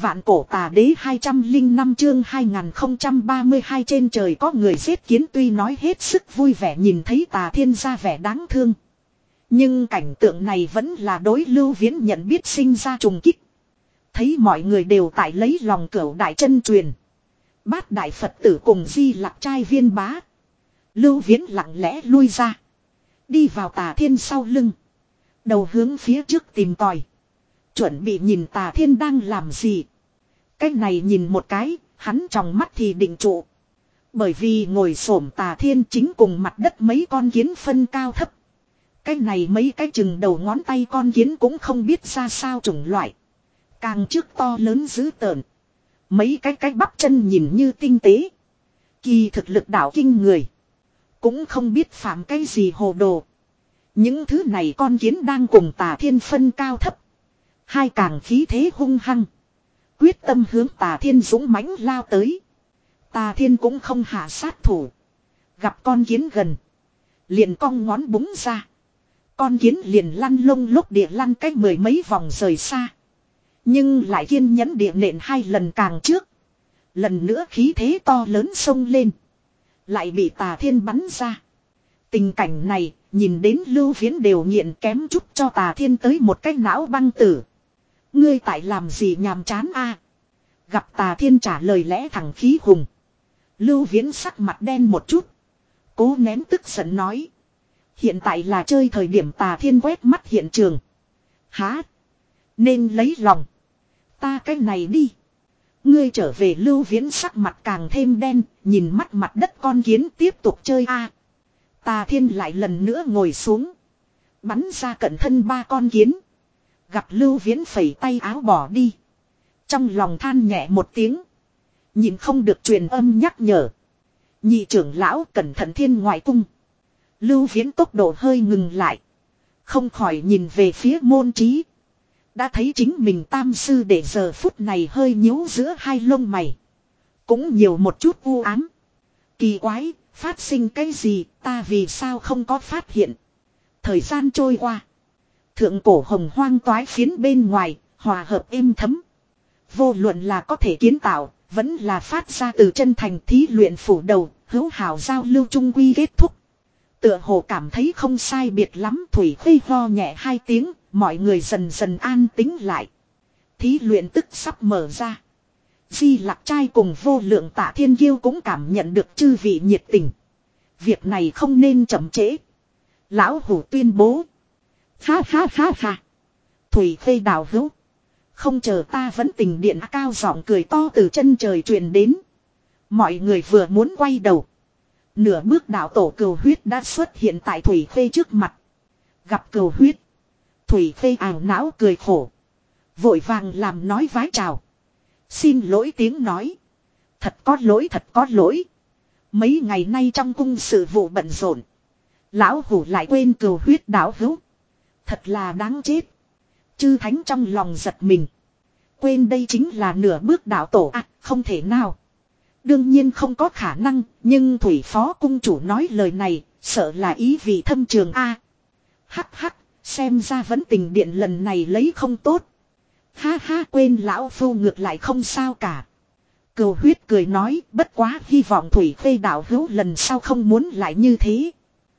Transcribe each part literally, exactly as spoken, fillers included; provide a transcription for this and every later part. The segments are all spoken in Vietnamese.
Vạn cổ tà đế hai trăm linh năm chương hai nghìn không trăm ba mươi hai trên trời có người giết kiến tuy nói hết sức vui vẻ nhìn thấy tà thiên ra vẻ đáng thương. Nhưng cảnh tượng này vẫn là đối Lưu Viễn nhận biết sinh ra trùng kích. Thấy mọi người đều tại lấy lòng cửu đại chân truyền. Bát đại Phật tử cùng Di Lặc trai viên bá. Lưu Viễn lặng lẽ lui ra. Đi vào tà thiên sau lưng. Đầu hướng phía trước tìm tòi. Chuẩn bị nhìn tà thiên đang làm gì. Cái này nhìn một cái, hắn trong mắt thì định trụ. Bởi vì ngồi xổm tà thiên chính cùng mặt đất mấy con kiến phân cao thấp. Cái này mấy cái chừng đầu ngón tay con kiến cũng không biết ra sao chủng loại. Càng trước to lớn dữ tợn. Mấy cái cái bắp chân nhìn như tinh tế. Kỳ thực lực đảo kinh người. Cũng không biết phạm cái gì hồ đồ. Những thứ này con kiến đang cùng tà thiên phân cao thấp. Hai càng khí thế hung hăng. Quyết tâm hướng tà thiên dũng mãnh lao tới. Tà thiên cũng không hạ sát thủ. Gặp con kiến gần. Liền cong ngón búng ra. Con kiến liền lăn lông lốc địa lăn cách mười mấy vòng rời xa. Nhưng lại kiên nhẫn địa nện hai lần càng trước. Lần nữa khí thế to lớn xông lên. Lại bị tà thiên bắn ra. Tình cảnh này nhìn đến Lưu Viễn đều nghiện kém chút cho tà thiên tới một cái não băng tử. Ngươi tại làm gì nhàm chán a? Gặp tà thiên trả lời lẽ thẳng khí hùng. Lưu Viễn sắc mặt đen một chút. Cố nén tức giận nói. Hiện tại là chơi thời điểm tà thiên quét mắt hiện trường. Há? Nên lấy lòng. Ta cái này đi. Ngươi trở về Lưu Viễn sắc mặt càng thêm đen. Nhìn mắt mặt đất con kiến tiếp tục chơi a. Tà thiên lại lần nữa ngồi xuống. Bắn ra cận thân ba con kiến. Gặp Lưu Viễn phẩy tay áo bỏ đi. Trong lòng than nhẹ một tiếng. Nhìn không được truyền âm nhắc nhở. Nhị trưởng lão cẩn thận thiên ngoại cung. Lưu Viễn tốc độ hơi ngừng lại. Không khỏi nhìn về phía môn trí. Đã thấy chính mình tam sư để giờ phút này hơi nhíu giữa hai lông mày. Cũng nhiều một chút u ám. Kỳ quái, phát sinh cái gì ta vì sao không có phát hiện. Thời gian trôi qua. Thượng cổ hồng hoang toái phiến bên ngoài, hòa hợp êm thấm. Vô luận là có thể kiến tạo, vẫn là phát ra từ chân thành thí luyện phủ đầu, hữu hảo giao lưu trung quy kết thúc. Tựa hồ cảm thấy không sai biệt lắm Thủy Khuê ho nhẹ hai tiếng, mọi người dần dần an tĩnh lại. Thí luyện tức sắp mở ra. Di Lặc trai cùng vô lượng Tạ Thiên Kiêu cũng cảm nhận được chư vị nhiệt tình. Việc này không nên chậm trễ. Lão Hủ tuyên bố. Ha ha ha ha. Thủy Khuê đào hữu. Không chờ ta vẫn tình điện cao giọng cười to từ chân trời truyền đến. Mọi người vừa muốn quay đầu. Nửa bước đạo tổ Cừu Huyết đã xuất hiện tại Thủy Khuê trước mặt. Gặp Cừu Huyết. Thủy Khuê ảo não cười khổ. Vội vàng làm nói vái chào. Xin lỗi tiếng nói. Thật có lỗi thật có lỗi. Mấy ngày nay trong cung sự vụ bận rộn. Lão Hủ lại quên Cừu Huyết đạo hữu. Thật là đáng chết. Chư thánh trong lòng giật mình. Quên đây chính là nửa bước đạo tổ à, không thể nào. Đương nhiên không có khả năng, nhưng Thủy Phó cung chủ nói lời này, sợ là ý vị thâm trường a. À, hắc hắc, xem ra vẫn tình điện lần này lấy không tốt. Ha ha, quên lão phu ngược lại không sao cả. Cừu Huyết cười nói, bất quá hy vọng Thủy Khuê đạo hữu lần sau không muốn lại như thế.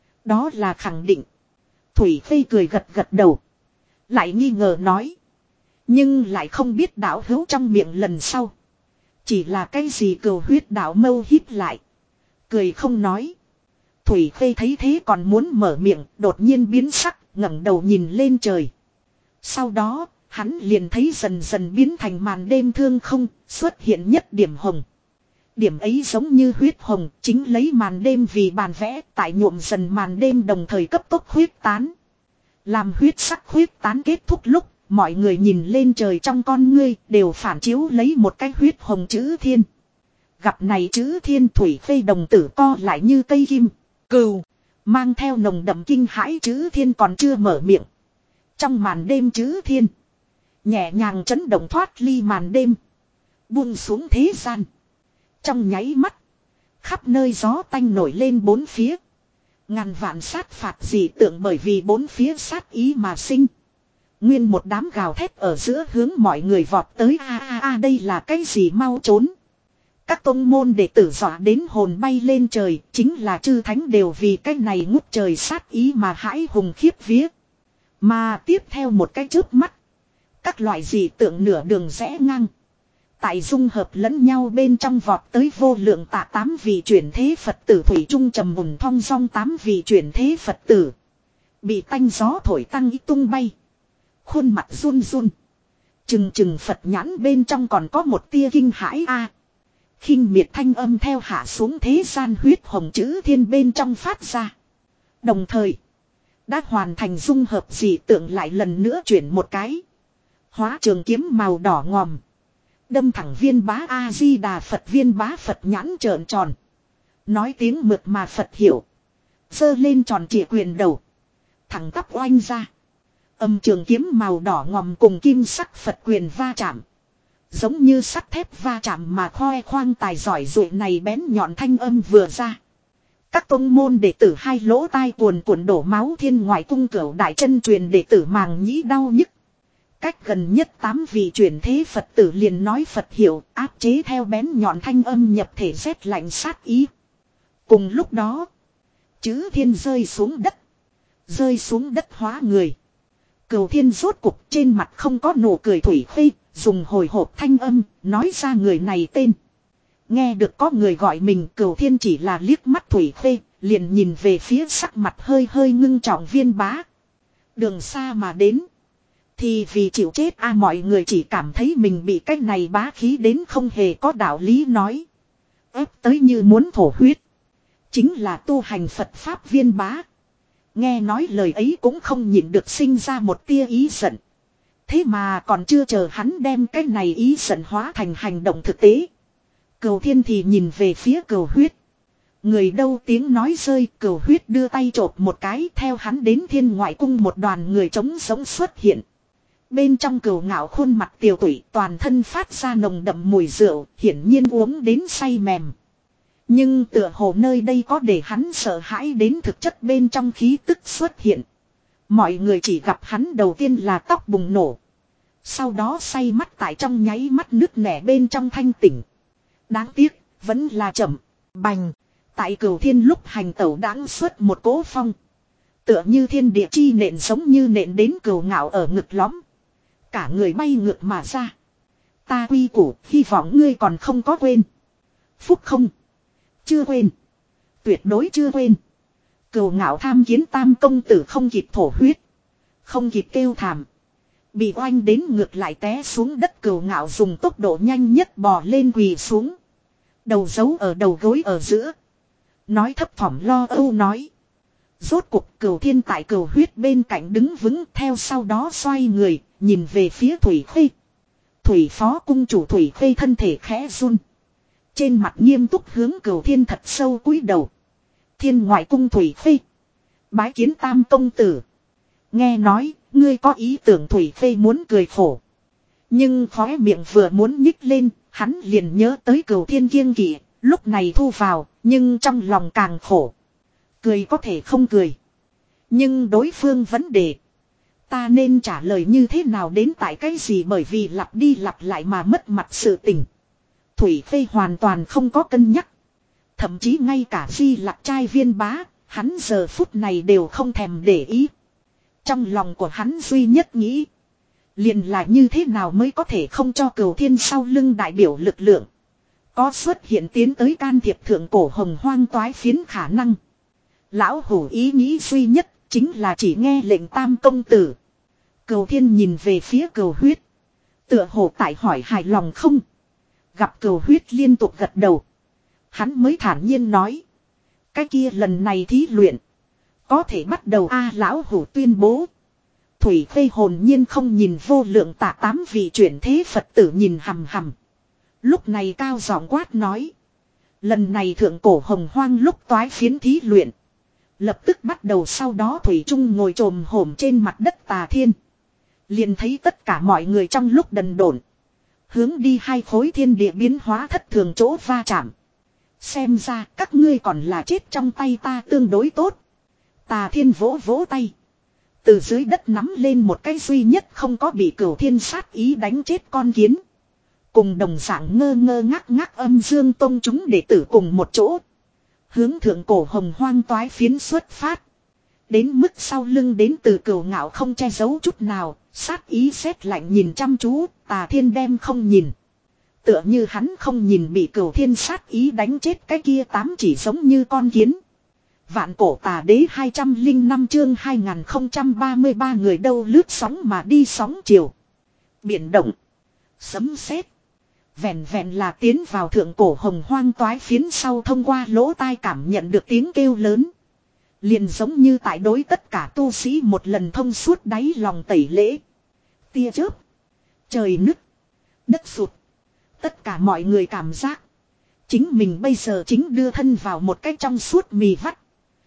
Đó là khẳng định. Thủy Khuê cười gật gật đầu. Lại nghi ngờ nói. Nhưng lại không biết đạo hữu trong miệng lần sau. Chỉ là cái gì Cừu Huyết đạo mâu híp lại. Cười không nói. Thủy Khuê thấy thế còn muốn mở miệng, đột nhiên biến sắc, ngẩng đầu nhìn lên trời. Sau đó, hắn liền thấy dần dần biến thành màn đêm thương không, xuất hiện nhất điểm hồng. Điểm ấy giống như huyết hồng, chính lấy màn đêm vì bàn vẽ, tại nhuộm dần màn đêm đồng thời cấp tốc huyết tán. Làm huyết sắc huyết tán kết thúc lúc, mọi người nhìn lên trời trong con ngươi đều phản chiếu lấy một cái huyết hồng chữ thiên. Gặp này chữ thiên Thủy Khuê đồng tử co lại như cây kim. Cừu. Mang theo nồng đậm kinh hãi chữ thiên còn chưa mở miệng. Trong màn đêm chữ thiên. Nhẹ nhàng chấn động thoát ly màn đêm. Buông xuống thế gian. Trong nháy mắt. Khắp nơi gió tanh nổi lên bốn phía. Ngàn vạn sát phạt dị tượng bởi vì bốn phía sát ý mà sinh. Nguyên một đám gào thét ở giữa hướng mọi người vọt tới. A a a đây là cái gì, mau trốn. Các tông môn đệ tử dọa đến hồn bay lên trời, chính là chư thánh đều vì cái này ngút trời sát ý mà hãi hùng khiếp vía. Mà tiếp theo một cái chớp mắt, các loại dị tượng nửa đường rẽ ngang. Tại dung hợp lẫn nhau bên trong vọt tới vô lượng tạ tám vị chuyển thế Phật tử thủy trung trầm mùng thong dong tám vị chuyển thế Phật tử. Bị tanh gió thổi tăng ý tung bay. Khuôn mặt run run. Chừng chừng Phật nhãn bên trong còn có một tia kinh hãi a. Khinh miệt thanh âm theo hạ xuống thế gian huyết hồng chữ thiên bên trong phát ra. Đồng thời, đã hoàn thành dung hợp dị tượng lại lần nữa chuyển một cái. Hóa trường kiếm màu đỏ ngòm. Đâm thẳng viên bá A-di-đà Phật, viên bá Phật nhãn trợn tròn. Nói tiếng mượt mà Phật hiểu. Giơ lên tròn trịa quyền đầu. Thẳng tắp oanh ra. Âm trường kiếm màu đỏ ngòm cùng kim sắc Phật quyền va chạm. Giống như sắt thép va chạm mà khoe khoang tài giỏi rụi này bén nhọn thanh âm vừa ra. Các tông môn đệ tử hai lỗ tai cuồn cuộn đổ máu, Thiên Ngoại Cung Cửu Đại Chân Truyền đệ tử màng nhĩ đau nhức. Cách gần nhất tám vị chuyển thế Phật tử liền nói Phật hiểu, áp chế theo bén nhọn thanh âm nhập thể rét lạnh sát ý. Cùng lúc đó, chữ thiên rơi xuống đất. Rơi xuống đất hóa người. Cửu Thiên rốt cục trên mặt không có nụ cười thủy khê, dùng hồi hộp thanh âm, nói ra người này tên. Nghe được có người gọi mình, Cửu Thiên chỉ là liếc mắt thủy khê, liền nhìn về phía sắc mặt hơi hơi ngưng trọng viên bá. Đường xa mà đến. Thì vì chịu chết a mọi người chỉ cảm thấy mình bị cái này bá khí đến không hề có đạo lý nói. Ép tới như muốn thổ huyết. Chính là tu hành Phật Pháp viên bá. Nghe nói lời ấy cũng không nhịn được sinh ra một tia ý giận. Thế mà còn chưa chờ hắn đem cái này ý giận hóa thành hành động thực tế. Cửu Thiên thì nhìn về phía Cửu Huyết. Người đâu tiếng nói rơi, Cửu Huyết đưa tay chộp một cái, theo hắn đến Thiên Ngoại Cung một đoàn người trống giống xuất hiện. Bên trong Cửu Ngạo khuôn mặt tiều tụy, toàn thân phát ra nồng đậm mùi rượu, hiển nhiên uống đến say mềm. Nhưng tựa hồ nơi đây có để hắn sợ hãi đến thực chất bên trong khí tức xuất hiện. Mọi người chỉ gặp hắn đầu tiên là tóc bùng nổ. Sau đó say mắt tại trong nháy mắt nứt nẻ bên trong thanh tỉnh. Đáng tiếc, vẫn là chậm, bành. Tại Cửu Thiên lúc hành tẩu đãng xuất một cỗ phong. Tựa như thiên địa chi nện giống như nện đến Cửu Ngạo ở ngực lõm. Cả người bay ngược mà ra. Ta quy củ, hy vọng ngươi còn không có quên. Phúc không? Chưa quên. Tuyệt đối chưa quên. Cửu Ngạo tham kiến Tam công tử không kịp thổ huyết. Không kịp kêu thảm. Bị oanh đến ngược lại té xuống đất. Cửu Ngạo dùng tốc độ nhanh nhất bò lên quỳ xuống. Đầu giấu ở đầu gối ở giữa. Nói thấp thỏm lo âu nói. Rốt cuộc Cửu Thiên tại Cửu Huyết bên cạnh đứng vững, theo sau đó xoay người, nhìn về phía Thủy Khê. Thủy Phó cung chủ Thủy Khê thân thể khẽ run. Trên mặt nghiêm túc hướng Cửu Thiên thật sâu cúi đầu. Thiên Ngoại Cung Thủy Khê. Bái kiến Tam công tử. Nghe nói, ngươi có ý tưởng. Thủy Khê muốn cười khổ. Nhưng khóe miệng vừa muốn nhích lên, hắn liền nhớ tới Cửu Thiên kiêng kỵ, lúc này thu vào, nhưng trong lòng càng khổ. Cười có thể không cười. Nhưng đối phương vấn đề. Ta nên trả lời như thế nào đến tại cái gì, bởi vì lặp đi lặp lại mà mất mặt sự tình. Thủy Khê hoàn toàn không có cân nhắc. Thậm chí ngay cả Di Lặc trai viên bá, hắn giờ phút này đều không thèm để ý. Trong lòng của hắn duy nhất nghĩ. Liền là như thế nào mới có thể không cho Cửu Thiên sau lưng đại biểu lực lượng. Có xuất hiện tiến tới can thiệp thượng cổ hồng hoang toái phiến khả năng. Lão hủ ý nghĩ duy nhất chính là chỉ nghe lệnh Tam công tử. Cửu Thiên nhìn về phía Cửu Huyết. Tựa hồ tại hỏi hài lòng không. Gặp Cửu Huyết liên tục gật đầu. Hắn mới thản nhiên nói. Cái kia lần này thí luyện. Có thể bắt đầu a lão hủ tuyên bố. Thủy Khê hồn nhiên không nhìn vô lượng tạ tám vị chuyển thế Phật tử nhìn hầm hầm. Lúc này cao giọng quát nói. Lần này thượng cổ hồng hoang lúc toái phiến thí luyện. Lập tức bắt đầu, sau đó Thủy Trung ngồi trồm hổm trên mặt đất Tà Thiên. Liền thấy tất cả mọi người trong lúc đần độn. Hướng đi hai khối thiên địa biến hóa thất thường chỗ va chạm. Xem ra các ngươi còn là chết trong tay ta tương đối tốt. Tà Thiên vỗ vỗ tay. Từ dưới đất nắm lên một cái duy nhất không có bị Cửu Thiên sát ý đánh chết con kiến. Cùng đồng dạng ngơ ngơ ngác ngác Âm Dương Tông chúng đệ tử cùng một chỗ. Hướng thượng cổ hồng hoang toái phiến xuất phát. Đến mức sau lưng đến từ Cửu Ngạo không che giấu chút nào, sát ý sét lạnh nhìn chăm chú, Tà Thiên đem không nhìn. Tựa như hắn không nhìn bị Cửu Thiên sát ý đánh chết cái kia tám chỉ giống như con kiến. Vạn cổ tà đế hai trăm lẻ năm chương hai nghìn không trăm ba mươi ba người đâu lướt sóng mà đi sóng chiều. Biển động. Sấm sét. Vẹn vẹn là tiến vào thượng cổ hồng hoang toái phiến sau thông qua lỗ tai cảm nhận được tiếng kêu lớn. Liền giống như tại đối tất cả tu sĩ một lần thông suốt đáy lòng tẩy lễ. Tia chớp. Trời nứt. Đất sụt. Tất cả mọi người cảm giác. Chính mình bây giờ chính đưa thân vào một cái trong suốt mì vắt.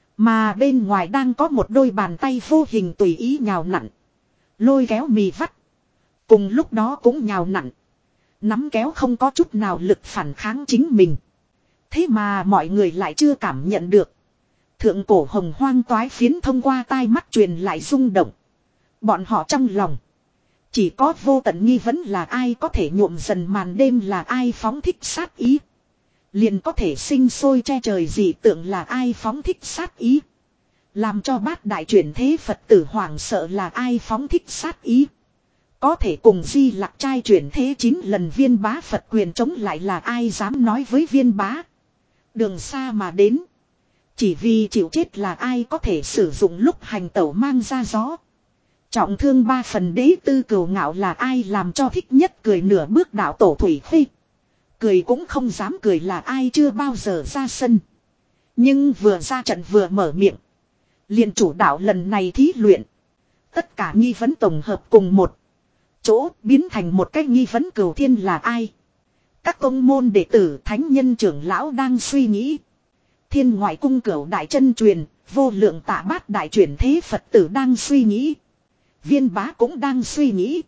Mà bên ngoài đang có một đôi bàn tay vô hình tùy ý nhào nặn. Lôi kéo mì vắt. Cùng lúc đó cũng nhào nặn. Nắm kéo không có chút nào lực phản kháng chính mình. Thế mà mọi người lại chưa cảm nhận được. Thượng cổ hồng hoang toái phiến thông qua tai mắt truyền lại rung động. Bọn họ trong lòng. Chỉ có vô tận nghi vấn là ai có thể nhuộm dần màn đêm, là ai phóng thích sát ý. Liền có thể sinh sôi che trời dị tượng, là ai phóng thích sát ý. Làm cho bát đại chuyển thế Phật tử hoảng sợ, là ai phóng thích sát ý. Có thể cùng Di Lặc trai chuyển thế chín lần Viên Bá Phật quyền chống lại, là ai dám nói với Viên Bá. Đường xa mà đến. Chỉ vì chịu chết, là ai có thể sử dụng lúc hành tẩu mang ra gió. Trọng thương ba phần đế tư Cửu Ngạo, là ai làm cho thích nhất cười nửa bước đạo tổ Thủy Khê. Cười cũng không dám cười, là ai chưa bao giờ ra sân. Nhưng vừa ra trận vừa mở miệng. Liền chủ đạo lần này thí luyện. Tất cả nghi vấn tổng hợp cùng một chỗ biến thành một cái nghi vấn Cửu Thiên là ai. Các tông môn đệ tử thánh nhân trưởng lão đang suy nghĩ. Thiên Ngoại Cung Cửu Đại chân truyền, Vô Lượng Tạ Bát Đại chuyển thế Phật tử đang suy nghĩ. Viên Bá cũng đang suy nghĩ.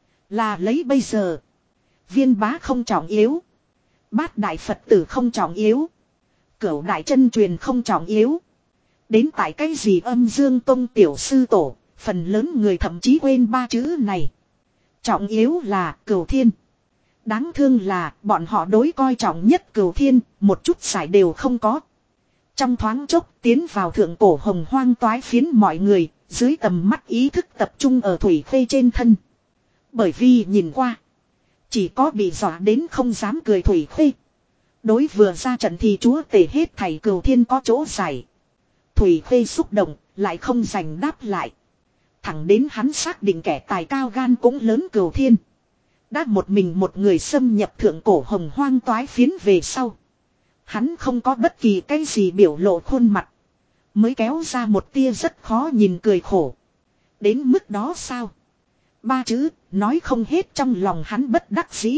Là lấy bây giờ. Viên Bá không trọng yếu. Bát Đại Phật tử không trọng yếu. Cửu Đại chân truyền không trọng yếu. Đến tại cái gì Âm Dương Tông tiểu sư tổ, phần lớn người thậm chí quên ba chữ này. Trọng yếu là Cửu Thiên. Đáng thương là bọn họ đối coi trọng nhất Cửu Thiên, một chút giải đều không có. Trong thoáng chốc tiến vào thượng cổ hồng hoang toái phiến mọi người, dưới tầm mắt ý thức tập trung ở Thủy Khê trên thân. Bởi vì nhìn qua, chỉ có bị dọa đến không dám cười Thủy Khê. Đối vừa ra trận thì chúa tể hết thảy Cửu Thiên có chỗ giải. Thủy Khê xúc động, lại không giành đáp lại. Thẳng đến hắn xác định kẻ tài cao gan cũng lớn Cửu Thiên. Đã một mình một người xâm nhập thượng cổ hồng hoang toái phiến về sau. Hắn không có bất kỳ cái gì biểu lộ khuôn mặt. Mới kéo ra một tia rất khó nhìn cười khổ. Đến mức đó sao? Ba chữ, nói không hết trong lòng hắn bất đắc dĩ.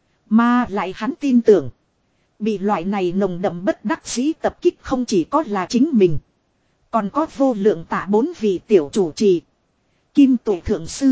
Mà lại hắn tin tưởng. Bị loại này nồng đậm bất đắc dĩ tập kích không chỉ có là chính mình. Còn có Vô Lượng Tạ bốn vị tiểu chủ trì. Kim Tuệ Thượng Sư.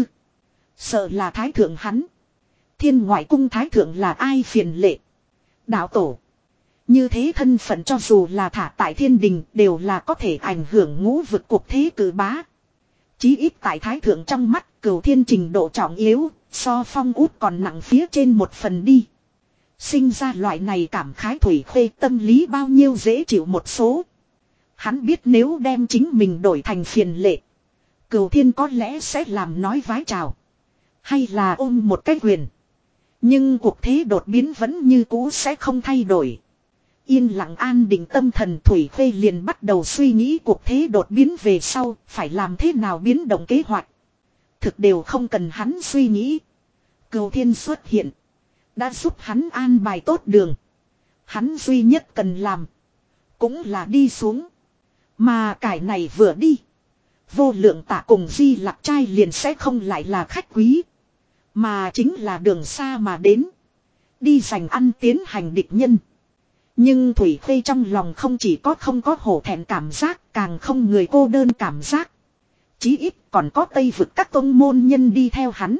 Sợ là Thái Thượng hắn. Thiên Ngoại Cung Thái Thượng là ai phiền lệ. Đạo tổ. Như thế thân phận cho dù là thả tại thiên đình đều là có thể ảnh hưởng ngũ vực cuộc thế cử bá. Chí ít tại Thái Thượng trong mắt Cửu Thiên trình độ trọng yếu, so Phong Út còn nặng phía trên một phần đi. Sinh ra loại này cảm khái Thủy Khê tâm lý bao nhiêu dễ chịu một số. Hắn biết nếu đem chính mình đổi thành phiền lệ, Cửu Thiên có lẽ sẽ làm nói vái chào. Hay là ôm một cái quyền. Nhưng cuộc thế đột biến vẫn như cũ sẽ không thay đổi. Yên lặng an định tâm thần Thủy Khê liền bắt đầu suy nghĩ cuộc thế đột biến về sau phải làm thế nào biến động kế hoạch. Thực đều không cần hắn suy nghĩ. Cửu Thiên xuất hiện. Đã giúp hắn an bài tốt đường. Hắn duy nhất cần làm. Cũng là đi xuống. Mà cải này vừa đi. Vô Lượng Tạ cùng Di Lặc trai liền sẽ không lại là khách quý. Mà chính là đường xa mà đến. Đi giành ăn tiến hành địch nhân. Nhưng Thủy Khê trong lòng không chỉ có không có hổ thẹn cảm giác, càng không người cô đơn cảm giác. Chí ít còn có Tây vực các tông môn nhân đi theo hắn.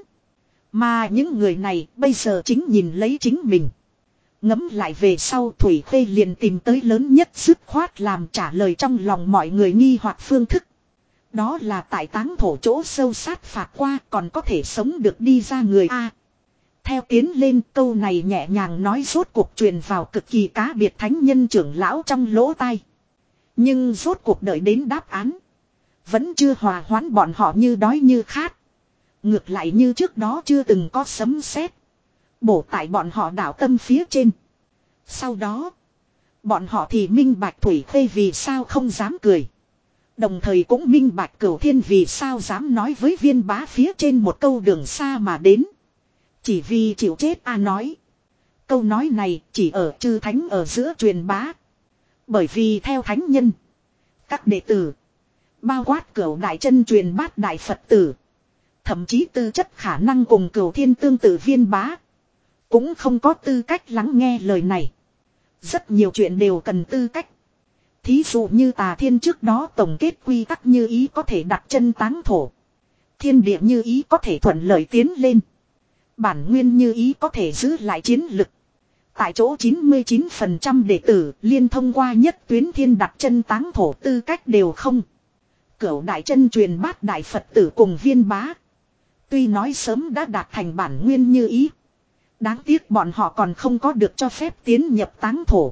Mà những người này bây giờ chính nhìn lấy chính mình. Ngẫm lại về sau Thủy Khê liền tìm tới lớn nhất dứt khoát làm trả lời trong lòng mọi người nghi hoặc phương thức. đó là tại táng thổ chỗ sâu sát phạt qua còn có thể sống được đi ra người A. Theo tiến lên câu này nhẹ nhàng nói rốt cuộc truyền vào cực kỳ cá biệt thánh nhân trưởng lão trong lỗ tai. Nhưng rốt cuộc đợi đến đáp án. Vẫn chưa hòa hoãn bọn họ như đói như khát. Ngược lại như trước đó chưa từng có sấm sét bổ tại bọn họ đảo tâm phía trên. Sau đó. Bọn họ thì minh bạch Thủy Khê vì sao không dám cười. Đồng thời cũng minh bạch Cửu Thiên vì sao dám nói với Viên Bá phía trên một câu đường xa mà đến. Chỉ vì chịu chết a nói. Câu nói này chỉ ở chư thánh ở giữa truyền bá. Bởi vì theo thánh nhân. Các đệ tử. Bao quát Cửu Đại Chân truyền bát đại Phật tử. Thậm chí tư chất khả năng cùng Cửu Thiên tương tự Viên Bá. Cũng không có tư cách lắng nghe lời này. Rất nhiều chuyện đều cần tư cách. Thí dụ như Tà Thiên trước đó tổng kết quy tắc như ý có thể đặt chân táng thổ. Thiên địa như ý có thể thuận lợi tiến lên. Bản nguyên như ý có thể giữ lại chiến lực. Tại chỗ chín mươi chín phần trăm đệ tử liên thông qua nhất tuyến thiên đặt chân táng thổ tư cách đều không. Cửu Đại Chân truyền bát đại Phật tử cùng Viên Bá. Tuy nói sớm đã đạt thành bản nguyên như ý. Đáng tiếc bọn họ còn không có được cho phép tiến nhập táng thổ.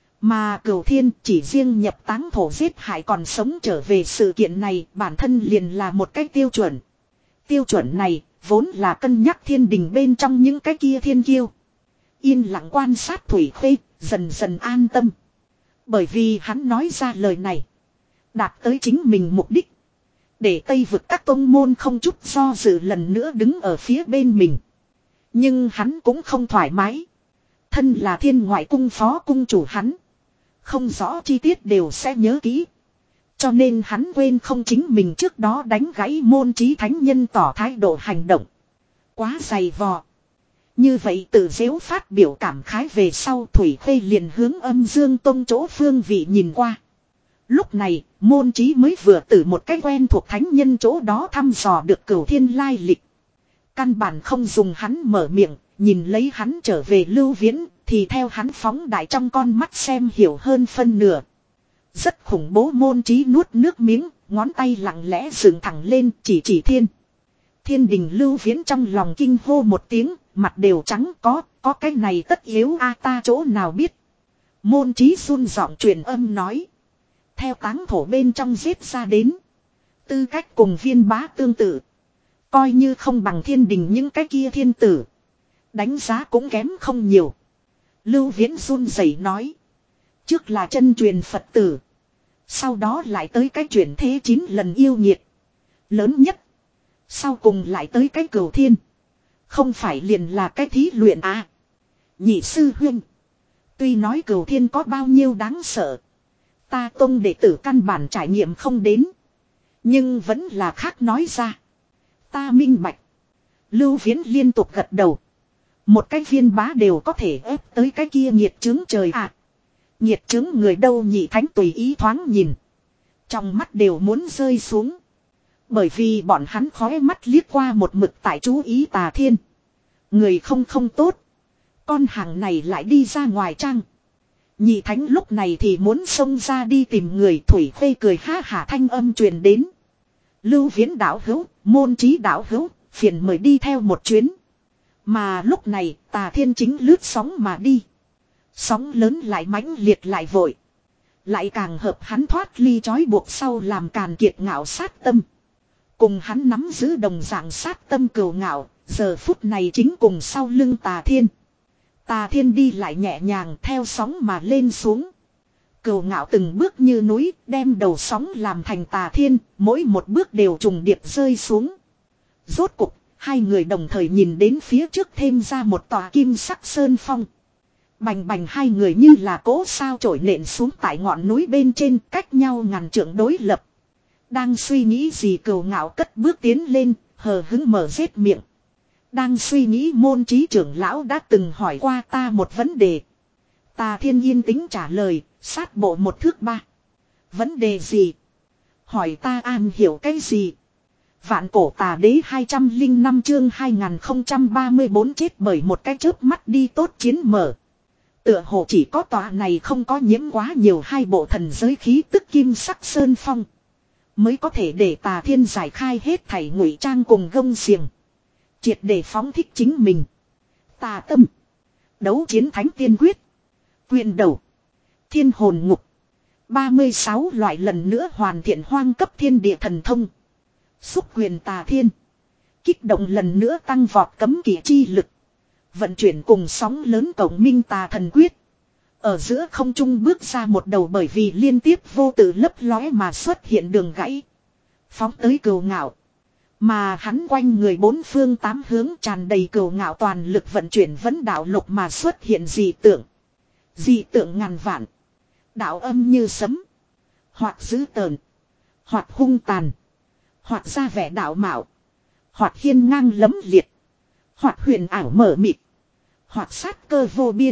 Mà Cửu Thiên chỉ riêng nhập táng thổ giết hại còn sống trở về sự kiện này bản thân liền là một cái tiêu chuẩn. Tiêu chuẩn này vốn là cân nhắc thiên đình bên trong những cái kia thiên kiêu. Yên lặng quan sát Thủy Khê, dần dần an tâm. Bởi vì hắn nói ra lời này. Đạt tới chính mình mục đích. Để Tây vực các tông môn không chút do dự lần nữa đứng ở phía bên mình. Nhưng hắn cũng không thoải mái. Thân là Thiên Ngoại cung phó cung chủ hắn. Không rõ chi tiết đều sẽ nhớ kỹ. Cho nên hắn quên không chính mình trước đó đánh gãy môn trí thánh nhân tỏ thái độ hành động. Quá dày vò. Như vậy tự dễu phát biểu cảm khái về sau Thủy Khê liền hướng Âm Dương Tông chỗ phương vị nhìn qua. Lúc này môn trí mới vừa từ một cái quen thuộc thánh nhân chỗ đó thăm dò được Cửu Thiên lai lịch. Căn bản không dùng hắn mở miệng, nhìn lấy hắn trở về Lưu Viễn, thì theo hắn phóng đại trong con mắt xem hiểu hơn phân nửa. Rất khủng bố môn trí nuốt nước miếng, ngón tay lặng lẽ dựng thẳng lên chỉ chỉ thiên. Thiên đình Lưu Viễn trong lòng kinh hô một tiếng, mặt đều trắng có, có cái này tất yếu a ta chỗ nào biết. Môn trí run giọng truyền âm nói. Theo táng thổ bên trong giết ra đến. Tư cách cùng Viên Bá tương tự. Coi như không bằng thiên đình những cái kia thiên tử. Đánh giá cũng kém không nhiều. Lưu Viễn run rẩy nói. Trước là chân truyền Phật tử. Sau đó lại tới cái chuyển thế chín lần yêu nhiệt. Lớn nhất. Sau cùng lại tới cái Cửu Thiên. Không phải liền là cái thí luyện à. Nhị sư huynh. Tuy nói Cửu Thiên có bao nhiêu đáng sợ. Ta tông đệ tử căn bản trải nghiệm không đến. Nhưng vẫn là khác nói ra. Ta minh bạch. Lưu Viễn liên tục gật đầu. Một cái Viên Bá đều có thể ép tới cái kia nhiệt chứng trời ạ. À. Nhiệt chứng người đâu nhị thánh tùy ý thoáng nhìn. Trong mắt đều muốn rơi xuống. Bởi vì bọn hắn khóe mắt liếc qua một mực tại chú ý Tà Thiên. Người không không tốt. Con hàng này lại đi ra ngoài trang. Nhị thánh lúc này thì muốn xông ra đi tìm người. Thủy Khê cười ha hả thanh âm truyền đến. Lưu Viễn đạo hữu, môn trí đạo hữu, phiền mời đi theo một chuyến. Mà lúc này Tà Thiên chính lướt sóng mà đi. Sóng lớn lại mãnh liệt lại vội. Lại càng hợp hắn thoát ly trói buộc sau làm càn kiệt ngạo sát tâm. Cùng hắn nắm giữ đồng dạng sát tâm cừu ngạo, giờ phút này chính cùng sau lưng Tà Thiên. Tà Thiên đi lại nhẹ nhàng theo sóng mà lên xuống. Cừu ngạo từng bước như núi, đem đầu sóng làm thành Tà Thiên, mỗi một bước đều trùng điệp rơi xuống. Rốt cục, hai người đồng thời nhìn đến phía trước thêm ra một tòa kim sắc sơn phong. Bành bành hai người như là cỗ sao trổi nện xuống tại ngọn núi bên trên cách nhau ngàn trượng đối lập. Đang suy nghĩ gì cừu ngạo cất bước tiến lên, hờ hứng mở rết miệng. Đang suy nghĩ môn trí trưởng lão đã từng hỏi qua ta một vấn đề. Tà Thiên yên tĩnh trả lời, sát bộ một thước ba. Vấn đề gì? Hỏi ta an hiểu cái gì? Vạn cổ tà đế hai trăm lẻ năm chương hai nghìn không trăm ba mươi bốn chết bởi một cái chớp mắt đi tốt chiến mở. Tựa hồ chỉ có tòa này không có nhiễm quá nhiều hai bộ thần giới khí tức kim sắc sơn phong. Mới có thể để Tà Thiên giải khai hết thảy ngụy trang cùng gông xiềng. Triệt để phóng thích chính mình. Tà tâm. Đấu chiến thánh tiên quyết. Quyền đầu. Thiên hồn ngục. ba mươi sáu loại lần nữa hoàn thiện hoang cấp thiên địa thần thông. Xúc quyền Tà Thiên. Kích động lần nữa tăng vọt cấm kỵ chi lực. Vận chuyển cùng sóng lớn cộng minh Tà thần quyết. Ở giữa không trung bước ra một đầu bởi vì liên tiếp vô tự lấp lóe mà xuất hiện đường gãy. Phóng tới Cừu Ngạo. Mà hắn quanh người bốn phương tám hướng tràn đầy Cừu Ngạo toàn lực vận chuyển vấn đạo lục mà xuất hiện dị tượng. Dị tượng ngàn vạn. Đạo âm như sấm. Hoặc dữ tợn. Hoặc hung tàn. Hoặc ra vẻ đạo mạo. Hoặc hiên ngang lấm liệt. Hoặc huyền ảo mở mịt. Hoặc sát cơ vô biên.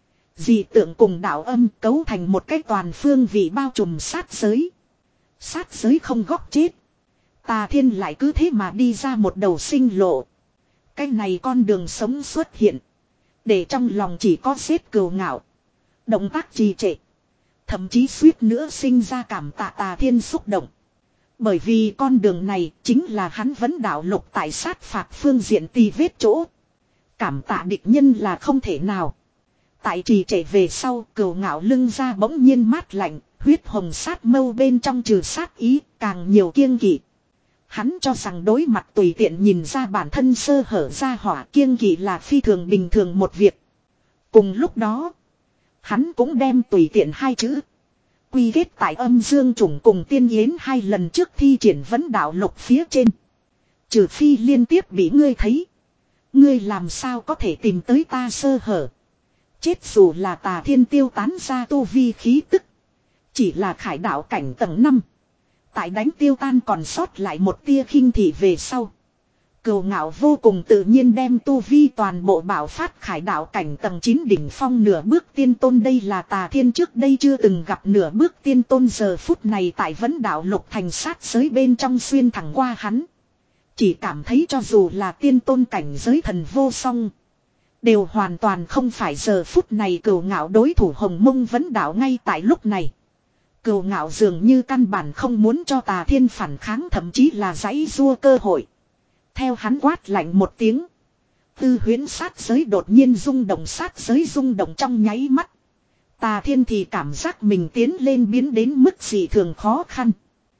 Dị tượng cùng đạo âm cấu thành một cái toàn phương vị bao trùm sát giới. Sát giới không góc chết. Tà Thiên lại cứ thế mà đi ra một đầu sinh lộ. Cái này con đường sống xuất hiện. Để trong lòng chỉ có xếp Cừu Ngạo. Động tác trì trệ. Thậm chí suýt nữa sinh ra cảm tạ Tà Thiên xúc động. Bởi vì con đường này chính là hắn vấn đạo lục tại sát phạt phương diện tì vết chỗ. Cảm tạ địch nhân là không thể nào. Tại trì trệ về sau Cừu Ngạo lưng ra bỗng nhiên mát lạnh. Huyết hồng sát mâu bên trong trừ sát ý càng nhiều kiêng kỵ. Hắn cho rằng đối mặt tùy tiện nhìn ra bản thân sơ hở ra hỏa kiêng kỵ là phi thường bình thường một việc. Cùng lúc đó, hắn cũng đem tùy tiện hai chữ. Quy kết tại âm dương chủng cùng tiên yến hai lần trước thi triển vấn đạo lục phía trên. Trừ phi liên tiếp bị ngươi thấy. Ngươi làm sao có thể tìm tới ta sơ hở. Chết dù là Tà Thiên tiêu tán ra tu vi khí tức. Chỉ là khải đạo cảnh tầng năm. Tại đánh tiêu tan còn sót lại một tia khinh thị về sau. Cừu Ngạo vô cùng tự nhiên đem tu vi toàn bộ bảo phát khải đạo cảnh tầng chín đỉnh phong nửa bước tiên tôn. Đây là Tà Thiên trước đây chưa từng gặp nửa bước tiên tôn giờ phút này tại vấn đạo lục thành sát giới bên trong xuyên thẳng qua hắn. Chỉ cảm thấy cho dù là tiên tôn cảnh giới thần vô song. Đều hoàn toàn không phải giờ phút này Cừu Ngạo đối thủ hồng mông vấn đạo ngay tại lúc này. Cừu Ngạo dường như căn bản không muốn cho Tà Thiên phản kháng thậm chí là giãy giụa cơ hội. Theo hắn quát lạnh một tiếng. Tư huyễn sát giới đột nhiên rung động sát giới rung động trong nháy mắt. Tà Thiên thì cảm giác mình tiến lên biến đến mức gì thường khó khăn.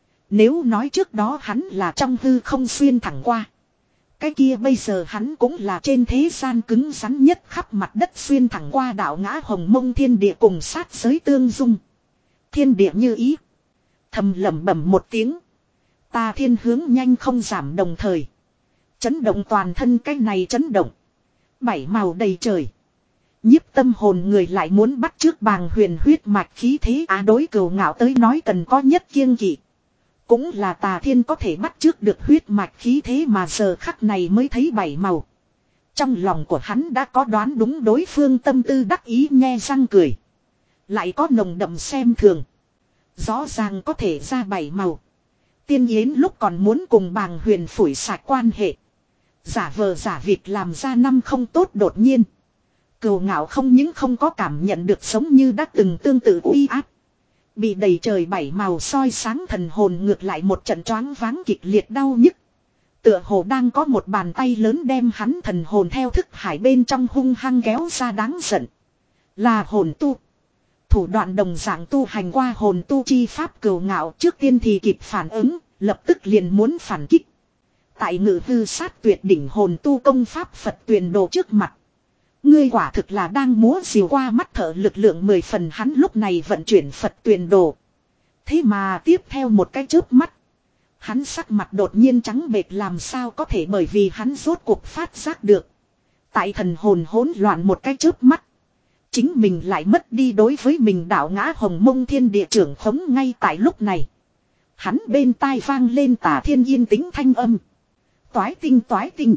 Nếu nói trước đó hắn là trong hư không xuyên thẳng qua. Cái kia bây giờ hắn cũng là trên thế gian cứng rắn nhất khắp mặt đất xuyên thẳng qua đạo ngã hồng mông thiên địa cùng sát giới tương dung. Thiên địa như ý. Thầm lẩm bẩm một tiếng. Tà Thiên hướng nhanh không giảm đồng thời. Chấn động toàn thân cái này chấn động. Bảy màu đầy trời. Nhiếp tâm hồn người lại muốn bắt trước bàng huyền huyết mạch khí thế á đối Cừu Ngạo tới nói cần có nhất kiêng kỵ. Cũng là Tà Thiên có thể bắt trước được huyết mạch khí thế mà giờ khắc này mới thấy bảy màu. Trong lòng của hắn đã có đoán đúng đối phương tâm tư đắc ý nhe răng cười. Lại có nồng đậm xem thường. Rõ ràng có thể ra bảy màu. Tiên Yến lúc còn muốn cùng bàng huyền phủi sạch quan hệ. Giả vờ giả vịt làm ra năm không tốt đột nhiên. Cừu Ngạo không những không có cảm nhận được giống như đã từng tương tự uy áp. Bị đầy trời bảy màu soi sáng thần hồn ngược lại một trận choáng váng kịch liệt đau nhức. Tựa hồ đang có một bàn tay lớn đem hắn thần hồn theo thức hải bên trong hung hăng kéo ra đáng giận. Là hồn tu. Thủ đoạn đồng dạng tu hành qua hồn tu chi pháp Cừu Ngạo trước tiên thì kịp phản ứng, lập tức liền muốn phản kích. Tại ngự hư sát tuyệt đỉnh hồn tu công pháp Phật Tuyền Đồ trước mặt. Ngươi quả thực là đang múa diều qua mắt thở lực lượng mười phần hắn lúc này vận chuyển Phật Tuyền Đồ. Thế mà tiếp theo một cái chớp mắt. Hắn sắc mặt đột nhiên trắng bệch làm sao có thể bởi vì hắn rốt cuộc phát giác được. Tại thần hồn hỗn loạn một cái chớp mắt. Chính mình lại mất đi đối với mình đạo ngã hồng mông thiên địa trưởng khống ngay tại lúc này. Hắn bên tai vang lên Tà Thiên yên tĩnh thanh âm. Toái tinh toái tinh.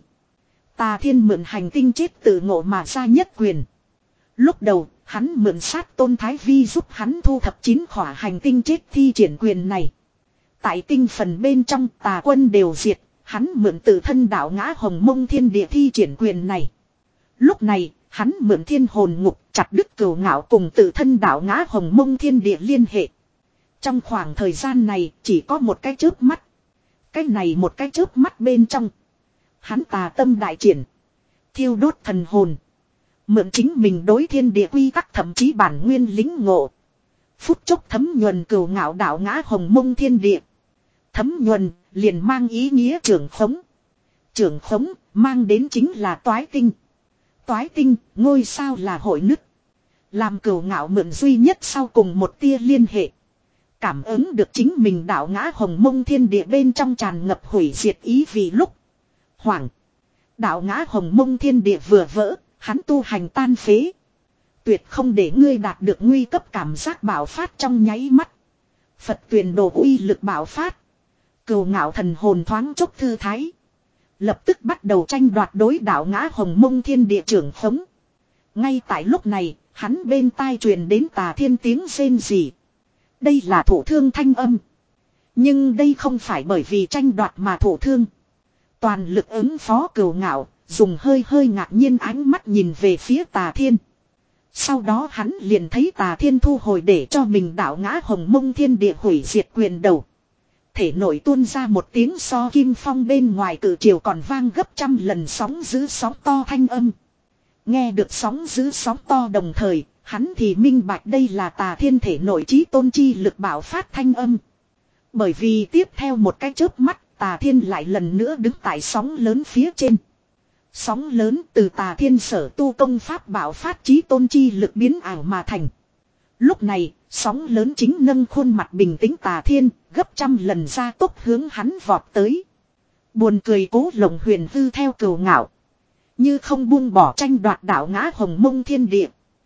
Tà Thiên mượn hành tinh chết tự ngộ mà ra nhất quyền. Lúc đầu, hắn mượn sát tôn thái vi giúp hắn thu thập chín khỏa hành tinh chết thi triển quyền này. Tại tinh phần bên trong tà quân đều diệt, hắn mượn tự thân đạo ngã hồng mông thiên địa thi triển quyền này. Lúc này, hắn mượn thiên hồn ngục chặt đứt Cừu Ngạo cùng tự thân đạo ngã hồng mông thiên địa liên hệ. Trong khoảng thời gian này chỉ có một cái chớp mắt. Cái này một cái chớp mắt bên trong. Hắn tà tâm đại triển. Thiêu đốt thần hồn. Mượn chính mình đối thiên địa quy tắc thậm chí bản nguyên lính ngộ. Phút chốc thấm nhuần cừu ngạo đạo ngã hồng mông thiên địa. Thấm nhuần liền mang ý nghĩa trưởng khống. Trưởng khống mang đến chính là toái tinh. Toái tinh ngôi sao là hội nứt. Làm cừu ngạo mượn duy nhất sau cùng một tia liên hệ. Cảm ứng được chính mình đạo ngã hồng mông thiên địa bên trong tràn ngập hủy diệt ý vì lúc. Hoảng. Đạo ngã hồng mông thiên địa vừa vỡ. Hắn tu hành tan phế. Tuyệt không để ngươi đạt được nguy cấp cảm giác bạo phát trong nháy mắt. Phật tuyền đồ uy lực bạo phát. Cừu ngạo thần hồn thoáng chốc thư thái. Lập tức bắt đầu tranh đoạt đối đạo ngã hồng mông thiên địa trưởng khống. Ngay tại lúc này, hắn bên tai truyền đến Tà Thiên tiếng rên rỉ. Đây là thổ thương thanh âm. Nhưng đây không phải bởi vì tranh đoạt mà thổ thương. Toàn lực ứng phó cừu ngạo, dùng hơi hơi ngạc nhiên ánh mắt nhìn về phía Tà Thiên. Sau đó hắn liền thấy Tà Thiên thu hồi để cho mình đạo ngã hồng mông thiên địa hủy diệt quyền đầu. Thể nổi tuôn ra một tiếng so kim phong bên ngoài cử triều còn vang gấp trăm lần sóng giữ sóng to thanh âm. Nghe được sóng giữ sóng to đồng thời, hắn thì minh bạch đây là Tà Thiên thể nổi chí tôn chi lực bạo phát thanh âm. Bởi vì tiếp theo một cái chớp mắt, Tà Thiên lại lần nữa đứng tại sóng lớn phía trên. Sóng lớn từ Tà Thiên sở tu công pháp bạo phát chí tôn chi lực biến ảo mà thành. Lúc này, sóng lớn chính nâng khuôn mặt bình tĩnh Tà Thiên, gấp trăm lần ra tốc hướng hắn vọt tới. Buồn cười Cố Lộng Huyền hư theo cừu ngạo. Như không buông bỏ tranh đoạt đạo ngã hồng mông thiên địa.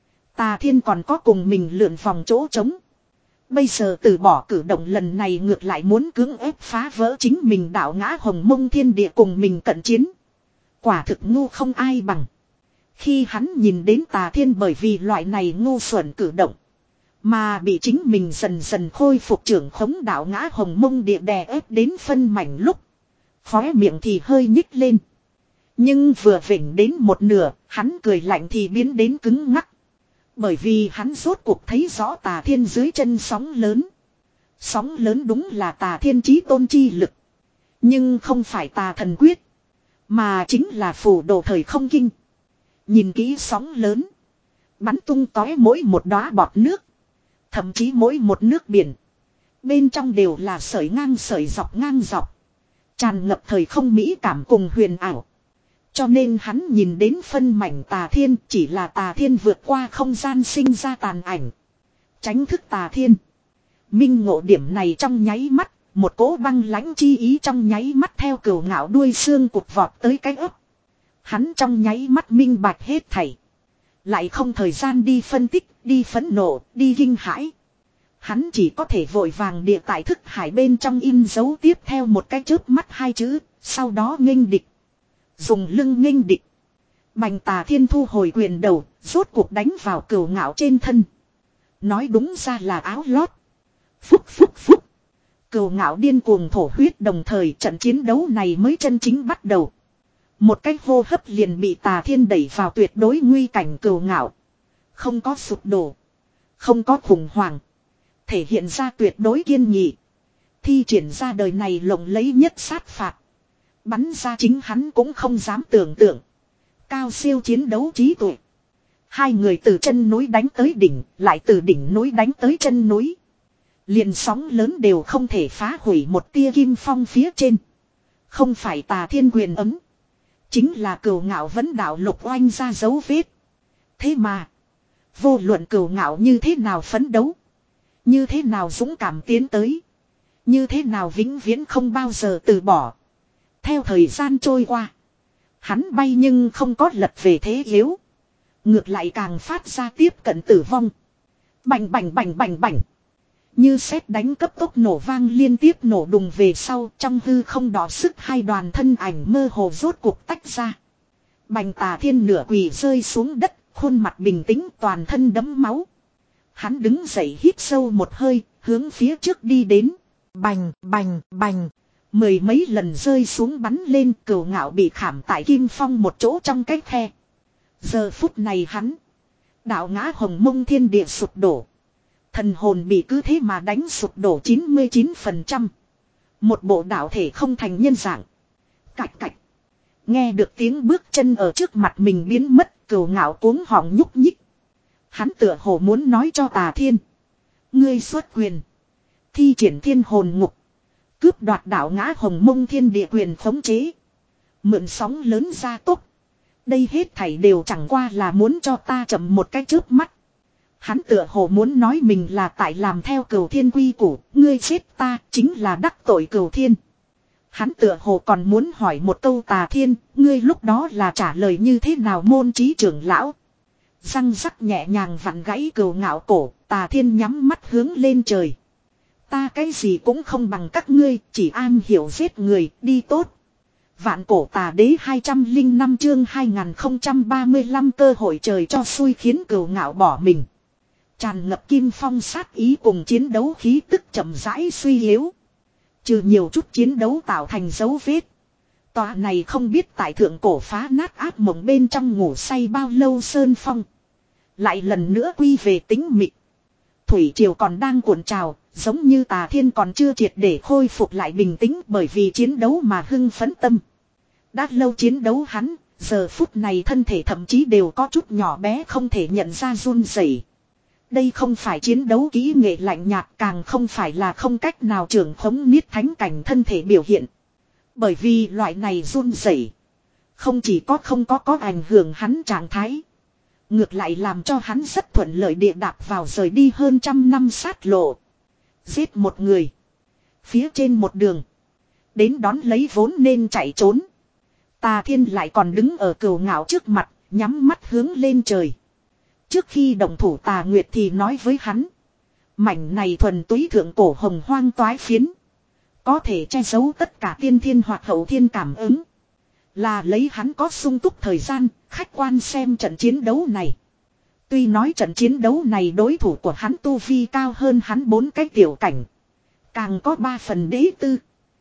Tà Thiên còn có cùng mình lượn vòng chỗ trống. Bây giờ từ bỏ cử động lần này ngược lại muốn cưỡng ép phá vỡ chính mình đạo ngã hồng mông thiên địa cùng mình cận chiến. Quả thực ngu không ai bằng. Khi hắn nhìn đến Tà Thiên bởi vì loại này ngu xuẩn cử động. Mà bị chính mình dần dần khôi phục trưởng khống đạo ngã hồng mông địa đè ép đến phân mảnh lúc. Khóe miệng thì hơi nhích lên. Nhưng vừa vỉnh đến một nửa, hắn cười lạnh thì biến đến cứng ngắc. Bởi vì hắn rốt cuộc thấy rõ Tà Thiên dưới chân sóng lớn. Sóng lớn đúng là Tà Thiên chí tôn chi lực. Nhưng không phải Tà Thần Quyết. Mà chính là phù đồ thời không kinh. Nhìn kỹ sóng lớn. Bắn tung tóe mỗi một đóa bọt nước. Thậm chí mỗi một nước biển. Bên trong đều là sợi ngang sợi dọc ngang dọc. Tràn ngập thời không mỹ cảm cùng huyền ảo. Cho nên hắn nhìn đến phân mảnh Tà Thiên chỉ là Tà Thiên vượt qua không gian sinh ra tàn ảnh. Tránh thức Tà Thiên. Minh ngộ điểm này trong nháy mắt. Một cỗ băng lãnh chi ý trong nháy mắt theo cừu ngạo đuôi xương cụt vọt tới cái ấp. Hắn trong nháy mắt minh bạch hết thảy. Lại không thời gian đi phân tích, đi phẫn nộ, đi kinh hãi. Hắn chỉ có thể vội vàng địa tại thức hải bên trong in dấu tiếp theo một cái chớp mắt hai chữ, sau đó nghênh địch. Dùng lưng nghênh địch. Bành Tà Thiên thu hồi quyền đầu, rốt cuộc đánh vào cừu ngạo trên thân. Nói đúng ra là áo lót. Phúc phúc phúc. Cừu ngạo điên cuồng thổ huyết đồng thời trận chiến đấu này mới chân chính bắt đầu. Một cái hô hấp liền bị Tà Thiên đẩy vào tuyệt đối nguy cảnh cừu ngạo. Không có sụp đổ. Không có khủng hoảng. Thể hiện ra tuyệt đối kiên nghị. Thi triển ra đời này lộng lẫy nhất sát phạt. Bắn ra chính hắn cũng không dám tưởng tượng. Cao siêu chiến đấu trí tuệ. Hai người từ chân núi đánh tới đỉnh, lại từ đỉnh núi đánh tới chân núi. Liền sóng lớn đều không thể phá hủy một tia kim phong phía trên. Không phải Tà Thiên quyền ấm. Chính là cừu ngạo vẫn đạo lục oanh ra dấu vết. Thế mà. Vô luận cừu ngạo như thế nào phấn đấu. Như thế nào dũng cảm tiến tới. Như thế nào vĩnh viễn không bao giờ từ bỏ. Theo thời gian trôi qua. Hắn bay nhưng không có lật về thế yếu. Ngược lại càng phát ra tiếp cận tử vong. Bành bành bành bành bành. Như sét đánh cấp tốc nổ vang liên tiếp nổ đùng về sau trong hư không đỏ sức hai đoàn thân ảnh mơ hồ rốt cuộc tách ra. Bành Tà Thiên nửa quỳ rơi xuống đất, khuôn mặt bình tĩnh toàn thân đẫm máu. Hắn đứng dậy hít sâu một hơi, hướng phía trước đi đến. Bành, bành, bành. Mười mấy lần rơi xuống bắn lên cừu ngạo bị khảm tại kim phong một chỗ trong cái khe. Giờ phút này hắn. Đạo ngã hồng mông thiên địa sụp đổ. Thần hồn bị cứ thế mà đánh sụp đổ chín mươi chín phần trăm. Một bộ đạo thể không thành nhân dạng. Cạch cạch. Nghe được tiếng bước chân ở trước mặt mình biến mất, Cửu Ngạo cuống họng nhúc nhích. Hắn tựa hồ muốn nói cho Tà Thiên. Ngươi xuất quyền. Thi triển thiên hồn ngục. Cướp đoạt đạo ngã hồng mông thiên địa quyền khống chế. Mượn sóng lớn ra tốc. Đây hết thảy đều chẳng qua là muốn cho ta chậm một cái chớp mắt. Hắn tựa hồ muốn nói mình là tại làm theo Cửu Thiên quy củ, ngươi giết ta chính là đắc tội Cửu Thiên. Hắn tựa hồ còn muốn hỏi một câu Tà Thiên, ngươi lúc đó là trả lời như thế nào môn trí trưởng lão. Răng rắc nhẹ nhàng vặn gãy Cửu Ngạo cổ, Tà Thiên nhắm mắt hướng lên trời. Ta cái gì cũng không bằng các ngươi, chỉ am hiểu giết người, đi tốt. Vạn cổ tà đế hai trăm lẻ năm chương hai nghìn không trăm ba mươi lăm cơ hội trời cho xui khiến Cửu Ngạo bỏ mình. Tràn ngập kim phong sát ý cùng chiến đấu khí tức chậm rãi suy yếu. Trừ nhiều chút chiến đấu tạo thành dấu vết. Tòa này không biết tại thượng cổ phá nát ác mộng bên trong ngủ say bao lâu sơn phong. Lại lần nữa quy về tính mịt. Thủy triều còn đang cuộn trào, giống như Tà Thiên còn chưa triệt để khôi phục lại bình tĩnh bởi vì chiến đấu mà hưng phấn tâm. Đã lâu chiến đấu hắn, giờ phút này thân thể thậm chí đều có chút nhỏ bé không thể nhận ra run rẩy. Đây không phải chiến đấu kỹ nghệ lạnh nhạt, càng không phải là không cách nào trưởng khống niết thánh cảnh thân thể biểu hiện. Bởi vì loại này run rẩy không chỉ có không có có ảnh hưởng hắn trạng thái. Ngược lại làm cho hắn rất thuận lợi địa đạp vào rời đi hơn trăm năm sát lộ. Giết một người. Phía trên một đường. Đến đón lấy vốn nên chạy trốn. Tà Thiên lại còn đứng ở Cửu Ngạo trước mặt, nhắm mắt hướng lên trời. Trước khi động thủ Tà Nguyệt thì nói với hắn. Mảnh này thuần túy thượng cổ hồng hoang toái phiến. Có thể che giấu tất cả tiên thiên hoặc hậu thiên cảm ứng. Là lấy hắn có sung túc thời gian, khách quan xem trận chiến đấu này. Tuy nói trận chiến đấu này đối thủ của hắn tu vi cao hơn hắn bốn cái tiểu cảnh. Càng có ba phần đế tư.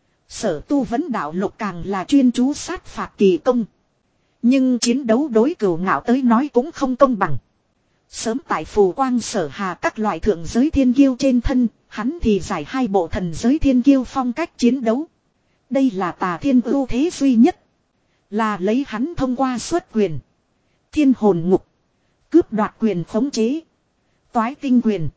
Sở tu vấn đạo lục càng là chuyên chú sát phạt kỳ công. Nhưng chiến đấu đối Cửu Ngạo tới nói cũng không công bằng. Sớm tại phù quang sở hà các loại thượng giới thiên kiêu trên thân, hắn thì giải hai bộ thần giới thiên kiêu phong cách chiến đấu. Đây là Tà Thiên ưu thế duy nhất. Là lấy hắn thông qua xuất quyền. Thiên hồn ngục. Cướp đoạt quyền khống chế. Toái tinh quyền.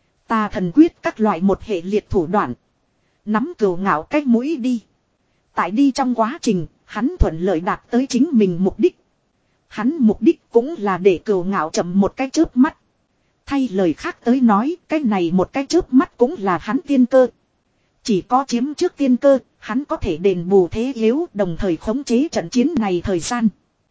Tà thần quyết các loại một hệ liệt thủ đoạn. Nắm Cửu Ngạo cách mũi đi. Tại đi trong quá trình, hắn thuận lợi đạt tới chính mình mục đích. Hắn mục đích cũng là để Cửu Ngạo chậm một cái chớp mắt. Thay lời khác tới nói, cái này một cái chớp mắt cũng là hắn tiên cơ. Chỉ có chiếm trước tiên cơ, hắn có thể đền bù thế yếu đồng thời khống chế trận chiến này thời gian.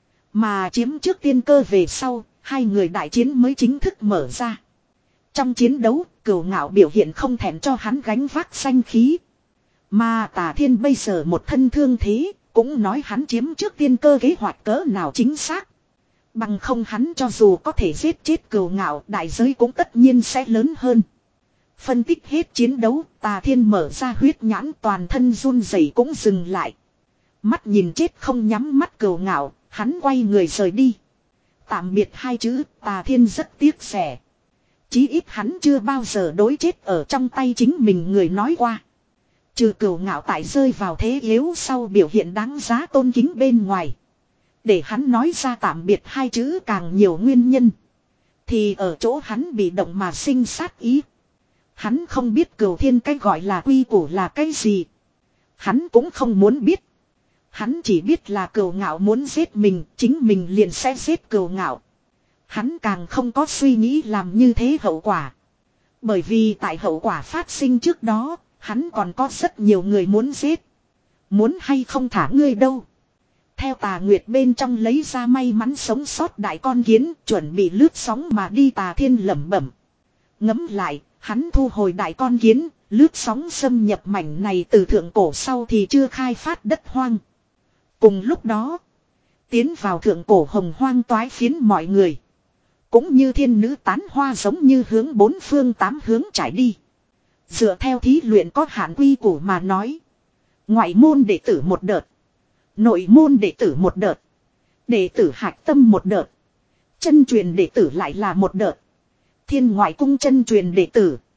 Mà chiếm trước tiên cơ về sau, hai người đại chiến mới chính thức mở ra. Trong chiến đấu, Cửu Ngạo biểu hiện không thèm cho hắn gánh vác danh khí. Mà Tà Thiên bây giờ một thân thương thế, cũng nói hắn chiếm trước tiên cơ kế hoạch cỡ nào chính xác. Bằng không hắn cho dù có thể giết chết Cửu Ngạo, đại giới cũng tất nhiên sẽ lớn hơn. Phân tích hết chiến đấu, Tà Thiên mở ra huyết nhãn, toàn thân run rẩy cũng dừng lại. Mắt nhìn chết không nhắm mắt Cửu Ngạo, hắn quay người rời đi. Tạm biệt hai chữ, Tà Thiên rất tiếc rẻ. Chí ít hắn chưa bao giờ đối chết ở trong tay chính mình người nói qua. Trừ Cửu Ngạo tại rơi vào thế yếu sau biểu hiện đáng giá tôn kính bên ngoài. Để hắn nói ra tạm biệt hai chữ càng nhiều nguyên nhân. Thì ở chỗ hắn bị động mà sinh sát ý. Hắn không biết Cửu Thiên cái gọi là quy củ là cái gì. Hắn cũng không muốn biết. Hắn chỉ biết là Cửu Ngạo muốn giết mình, chính mình liền sẽ giết Cửu Ngạo. Hắn càng không có suy nghĩ làm như thế hậu quả. Bởi vì tại hậu quả phát sinh trước đó, hắn còn có rất nhiều người muốn giết. Muốn hay không thả ngươi đâu. Theo Tà Nguyệt bên trong lấy ra may mắn sống sót đại con kiến, chuẩn bị lướt sóng mà đi. Tà Thiên lẩm bẩm. Ngấm lại, hắn thu hồi đại con kiến, lướt sóng xâm nhập mảnh này từ thượng cổ sau thì chưa khai phát đất hoang. Cùng lúc đó, tiến vào thượng cổ hồng hoang toái phiến mọi người. Cũng như thiên nữ tán hoa giống như hướng bốn phương tám hướng trải đi. Dựa theo thí luyện có hạn quy củ mà nói. Ngoại môn đệ tử một đợt. Nội môn đệ tử một đợt. Đệ tử hạch tâm một đợt. Chân truyền đệ tử lại là một đợt. Thiên ngoại cung chân truyền đệ tử.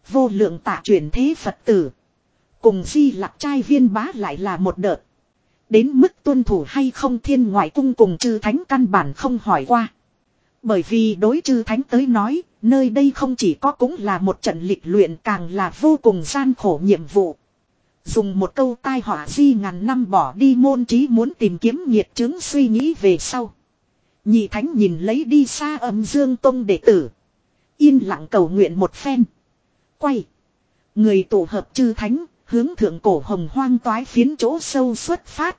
Vô lượng tạ chuyển thế Phật tử. Cùng Di Lặc trai viên bá lại là một đợt. Đến mức tuân thủ hay không Thiên Ngoại Cung cùng chư thánh căn bản không hỏi qua. Bởi vì đối chư thánh tới nói, nơi đây không chỉ có cũng là một trận lịch luyện, càng là vô cùng gian khổ nhiệm vụ. Dùng một câu tai họa di ngàn năm bỏ đi môn trí muốn tìm kiếm nhiệt chứng suy nghĩ về sau. Nhị thánh nhìn lấy đi xa Âm Dương Tông đệ tử. Yên lặng cầu nguyện một phen. Quay. Người tổ hợp chư thánh, hướng thượng cổ hồng hoang toái phiến chỗ sâu xuất phát.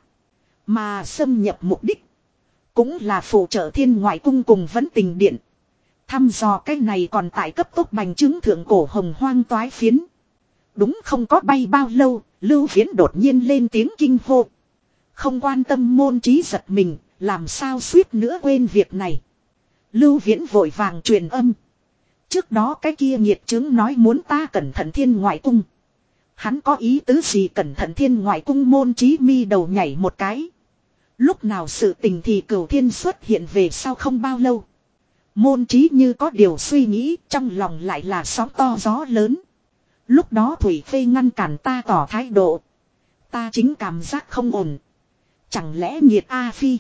Mà xâm nhập mục đích. Cũng là phụ trợ Thiên Ngoại Cung cùng Vấn Tình Điện. Thăm dò cái này còn tại cấp tốc bành trướng thượng cổ hồng hoang toái phiến. Đúng không có bay bao lâu, Lưu Viễn đột nhiên lên tiếng kinh hô. Không quan tâm môn trí giật mình, làm sao suýt nữa quên việc này. Lưu Viễn vội vàng truyền âm. Trước đó cái kia nhiệt chứng nói muốn ta cẩn thận Thiên Ngoại Cung. Hắn có ý tứ gì cẩn thận Thiên Ngoại Cung môn trí mi đầu nhảy một cái. Lúc nào sự tình thì Cửu Thiên xuất hiện về sau không bao lâu. Môn trí như có điều suy nghĩ, trong lòng lại là sóng to gió lớn. Lúc đó Thủy Phê ngăn cản ta tỏ thái độ. Ta chính cảm giác không ổn. Chẳng lẽ nhiệt A Phi.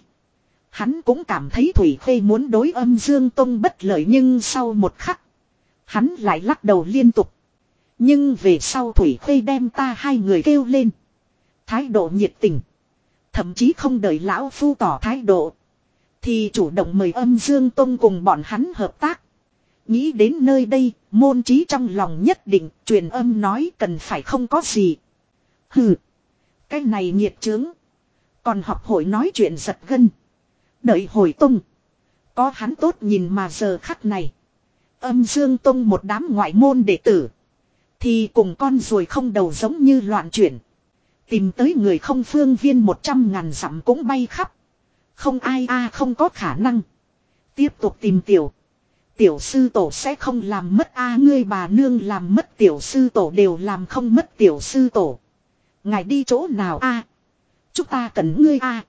Hắn cũng cảm thấy Thủy Phê muốn đối Âm Dương Tông bất lợi, nhưng sau một khắc. Hắn lại lắc đầu liên tục. Nhưng về sau Thủy Phê đem ta hai người kêu lên. Thái độ nhiệt tình. Thậm chí không đợi lão phu tỏ thái độ. Thì chủ động mời Âm Dương Tông cùng bọn hắn hợp tác. Nghĩ đến nơi đây, môn trí trong lòng nhất định, truyền âm nói cần phải không có gì. Hừ. Cái này nhiệt chướng. Còn học hội nói chuyện giật gân. Đợi hồi tung. Có hắn tốt nhìn mà giờ khắc này. Âm Dương Tông một đám ngoại môn đệ tử. Thì cùng con ruồi không đầu giống như loạn chuyển. Tìm tới người không phương viên một trăm ngàn dặm cũng bay khắp. Không ai a à không có khả năng. Tiếp tục tìm tiểu. Tiểu sư tổ sẽ không làm mất a à, ngươi bà nương làm mất tiểu sư tổ đều làm không mất tiểu sư tổ. Ngài đi chỗ nào a à? Chúng ta cần ngươi a à.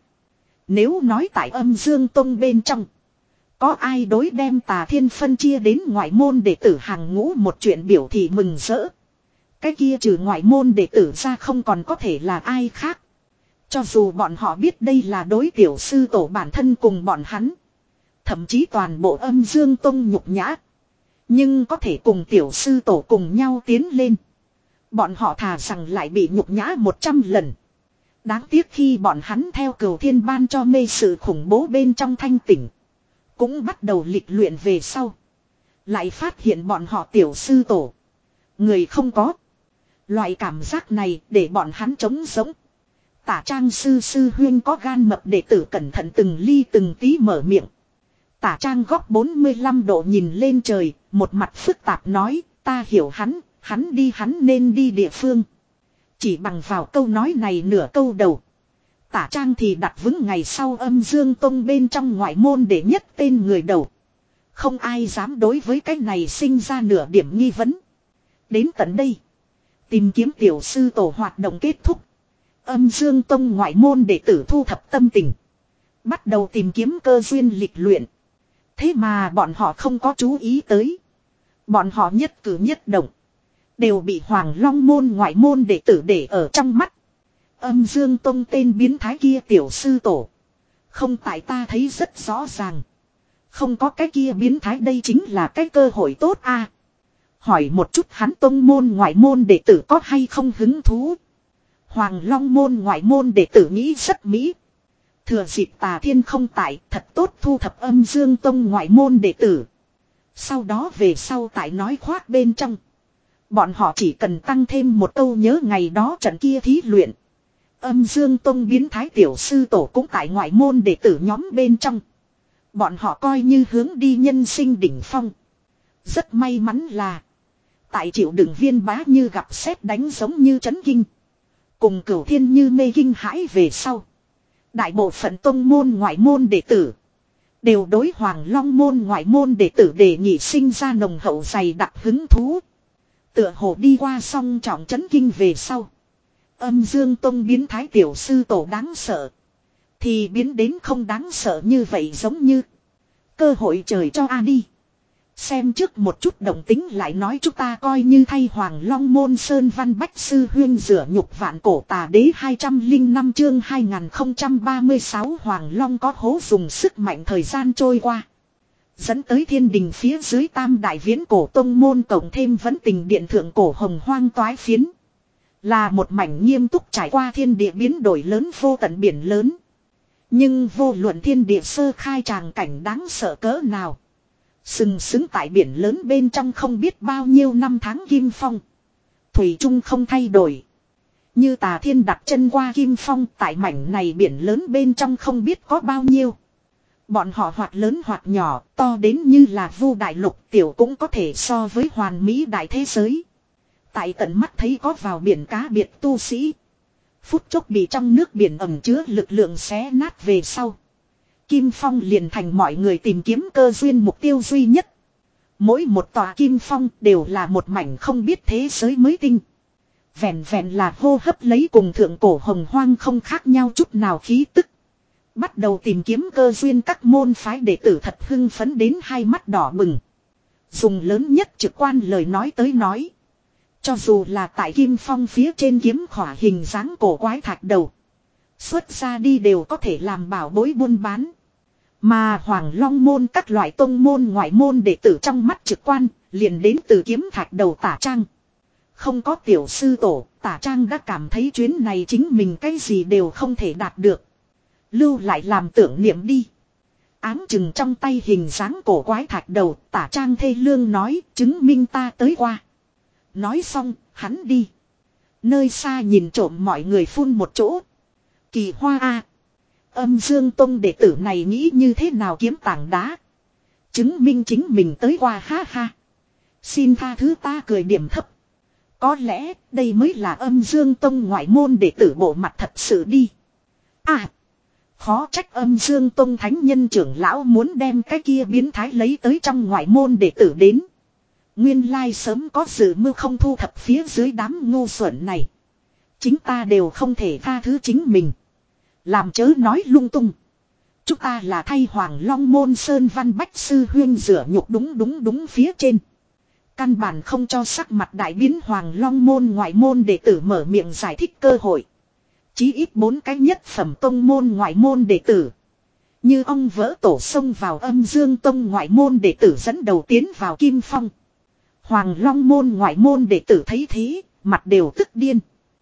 Nếu nói tại Âm Dương Tông bên trong. Có ai đối đem Tà Thiên phân chia đến ngoại môn đệ tử hàng ngũ một chuyện biểu thị mừng rỡ. Cái kia trừ ngoại môn đệ tử ra không còn có thể là ai khác. Cho dù bọn họ biết đây là đối tiểu sư tổ bản thân cùng bọn hắn. Thậm chí toàn bộ Âm Dương Tông nhục nhã. Nhưng có thể cùng tiểu sư tổ cùng nhau tiến lên. Bọn họ thà rằng lại bị nhục nhã một trăm lần. Đáng tiếc khi bọn hắn theo Cửu Thiên ban cho mê sự khủng bố bên trong thanh tỉnh. Cũng bắt đầu lịch luyện về sau. Lại phát hiện bọn họ tiểu sư tổ. Người không có. Loại cảm giác này để bọn hắn trống sống. Tả Trang sư sư huyên có gan mập đệ tử cẩn thận từng ly từng tí mở miệng. Tả Trang góc bốn mươi lăm độ nhìn lên trời, một mặt phức tạp nói, ta hiểu hắn, hắn đi hắn nên đi địa phương. Chỉ bằng vào câu nói này nửa câu đầu. Tả Trang thì đặt vững ngày sau Âm Dương Tông bên trong ngoại môn để nhất tên người đầu. Không ai dám đối với cái này sinh ra nửa điểm nghi vấn. Đến tận đây. Tìm kiếm tiểu sư tổ hoạt động kết thúc. Âm Dương Tông ngoại môn đệ tử thu thập tâm tình. Bắt đầu tìm kiếm cơ duyên lịch luyện. Thế mà bọn họ không có chú ý tới. Bọn họ nhất cử nhất động. Đều bị Hoàng Long môn ngoại môn đệ tử để ở trong mắt. Âm Dương Tông tên biến thái kia tiểu sư tổ. Không tại ta thấy rất rõ ràng. Không có cái kia biến thái đây chính là cái cơ hội tốt a. À, hỏi một chút hắn tông môn ngoại môn đệ tử có hay không hứng thú. Hoàng Long môn ngoại môn đệ tử nghĩ rất mỹ. Thừa dịp Tà Thiên không tại thật tốt thu thập Âm Dương Tông ngoại môn đệ tử. Sau đó về sau tại nói khoác bên trong. Bọn họ chỉ cần tăng thêm một câu nhớ ngày đó trận kia thí luyện. Âm Dương Tông biến thái tiểu sư tổ cũng tại ngoại môn đệ tử nhóm bên trong. Bọn họ coi như hướng đi nhân sinh đỉnh phong. Rất may mắn là. Tại chịu đựng viên bá như gặp sét đánh giống như chấn kinh. Cùng Cửu Thiên như mê kinh hãi về sau. Đại bộ phận tông môn ngoại môn đệ tử. Đều đối Hoàng Long môn ngoại môn đệ tử đề nghị sinh ra nồng hậu dày đặc hứng thú. Tựa hồ đi qua song trọng chấn kinh về sau. Âm Dương Tông biến thái tiểu sư tổ đáng sợ. Thì biến đến không đáng sợ như vậy giống như. Cơ hội trời cho a đi. Xem trước một chút động tính lại nói chúng ta coi như thay Hoàng Long môn Sơn Văn Bách Sư Huyên rửa nhục vạn cổ tà đế hai trăm linh năm chương hai nghìn không trăm ba mươi sáu Hoàng Long có hố dùng sức mạnh thời gian trôi qua. Dẫn tới thiên đình phía dưới tam đại viễn cổ tông môn cộng thêm vẫn tình điện thượng cổ hồng hoang toái phiến. Là một mảnh nghiêm túc trải qua thiên địa biến đổi lớn vô tận biển lớn. Nhưng vô luận thiên địa sơ khai tràng cảnh đáng sợ cỡ nào. Sừng sững tại biển lớn bên trong không biết bao nhiêu năm tháng Kim Phong. Thủy chung không thay đổi. Như Tà Thiên đặt chân qua Kim Phong tại mảnh này biển lớn bên trong không biết có bao nhiêu. Bọn họ hoặc lớn hoặc nhỏ, to đến như là Vu đại lục, tiểu cũng có thể so với hoàn mỹ đại thế giới. Tại tận mắt thấy có vào biển cá biệt tu sĩ. Phút chốc bị trong nước biển ẩm chứa lực lượng xé nát về sau. Kim Phong liền thành mọi người tìm kiếm cơ duyên mục tiêu duy nhất. Mỗi một tòa Kim Phong đều là một mảnh không biết thế giới mới tinh. Vẹn vẹn là hô hấp lấy cùng thượng cổ hồng hoang không khác nhau chút nào khí tức. Bắt đầu tìm kiếm cơ duyên các môn phái đệ tử thật hưng phấn đến hai mắt đỏ bừng. Dùng lớn nhất trực quan lời nói tới nói. Cho dù là tại Kim Phong phía trên kiếm khỏa hình dáng cổ quái thạch đầu. Xuất ra đi đều có thể làm bảo bối buôn bán. Mà Hoàng Long môn các loại tông môn ngoại môn đệ tử trong mắt trực quan, liền đến từ kiếm thạch đầu Tả Trang. Không có tiểu sư tổ, Tả Trang đã cảm thấy chuyến này chính mình cái gì đều không thể đạt được. Lưu lại làm tưởng niệm đi. Áng chừng trong tay hình dáng cổ quái thạch đầu, Tả Trang thê lương nói, chứng minh ta tới qua. Nói xong, hắn đi. Nơi xa nhìn trộm mọi người phun một chỗ. Kỳ hoa a. Âm Dương Tông đệ tử này nghĩ như thế nào kiếm tảng đá. Chứng minh chính mình tới qua ha ha. Xin tha thứ ta cười điểm thấp. Có lẽ đây mới là Âm Dương Tông ngoại môn đệ tử bộ mặt thật sự đi. À. Khó trách Âm Dương Tông thánh nhân trưởng lão muốn đem cái kia biến thái lấy tới trong ngoại môn đệ tử đến. Nguyên lai sớm có sự mưu không thu thập phía dưới đám ngu xuẩn này. Chính ta đều không thể tha thứ chính mình. Làm chớ nói lung tung. Chúng ta là thay Hoàng Long môn Sơn Văn Bách Sư Huyên rửa nhục đúng đúng đúng phía trên. Căn bản không cho sắc mặt đại biến Hoàng Long môn ngoại môn đệ tử mở miệng giải thích cơ hội. Chí ít bốn cái nhất phẩm tông môn ngoại môn đệ tử. Như ông vỡ tổ xông vào Âm Dương Tông ngoại môn đệ tử dẫn đầu tiến vào Kim Phong. Hoàng Long môn ngoại môn đệ tử thấy thế, mặt đều tức điên.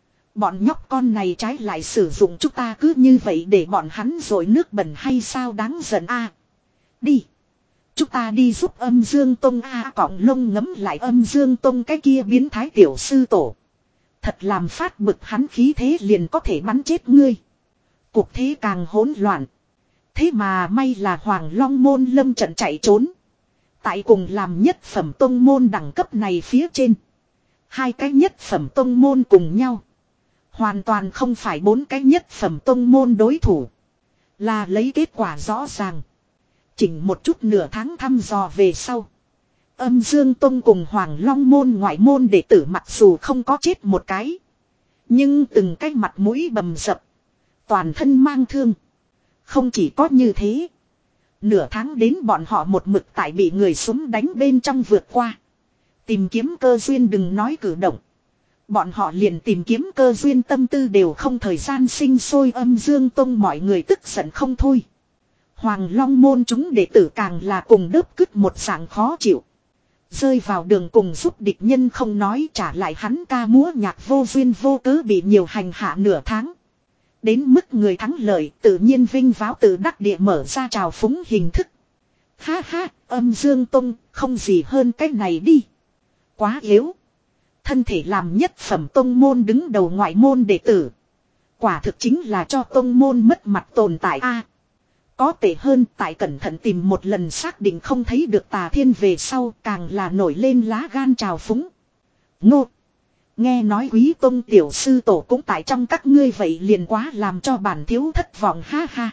Bọn nhóc con này trái lại sử dụng chúng ta cứ như vậy để bọn hắn rội nước bẩn hay sao đáng giận a. À, đi. Chúng ta đi giúp Âm Dương Tông a à, cọng lông ngấm lại Âm Dương Tông cái kia biến thái tiểu sư tổ. Thật làm phát bực hắn khí thế liền có thể bắn chết ngươi. Cuộc thế càng hỗn loạn. Thế mà may là Hoàng Long môn lâm trận chạy trốn. Tại cùng làm nhất phẩm tông môn đẳng cấp này phía trên. Hai cái nhất phẩm tông môn cùng nhau. Hoàn toàn không phải bốn cái nhất phẩm tông môn đối thủ. Là lấy kết quả rõ ràng. Chỉnh một chút nửa tháng thăm dò về sau. Âm Dương Tông cùng Hoàng Long môn ngoại môn đệ tử mặc dù không có chết một cái. Nhưng từng cái mặt mũi bầm dập. Toàn thân mang thương. Không chỉ có như thế. Nửa tháng đến bọn họ một mực tại bị người súng đánh bên trong vượt qua. Tìm kiếm cơ duyên đừng nói cử động. Bọn họ liền tìm kiếm cơ duyên tâm tư đều không thời gian sinh sôi Âm Dương Tông mọi người tức giận không thôi. Hoàng Long môn chúng đệ tử càng là cùng đớp cứt một dạng khó chịu. Rơi vào đường cùng giúp địch nhân không nói trả lại hắn ca múa nhạc vô duyên vô cớ bị nhiều hành hạ nửa tháng. Đến mức người thắng lợi tự nhiên vinh váo tự đắc địa mở ra trào phúng hình thức. Ha ha, Âm Dương Tông không gì hơn cái này đi. Quá yếu. Thân thể làm nhất phẩm tông môn đứng đầu ngoại môn đệ tử. Quả thực chính là cho tông môn mất mặt tồn tại a. À, có tệ hơn tại cẩn thận tìm một lần xác định không thấy được Tà Thiên về sau càng là nổi lên lá gan trào phúng. Ngô. Nghe nói Quý Tông tiểu sư tổ cũng tại trong các ngươi vậy liền quá làm cho bản thiếu thất vọng ha ha.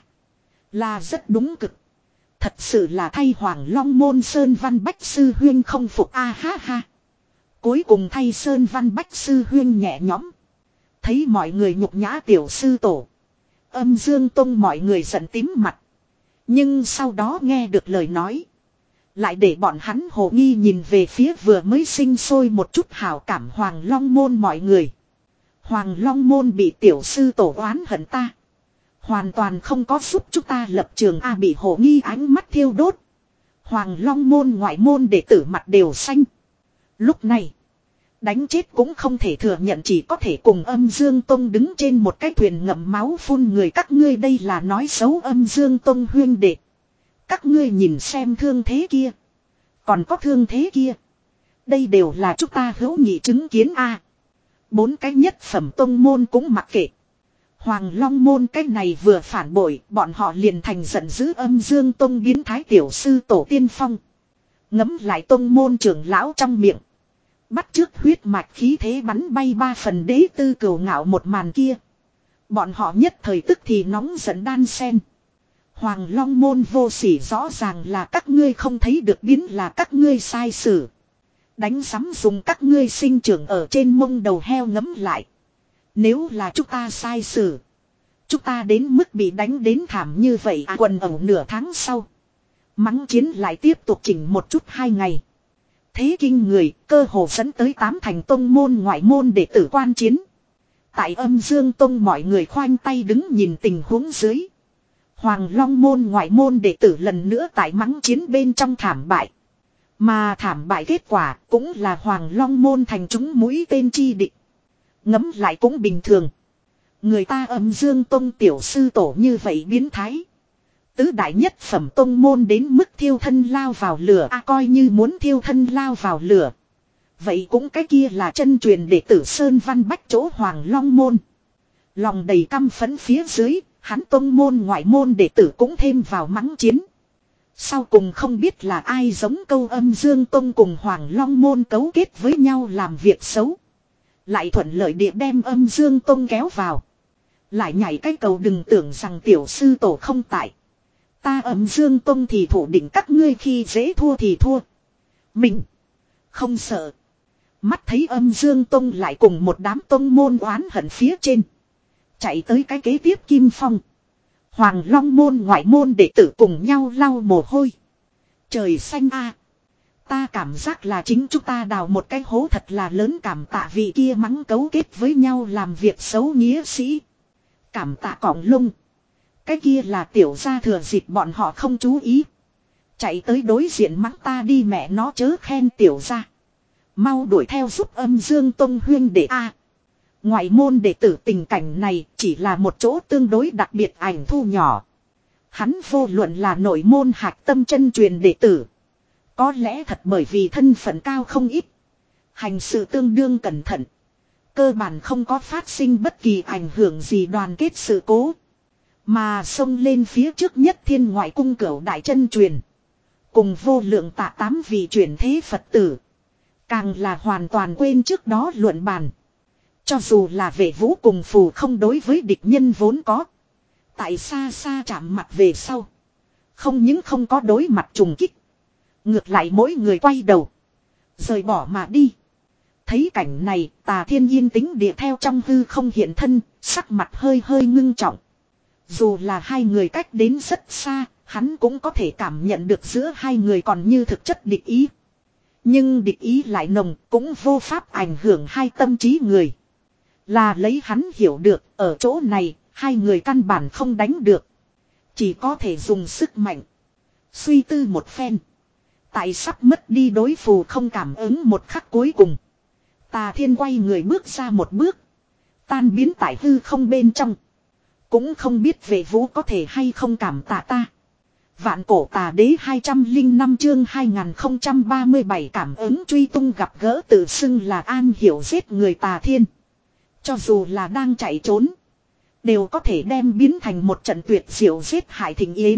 Là rất đúng cực. Thật sự là thay Hoàng Long môn Sơn Văn Bách Sư Huyên không phục a à, ha ha. Cuối cùng thay Sơn Văn Bách Sư Huyên nhẹ nhõm. Thấy mọi người nhục nhã tiểu sư tổ. Âm Dương Tông mọi người giận tím mặt. Nhưng sau đó nghe được lời nói. Lại để bọn hắn hồ nghi nhìn về phía vừa mới sinh sôi một chút hảo cảm Hoàng Long Môn mọi người. Hoàng Long Môn bị tiểu sư tổ oán hận ta. Hoàn toàn không có giúp chúng ta lập trường A bị hồ nghi ánh mắt thiêu đốt. Hoàng Long Môn ngoại môn đệ tử mặt đều xanh. Lúc này, đánh chết cũng không thể thừa nhận, chỉ có thể cùng Âm Dương Tông đứng trên một cái thuyền ngậm máu phun người. Các ngươi đây là nói xấu Âm Dương Tông huyên đệ. Các ngươi nhìn xem thương thế kia. Còn có thương thế kia. Đây đều là chúng ta hữu nghị chứng kiến a. Bốn cái nhất phẩm tông môn cũng mặc kệ. Hoàng Long Môn cái này vừa phản bội, bọn họ liền thành giận dữ Âm Dương Tông biến thái tiểu sư tổ tiên phong. Ngấm lại tông môn trưởng lão trong miệng. Bắt trước huyết mạch khí thế bắn bay ba phần đế tư cửu ngạo một màn kia. Bọn họ nhất thời tức thì nóng giận đan sen. Hoàng Long Môn vô sỉ rõ ràng là các ngươi không thấy được biến là các ngươi sai sử. Đánh sắm dùng các ngươi sinh trưởng ở trên mông đầu heo ngấm lại. Nếu là chúng ta sai sử. Chúng ta đến mức bị đánh đến thảm như vậy à, quần ẩu nửa tháng sau. Mắng chiến lại tiếp tục chỉnh một chút hai ngày. Thế kinh người cơ hồ dẫn tới tám thành tông môn ngoại môn để tử quan chiến. Tại Âm Dương Tông mọi người khoanh tay đứng nhìn tình huống dưới. Hoàng Long Môn ngoại môn đệ tử lần nữa tại mắng chiến bên trong thảm bại. Mà thảm bại kết quả cũng là Hoàng Long Môn thành chúng mũi tên chi địch. Ngấm lại cũng bình thường. Người ta Âm Dương Tông tiểu sư tổ như vậy biến thái. Tứ đại nhất phẩm tông môn đến mức thiêu thân lao vào lửa. À, coi như muốn thiêu thân lao vào lửa. Vậy cũng cái kia là chân truyền đệ tử Sơn Văn Bách chỗ Hoàng Long Môn. Lòng đầy căm phẫn phía dưới. Hắn tông môn ngoại môn đệ tử cũng thêm vào mắng chiến. Sau cùng không biết là ai giống câu Âm Dương Tông cùng Hoàng Long Môn cấu kết với nhau làm việc xấu. Lại thuận lợi địa đem Âm Dương Tông kéo vào. Lại nhảy cái cầu đừng tưởng rằng tiểu sư tổ không tại. Ta Âm Dương Tông thì thủ định các ngươi khi dễ thua thì thua. Mình không sợ. Mắt thấy Âm Dương Tông lại cùng một đám tông môn oán hận phía trên. Chạy tới cái kế tiếp Kim Phong. Hoàng Long Môn ngoại môn đệ tử cùng nhau lau mồ hôi. Trời xanh a, ta cảm giác là chính chúng ta đào một cái hố thật là lớn, cảm tạ vị kia mắng cấu kết với nhau làm việc xấu nghĩa sĩ. Cảm tạ cỏng lung. Cái kia là tiểu gia thừa dịp bọn họ không chú ý. Chạy tới đối diện mắng ta đi mẹ nó chớ khen tiểu gia. Mau đuổi theo giúp Âm Dương Tông huyên đệ a. Ngoại môn đệ tử tình cảnh này chỉ là một chỗ tương đối đặc biệt ảnh thu nhỏ. Hắn vô luận là nội môn hạch tâm chân truyền đệ tử. Có lẽ thật bởi vì thân phận cao không ít. Hành sự tương đương cẩn thận. Cơ bản không có phát sinh bất kỳ ảnh hưởng gì đoàn kết sự cố. Mà xông lên phía trước nhất thiên ngoại cung cửu đại chân truyền. Cùng vô lượng tạ tám vị chuyển thế Phật tử. Càng là hoàn toàn quên trước đó luận bàn. Cho dù là vệ vũ cùng phù không đối với địch nhân vốn có. Tại xa xa chạm mặt về sau. Không những không có đối mặt trùng kích. Ngược lại mỗi người quay đầu. Rời bỏ mà đi. Thấy cảnh này Tà Thiên yên tĩnh địa theo trong hư không hiện thân. Sắc mặt hơi hơi ngưng trọng. Dù là hai người cách đến rất xa. Hắn cũng có thể cảm nhận được giữa hai người còn như thực chất địch ý. Nhưng địch ý lại nồng cũng vô pháp ảnh hưởng hai tâm trí người. Là lấy hắn hiểu được, ở chỗ này, hai người căn bản không đánh được. Chỉ có thể dùng sức mạnh. Suy tư một phen. Tại sắp mất đi đối phù không cảm ứng một khắc cuối cùng. Tà Thiên quay người bước ra một bước. Tan biến tại hư không bên trong. Cũng không biết vệ vũ có thể hay không cảm tạ ta. Vạn cổ tà đế hai trăm lẻ năm chương hai nghìn không trăm ba mươi bảy cảm ứng truy tung gặp gỡ tự xưng là an hiểu giết người Tà Thiên. Cho dù là đang chạy trốn. Đều có thể đem biến thành một trận tuyệt diệu giết hại Thịnh Yến.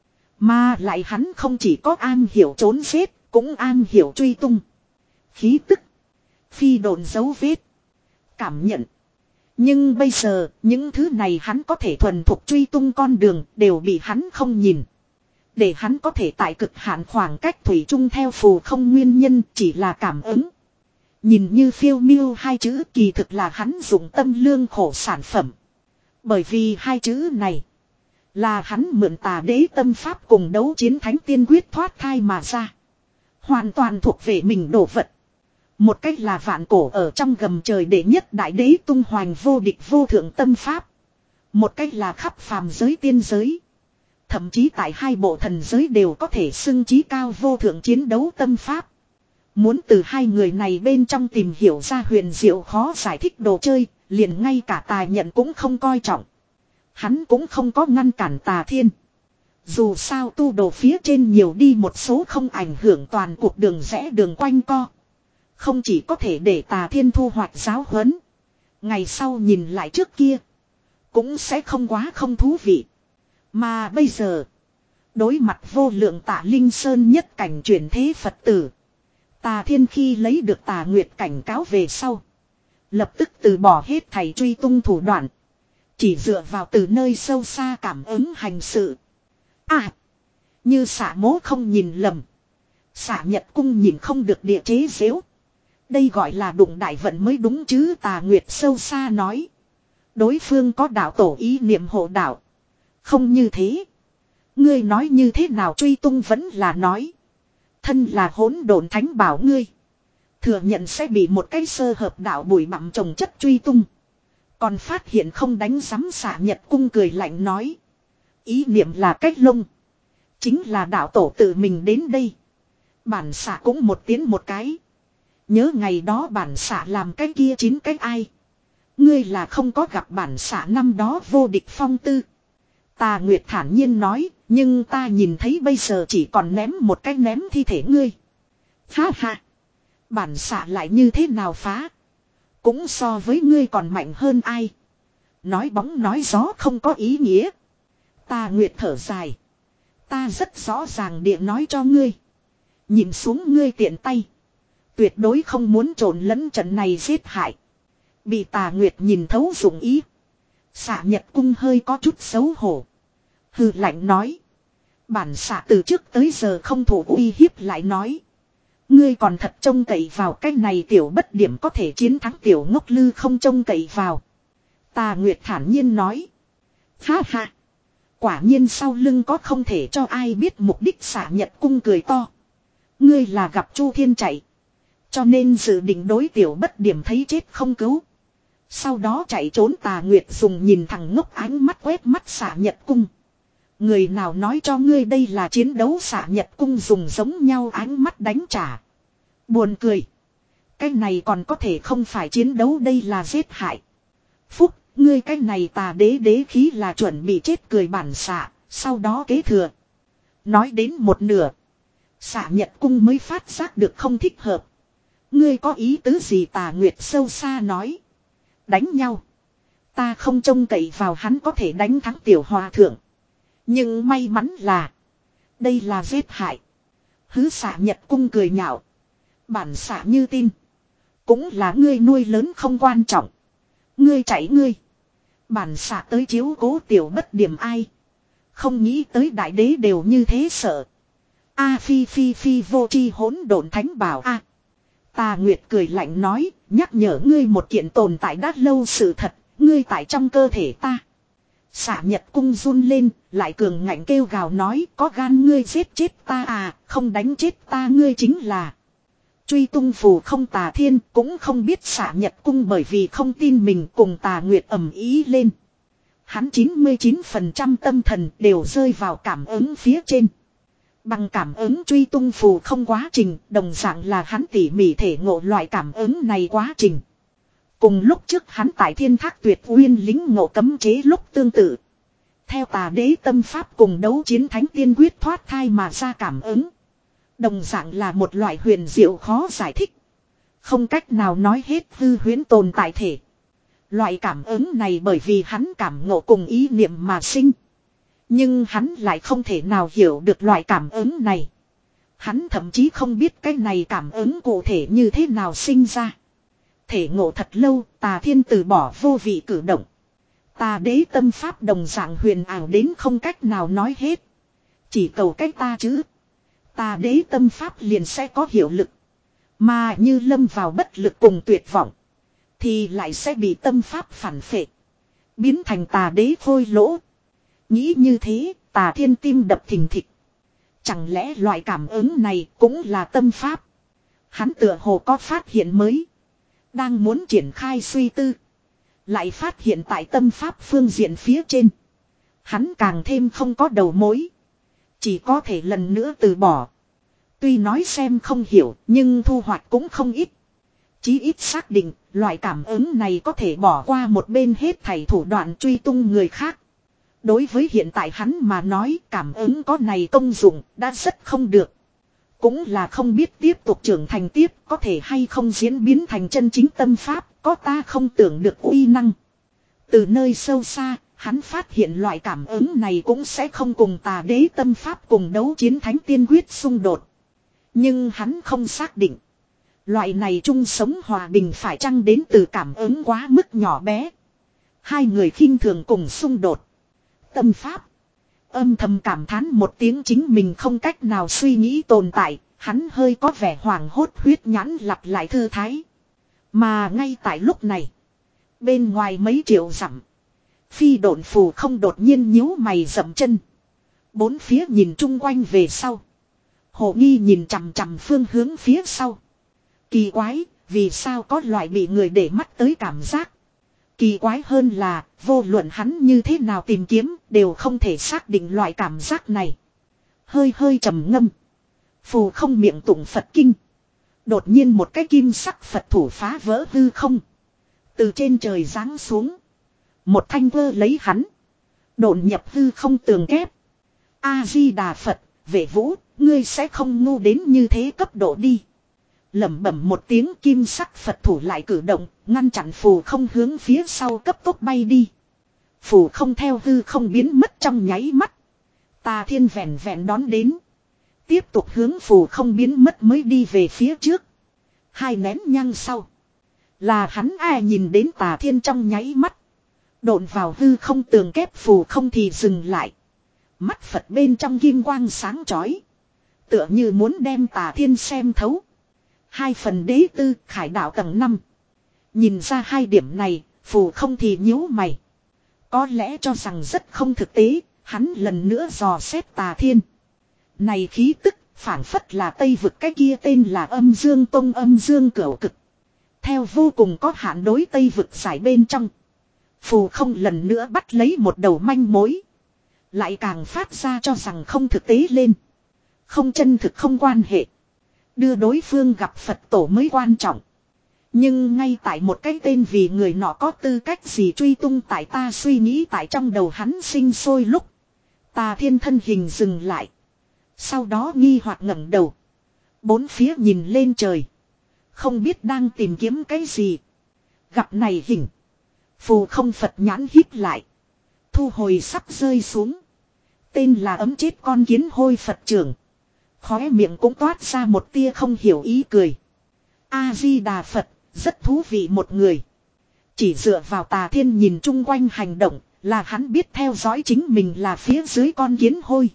Mà lại hắn không chỉ có an hiểu trốn giết. Cũng an hiểu truy tung. Khí tức. Phi độn dấu vết. Cảm nhận. Nhưng bây giờ những thứ này hắn có thể thuần thục truy tung con đường. Đều bị hắn không nhìn. Để hắn có thể tại cực hạn khoảng cách thủy chung theo phù không nguyên nhân chỉ là cảm ứng. Nhìn như phiêu miêu hai chữ kỳ thực là hắn dùng tâm lương khổ sản phẩm. Bởi vì hai chữ này là hắn mượn Tà đế tâm pháp cùng đấu chiến thánh tiên quyết thoát thai mà ra. Hoàn toàn thuộc về mình đồ vật. Một cách là vạn cổ ở trong gầm trời đệ nhất đại đế tung hoành vô địch vô thượng tâm pháp. Một cách là khắp phàm giới tiên giới. Thậm chí tại hai bộ thần giới đều có thể xưng chí cao vô thượng chiến đấu tâm pháp. Muốn từ hai người này bên trong tìm hiểu ra huyền diệu khó giải thích đồ chơi, liền ngay cả Tà Nhận cũng không coi trọng. Hắn cũng không có ngăn cản Tà Thiên. Dù sao tu đồ phía trên nhiều đi một số không ảnh hưởng toàn cuộc đường rẽ đường quanh co. Không chỉ có thể để Tà Thiên thu hoạch giáo huấn. Ngày sau nhìn lại trước kia. Cũng sẽ không quá không thú vị. Mà bây giờ. Đối mặt vô lượng Tà Linh Sơn nhất cảnh chuyển thế Phật tử. Tà Thiên khi lấy được Tà Nguyệt cảnh cáo về sau. Lập tức từ bỏ hết thầy truy tung thủ đoạn. Chỉ dựa vào từ nơi sâu xa cảm ứng hành sự. À. Như xạ mố không nhìn lầm. Xạ Nhật cung nhìn không được địa chế xếu. Đây gọi là đụng đại vận mới đúng chứ. Tà Nguyệt sâu xa nói. Đối phương có đạo tổ ý niệm hộ đạo. Không như thế. Ngươi nói như thế nào truy tung vẫn là nói. Thân là hỗn độn thánh bảo ngươi. Thừa nhận sẽ bị một cái sơ hợp đạo bụi bặm trồng chất truy tung. Còn phát hiện không đánh sắm. Xạ Nhật cung cười lạnh nói. Ý niệm là cách lông. Chính là đạo tổ tự mình đến đây. Bản xạ cũng một tiếng một cái. Nhớ ngày đó bản xạ làm cái kia chín cái ai. Ngươi là không có gặp bản xạ năm đó vô địch phong tư. Tà Nguyệt thản nhiên nói. Nhưng ta nhìn thấy bây giờ chỉ còn ném một cái ném thi thể ngươi. Ha ha. Bản xạ lại như thế nào phá. Cũng so với ngươi còn mạnh hơn ai. Nói bóng nói gió không có ý nghĩa. Tà Nguyệt thở dài. Ta rất rõ ràng địa nói cho ngươi. Nhìn xuống ngươi tiện tay. Tuyệt đối không muốn trộn lẫn trận này giết hại. Bị Tà Nguyệt nhìn thấu dụng ý. Xạ Nhật cung hơi có chút xấu hổ. Hừ lạnh nói. Bản xạ từ trước tới giờ không thủ uy hiếp lại nói. Ngươi còn thật trông cậy vào cái này tiểu bất điểm có thể chiến thắng tiểu ngốc lư không trông cậy vào. Tà Nguyệt thản nhiên nói. Ha ha. Quả nhiên sau lưng có không thể cho ai biết mục đích. Xạ Nhật cung cười to. Ngươi là gặp Chu Thiên chạy. Cho nên dự định đối tiểu bất điểm thấy chết không cứu. Sau đó chạy trốn. Tà Nguyệt dùng nhìn thẳng ngốc ánh mắt quét mắt Xạ Nhật cung. Người nào nói cho ngươi đây là chiến đấu. Xạ Nhật cung dùng giống nhau ánh mắt đánh trả. Buồn cười. Cái này còn có thể không phải chiến đấu, đây là giết hại. Phúc, ngươi cái này Tà đế đế khí là chuẩn bị chết cười bản xạ, sau đó kế thừa. Nói đến một nửa. Xạ Nhật cung mới phát giác được không thích hợp. Ngươi có ý tứ gì? Tà Nguyệt sâu xa nói. Đánh nhau. Ta không trông cậy vào hắn có thể đánh thắng tiểu hòa thượng. Nhưng may mắn là. Đây là giết hại. Hứ. Xạ Nhật cung cười nhạo. Bản xạ như tin. Cũng là ngươi nuôi lớn không quan trọng. Ngươi chạy ngươi. Bản xạ tới chiếu cố tiểu bất điểm ai. Không nghĩ tới đại đế đều như thế sợ. A phi phi phi vô tri hỗn độn thánh bảo a. Tà Nguyệt cười lạnh nói. Nhắc nhở ngươi một kiện tồn tại đã lâu sự thật. Ngươi tại trong cơ thể ta. Xạ Nhật cung run lên. Lại cường ngạnh kêu gào nói. Có gan ngươi giết chết ta à. Không đánh chết ta ngươi chính là. Truy tung phù không. Tà Thiên cũng không biết Xạ Nhật cung bởi vì không tin mình cùng Tà Nguyệt ầm ý lên. Hắn chín mươi chín phần trăm tâm thần đều rơi vào cảm ứng phía trên. Bằng cảm ứng truy tung phù không quá trình, đồng dạng là hắn tỉ mỉ thể ngộ loại cảm ứng này quá trình. Cùng lúc trước hắn tại Thiên Thác Tuyệt Uyên lính ngộ cấm chế lúc tương tự. Theo Tà đế tâm pháp cùng đấu chiến thánh tiên quyết thoát thai mà ra cảm ứng. Đồng dạng là một loại huyền diệu khó giải thích. Không cách nào nói hết hư huyễn tồn tại thể. Loại cảm ứng này bởi vì hắn cảm ngộ cùng ý niệm mà sinh. Nhưng hắn lại không thể nào hiểu được loại cảm ứng này. Hắn thậm chí không biết cái này cảm ứng cụ thể như thế nào sinh ra. Thể ngộ thật lâu, Tà Thiên từ bỏ vô vị cử động. Tà đế tâm pháp đồng dạng huyền ảo đến không cách nào nói hết. Chỉ cầu cách ta chứ. Tà đế tâm pháp liền sẽ có hiệu lực. Mà như lâm vào bất lực cùng tuyệt vọng. Thì lại sẽ bị tâm pháp phản phệ. Biến thành tà đế phôi lỗ. Nghĩ như thế, Tà Thiên tim đập thình thịch. Chẳng lẽ loại cảm ứng này cũng là tâm pháp? Hắn tựa hồ có phát hiện mới. Đang muốn triển khai suy tư. Lại phát hiện tại tâm pháp phương diện phía trên. Hắn càng thêm không có đầu mối. Chỉ có thể lần nữa từ bỏ. Tuy nói xem không hiểu nhưng thu hoạch cũng không ít. Chí ít xác định loại cảm ứng này có thể bỏ qua một bên hết thảy thủ đoạn truy tung người khác. Đối với hiện tại hắn mà nói cảm ứng có này công dụng đã rất không được. Cũng là không biết tiếp tục trưởng thành tiếp có thể hay không diễn biến thành chân chính tâm pháp có ta không tưởng được uy năng. Từ nơi sâu xa hắn phát hiện loại cảm ứng này cũng sẽ không cùng tà đế tâm pháp cùng đấu chiến thánh tiên quyết xung đột. Nhưng hắn không xác định. Loại này chung sống hòa bình phải chăng đến từ cảm ứng quá mức nhỏ bé. Hai người khinh thường cùng xung đột. Tâm pháp. Âm thầm cảm thán một tiếng chính mình không cách nào suy nghĩ tồn tại. Hắn hơi có vẻ hoảng hốt huyết nhãn lặp lại thư thái. Mà ngay tại lúc này. Bên ngoài mấy triệu dặm. Phi độn phù không đột nhiên nhíu mày dậm chân. Bốn phía nhìn chung quanh về sau. Hồ nghi nhìn chằm chằm phương hướng phía sau. Kỳ quái, vì sao có loại bị người để mắt tới cảm giác. Kỳ quái hơn là, vô luận hắn như thế nào tìm kiếm, đều không thể xác định loại cảm giác này. Hơi hơi trầm ngâm. Phù không miệng tụng Phật kinh. Đột nhiên một cái kim sắc Phật thủ phá vỡ hư không. Từ trên trời giáng xuống. Một thanh vơ lấy hắn. Độn nhập hư không tường kép. A-di-đà Phật, vệ vũ, ngươi sẽ không ngu đến như thế cấp độ đi. Lẩm bẩm một tiếng kim sắc Phật thủ lại cử động, ngăn chặn phù không hướng phía sau cấp tốc bay đi. Phù không theo hư không biến mất trong nháy mắt. Tà Thiên vẹn vẹn đón đến. Tiếp tục hướng phù không biến mất mới đi về phía trước. Hai nén nhang sau. Là hắn ai nhìn đến Tà Thiên trong nháy mắt. Độn vào hư không tường kép phù không thì dừng lại. Mắt Phật bên trong kim quang sáng chói. Tựa như muốn đem Tà Thiên xem thấu. Hai phần đế tư khải đạo tầng năm. Nhìn ra hai điểm này, phù không thì nhíu mày. Có lẽ cho rằng rất không thực tế, hắn lần nữa dò xét Tà Thiên. Này khí tức, phảng phất là Tây vực cái kia tên là âm dương tông âm dương cửu cực. Theo vô cùng có hạn đối Tây vực giải bên trong. Phù không lần nữa bắt lấy một đầu manh mối. Lại càng phát ra cho rằng không thực tế lên. Không chân thực không quan hệ. Đưa đối phương gặp Phật tổ mới quan trọng. Nhưng ngay tại một cái tên vì người nọ có tư cách gì truy tung tại ta suy nghĩ tại trong đầu hắn sinh sôi lúc. Tà Thiên thân hình dừng lại. Sau đó nghi hoặc ngẩng đầu. Bốn phía nhìn lên trời. Không biết đang tìm kiếm cái gì. Gặp này hình. Phù không Phật nhãn híp lại. Thu hồi sắp rơi xuống. Tên là ấm chết con kiến hôi Phật trưởng. Khóe miệng cũng toát ra một tia không hiểu ý cười. A-di-đà Phật, rất thú vị một người. Chỉ dựa vào Tà Thiên nhìn chung quanh hành động, là hắn biết theo dõi chính mình là phía dưới con kiến hôi.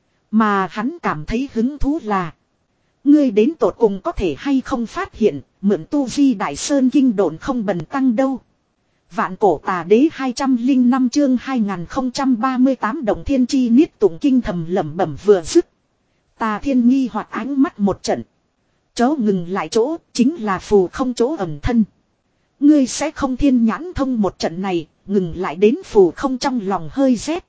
Mà hắn cảm thấy hứng thú là. Ngươi đến tột cùng có thể hay không phát hiện, mượn tu di đại sơn kinh độn không bần tăng đâu. Vạn cổ tà đế hai trăm lẻ năm chương hai nghìn không trăm ba mươi tám động thiên chi niết tụng kinh thầm lẩm bẩm vừa dứt. Tà Thiên nghi hoặc ánh mắt một trận. Chỗ ngừng lại chỗ chính là phù không chỗ ẩn thân. Ngươi sẽ không thiên nhãn thông một trận này, ngừng lại đến phù không trong lòng hơi rét.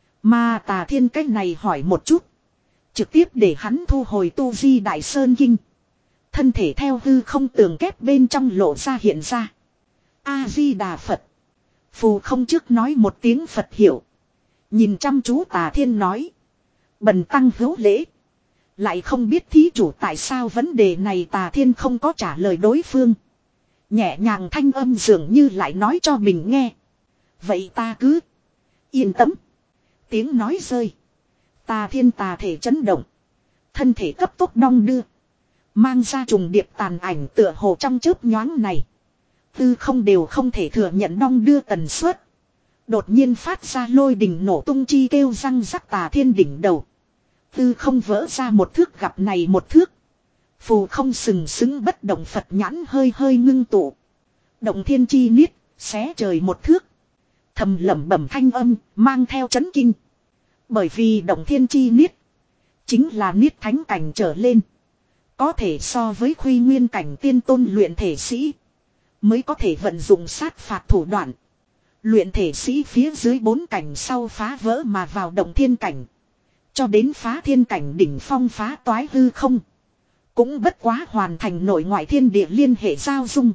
Mà Tà Thiên cách này hỏi một chút. Trực tiếp để hắn thu hồi tu di đại sơn kinh. Thân thể theo hư không tường kép bên trong lộ ra hiện ra. A-di-đà Phật. Phù không trước nói một tiếng Phật hiểu. Nhìn chăm chú Tà Thiên nói. Bần tăng hữu lễ. Lại không biết thí chủ tại sao vấn đề này Tà Thiên không có trả lời đối phương. Nhẹ nhàng thanh âm dường như lại nói cho mình nghe. Vậy ta cứ yên tâm. Tiếng nói rơi. Tà Thiên tà thể chấn động. Thân thể cấp tốc đong đưa. Mang ra trùng điệp tàn ảnh tựa hồ trong chớp nhoáng này. Tư không đều không thể thừa nhận đong đưa tần suất. Đột nhiên phát ra lôi đình nổ tung chi kêu răng rắc Tà Thiên đỉnh đầu. Tư không vỡ ra một thước gặp này một thước. Phù không sừng sững bất động Phật nhãn hơi hơi ngưng tụ. Động thiên chi niết, xé trời một thước. Thầm lẩm bẩm thanh âm, mang theo chấn kinh. Bởi vì động thiên chi niết. chính là niết thánh cảnh trở lên. Có thể so với khuy nguyên cảnh tiên tôn luyện thể sĩ. Mới có thể vận dụng sát phạt thủ đoạn. Luyện thể sĩ phía dưới bốn cảnh sau phá vỡ mà vào động thiên cảnh. Cho đến phá thiên cảnh đỉnh phong phá toái hư không. Cũng bất quá hoàn thành nội ngoại thiên địa liên hệ giao dung.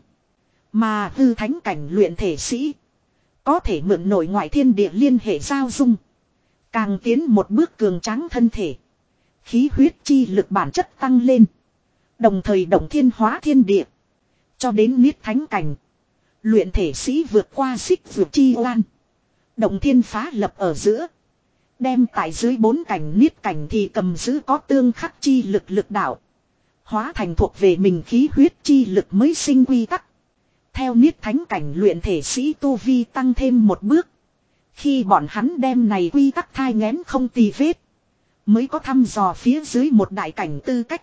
Mà hư thánh cảnh luyện thể sĩ. Có thể mượn nội ngoại thiên địa liên hệ giao dung. Càng tiến một bước cường tráng thân thể. Khí huyết chi lực bản chất tăng lên. Đồng thời động thiên hóa thiên địa. Cho đến niết thánh cảnh. Luyện thể sĩ vượt qua xích vượt chi oan. Động thiên phá lập ở giữa. Đem tại dưới bốn cảnh niết cảnh thì cầm giữ có tương khắc chi lực lực đạo. Hóa thành thuộc về mình khí huyết chi lực mới sinh quy tắc. Theo niết thánh cảnh luyện thể sĩ tu vi tăng thêm một bước. Khi bọn hắn đem này quy tắc thai nghén không tì vết. Mới có thăm dò phía dưới một đại cảnh tư cách.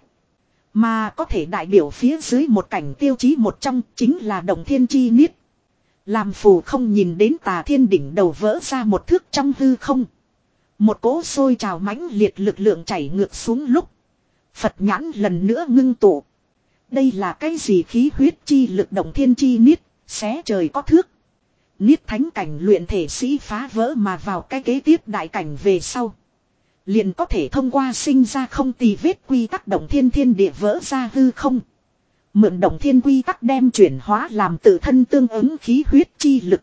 Mà có thể đại biểu phía dưới một cảnh tiêu chí một trong chính là động thiên chi niết. Làm phù không nhìn đến tà thiên đỉnh đầu vỡ ra một thước trong hư không. Một cỗ sôi trào mãnh liệt lực lượng chảy ngược xuống lúc. Phật nhãn lần nữa ngưng tụ. Đây là cái gì khí huyết chi lực động thiên chi niết, xé trời có thước. Niết thánh cảnh luyện thể sĩ phá vỡ mà vào cái kế tiếp đại cảnh về sau. Liền có thể thông qua sinh ra không tì vết quy tắc động thiên thiên địa vỡ ra hư không. Mượn động thiên quy tắc đem chuyển hóa làm tự thân tương ứng khí huyết chi lực.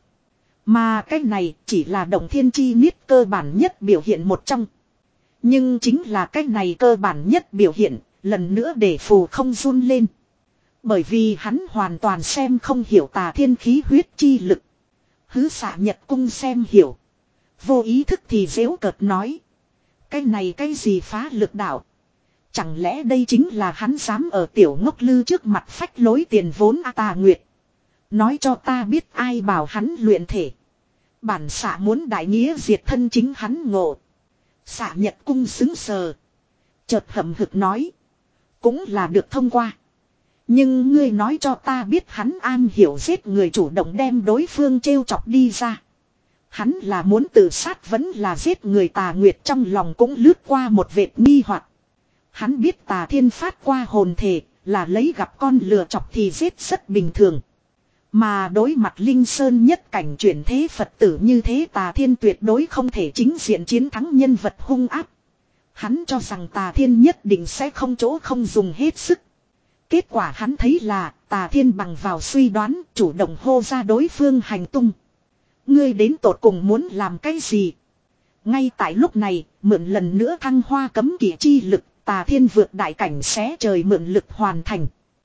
Mà cái này chỉ là động thiên chi niết cơ bản nhất biểu hiện một trong. Nhưng chính là cái này cơ bản nhất biểu hiện, lần nữa để phù không run lên. Bởi vì hắn hoàn toàn xem không hiểu tà thiên khí huyết chi lực. Hứ xạ nhật cung xem hiểu. Vô ý thức thì dễu cợt nói. Cái này cái gì phá lực đạo. Chẳng lẽ đây chính là hắn dám ở tiểu ngốc lư trước mặt phách lối tiền vốn a Tà Nguyệt. Nói cho ta biết ai bảo hắn luyện thể. Bản xạ muốn đại nghĩa diệt thân chính hắn ngộ. Xạ nhật cung xứng sờ. Chợt hậm hực nói. Cũng là được thông qua. Nhưng ngươi nói cho ta biết hắn an hiểu giết người chủ động đem đối phương trêu chọc đi ra. Hắn là muốn tự sát vẫn là giết người Tà Nguyệt trong lòng cũng lướt qua một vệt nghi hoặc. Hắn biết Tà Thiên phát qua hồn thể là lấy gặp con lừa chọc thì giết rất bình thường. Mà đối mặt Linh Sơn nhất cảnh chuyển thế Phật tử như thế Tà Thiên tuyệt đối không thể chính diện chiến thắng nhân vật hung ác. Hắn cho rằng Tà Thiên nhất định sẽ không chỗ không dùng hết sức. Kết quả hắn thấy là Tà Thiên bằng vào suy đoán chủ động hô ra đối phương hành tung. Ngươi đến tột cùng muốn làm cái gì? Ngay tại lúc này, mượn lần nữa thăng hoa cấm kỵ chi lực, Tà Thiên vượt đại cảnh xé trời mượn lực hoàn thành.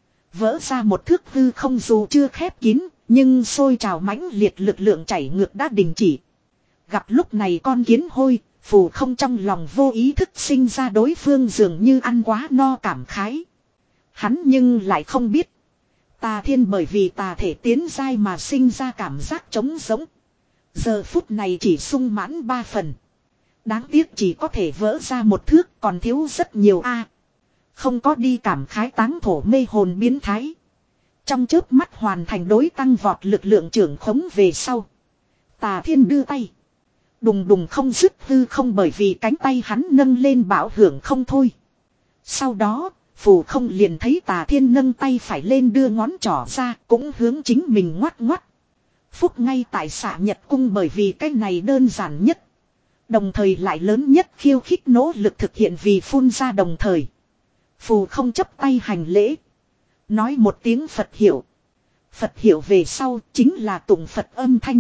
Vỡ ra một thước hư không dù chưa khép kín, nhưng sôi trào mãnh liệt lực lượng chảy ngược đã đình chỉ. Gặp lúc này con kiến hôi, phù không trong lòng vô ý thức sinh ra đối phương dường như ăn quá no cảm khái. Hắn nhưng lại không biết. Tà Thiên bởi vì tà thể tiến giai mà sinh ra cảm giác trống rỗng. Giờ phút này chỉ sung mãn ba phần. Đáng tiếc chỉ có thể vỡ ra một thước còn thiếu rất nhiều a. Không có đi cảm khái táng thổ mê hồn biến thái. Trong chớp mắt hoàn thành đối tăng vọt lực lượng trưởng khống về sau. Tà Thiên đưa tay. Đùng đùng không dứt hư không bởi vì cánh tay hắn nâng lên bão hưởng không thôi. Sau đó, phù không liền thấy Tà Thiên nâng tay phải lên đưa ngón trỏ ra cũng hướng chính mình ngoắt ngoắt. Phúc ngay tại xạ nhật cung bởi vì cái này đơn giản nhất. Đồng thời lại lớn nhất khiêu khích nỗ lực thực hiện vì phun ra đồng thời. Phù không chấp tay hành lễ. Nói một tiếng Phật hiệu. Phật hiệu về sau chính là tụng Phật âm thanh.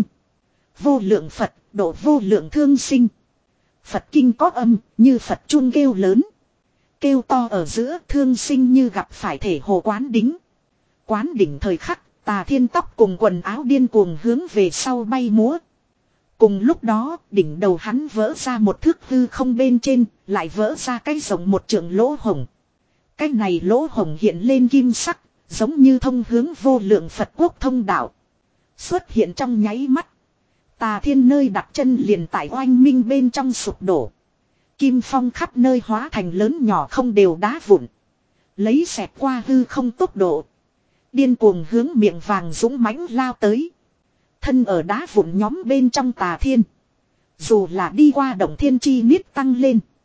Vô lượng Phật, độ vô lượng thương sinh. Phật kinh có âm, như Phật chuông kêu lớn. Kêu to ở giữa thương sinh như gặp phải thể hồ quán đính. Quán đỉnh thời khắc. Tà Thiên tóc cùng quần áo điên cuồng hướng về sau bay múa. Cùng lúc đó, đỉnh đầu hắn vỡ ra một thước hư không bên trên, lại vỡ ra cái rộng một trượng lỗ hổng. Cái này lỗ hổng hiện lên kim sắc, giống như thông hướng vô lượng Phật quốc thông đạo. Xuất hiện trong nháy mắt. Tà Thiên nơi đặt chân liền tại oanh minh bên trong sụp đổ. Kim phong khắp nơi hóa thành lớn nhỏ không đều đá vụn. Lấy xẹt qua hư không tốc độ. Điên cuồng hướng miệng vàng dũng mãnh lao tới. Thân ở đá vụn nhóm bên trong Tà Thiên. Dù là đi qua động thiên chi niết tăng lên.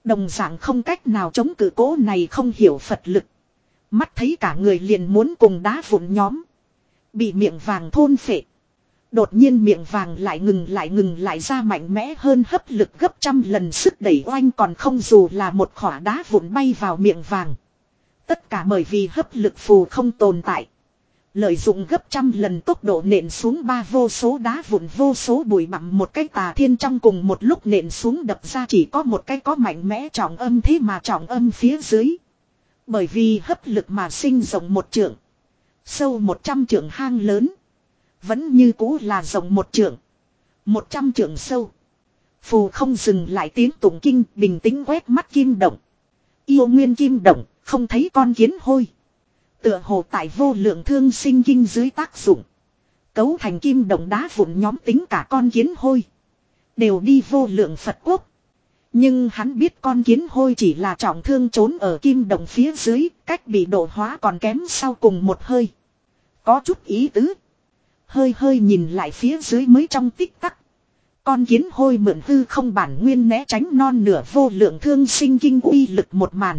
Đồng dạng không cách nào chống cự cố này không hiểu Phật lực. Mắt thấy cả người liền muốn cùng đá vụn nhóm. Bị miệng vàng thôn phệ. Đột nhiên miệng vàng lại ngừng lại ngừng lại ra mạnh mẽ hơn hấp lực gấp trăm lần sức đẩy oanh còn không dù là một khỏa đá vụn bay vào miệng vàng. Tất cả bởi vì hấp lực phù không tồn tại. Lợi dụng gấp trăm lần tốc độ nện xuống ba vô số đá vụn vô số bụi bặm một cái Tà Thiên trong cùng một lúc nện xuống đập ra chỉ có một cái có mạnh mẽ trọng âm thế mà trọng âm phía dưới. Bởi vì hấp lực mà sinh rộng một trượng. Sâu một trăm trượng hang lớn. Vẫn như cũ là rộng một trượng. Một trăm trượng sâu. Phù không dừng lại tiếng tụng kinh bình tĩnh quét mắt kim động. Yêu nguyên kim động, không thấy con kiến hôi. Tựa hồ tại vô lượng thương sinh kinh dưới tác dụng. Cấu thành kim động đá vụn nhóm tính cả con kiến hôi. Đều đi vô lượng Phật quốc. Nhưng hắn biết con kiến hôi chỉ là trọng thương trốn ở kim động phía dưới, cách bị độ hóa còn kém sau cùng một hơi. Có chút ý tứ. Hơi hơi nhìn lại phía dưới mới trong tích tắc. Con kiến hôi mượn hư không bản nguyên né tránh non nửa vô lượng thương sinh kinh uy lực một màn.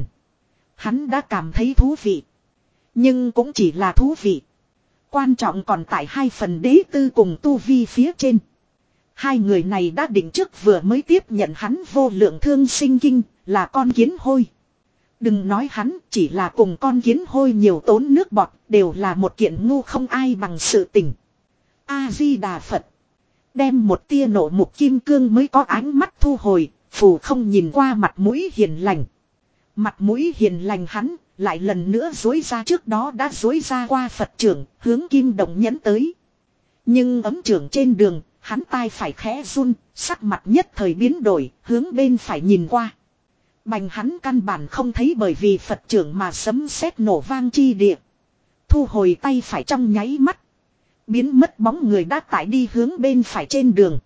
Hắn đã cảm thấy thú vị. Nhưng cũng chỉ là thú vị. Quan trọng còn tại hai phần đế tư cùng tu vi phía trên. Hai người này đã định trước vừa mới tiếp nhận hắn vô lượng thương sinh kinh là con kiến hôi. Đừng nói hắn chỉ là cùng con kiến hôi nhiều tốn nước bọt đều là một kiện ngu không ai bằng sự tình. A-di-đà Phật. Đem một tia nổ mục kim cương mới có ánh mắt thu hồi, phù không nhìn qua mặt mũi hiền lành. Mặt mũi hiền lành hắn, lại lần nữa dối ra trước đó đã dối ra qua Phật trưởng, hướng kim động nhấn tới. Nhưng ấm trưởng trên đường, hắn tai phải khẽ run, sắc mặt nhất thời biến đổi, hướng bên phải nhìn qua. Bành hắn căn bản không thấy bởi vì Phật trưởng mà sấm sét nổ vang chi địa. Thu hồi tay phải trong nháy mắt. Biến mất bóng người đã tải đi hướng bên phải trên đường.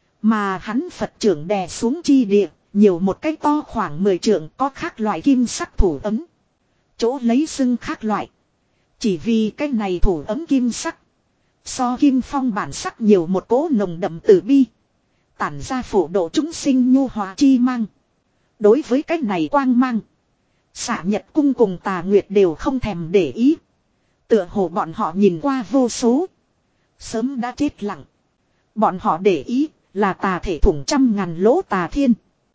Mà hắn Phật trưởng đè xuống chi địa, nhiều một cái to khoảng mười trượng có khác loại kim sắc thủ ấm. Chỗ lấy xưng khác loại. Chỉ vì cái này thủ ấm kim sắc. So kim phong bản sắc nhiều một cỗ nồng đậm tử bi. Tản ra phổ độ chúng sinh nhu hòa chi mang. Đối với cái này quang mang. Xạ Nhật Cung cùng Tà Nguyệt đều không thèm để ý. Tựa hồ bọn họ nhìn qua vô số. Sớm đã chết lặng. Bọn họ để ý là tà thể thủng trăm ngàn lỗ Tà Thiên.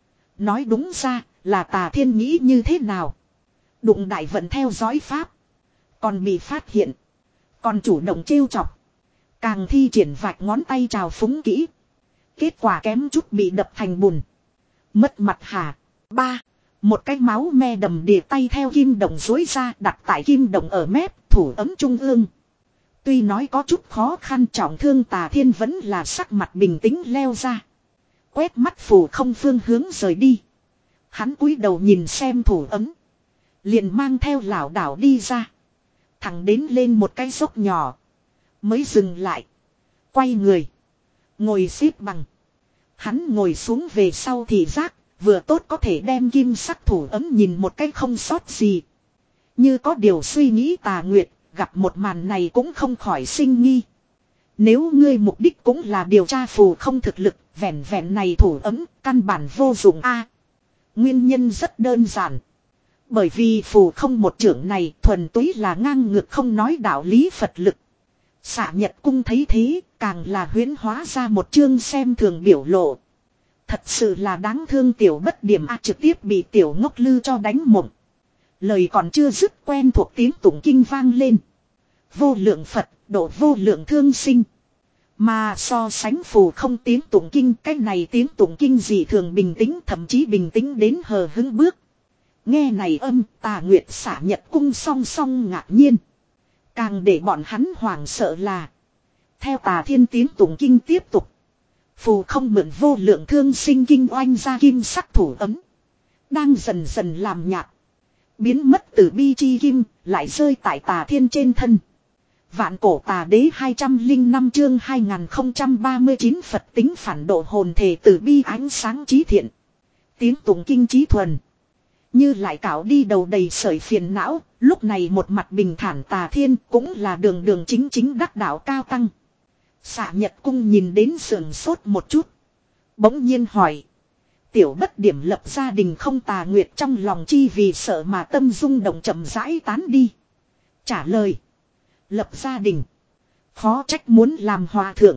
Nói đúng ra là Tà Thiên nghĩ như thế nào. Đụng đại vận theo dõi pháp. Còn bị phát hiện. Còn chủ động trêu chọc. Càng thi triển vạch ngón tay trào phúng kỹ. Kết quả kém chút bị đập thành bùn. Mất mặt hả. Ba. Một cái máu me đầm đìa tay theo kim đồng dối ra đặt tại kim đồng ở mép thủ ấm trung ương. Tuy nói có chút khó khăn trọng thương Tà Thiên vẫn là sắc mặt bình tĩnh leo ra. Quét mắt phù không phương hướng rời đi. Hắn cúi đầu nhìn xem thủ ấm. Liền mang theo lảo đảo đi ra. Thẳng đến lên một cái dốc nhỏ. Mới dừng lại. Quay người. Ngồi xếp bằng. Hắn ngồi xuống về sau thì giác. Vừa tốt có thể đem kim sắc thủ ấm nhìn một cái không sót gì. Như có điều suy nghĩ Tà Nguyệt. Gặp một màn này cũng không khỏi sinh nghi. Nếu ngươi mục đích cũng là điều tra phù không thực lực. Vẹn vẹn này thủ ấm căn bản vô dụng a. Nguyên nhân rất đơn giản. Bởi vì phù không một trưởng này thuần túy là ngang ngược không nói đạo lý Phật lực. Xạ Nhật Cung thấy thế càng là huyễn hóa ra một chương xem thường biểu lộ. Thật sự là đáng thương tiểu bất điểm a trực tiếp bị tiểu ngốc lư cho đánh mộng. Lời còn chưa dứt quen thuộc tiếng tụng kinh vang lên. Vô lượng Phật, độ vô lượng thương sinh. Mà so sánh phù không tiếng tụng kinh, cái này tiếng tụng kinh gì thường bình tĩnh thậm chí bình tĩnh đến hờ hững bước. Nghe này âm Tà Nguyệt Xạ Nhật Cung song song ngạc nhiên. Càng để bọn hắn hoảng sợ là. Theo Tà Thiên tiếng tụng kinh tiếp tục. Phù không mượn vô lượng thương sinh kinh oanh ra kim sắc thủ ấm. Đang dần dần làm nhạt. Biến mất từ bi chi kim lại rơi tại Tà Thiên trên thân. Vạn cổ Tà Đế hai trăm lẻ năm chương hai nghìn không trăm ba mươi chín Phật tính phản độ hồn thể từ bi ánh sáng trí thiện. Tiếng tụng kinh trí thuần. Như lại cạo đi đầu đầy sợi phiền não, lúc này một mặt bình thản Tà Thiên cũng là đường đường chính chính đắc đạo cao tăng. Xạ Nhật Cung nhìn đến sườn sốt một chút. Bỗng nhiên hỏi. Tiểu bất điểm lập gia đình không Tà Nguyệt trong lòng chi vì sợ mà tâm rung động chậm rãi tán đi. Trả lời. Lập gia đình. Khó trách muốn làm hòa thượng.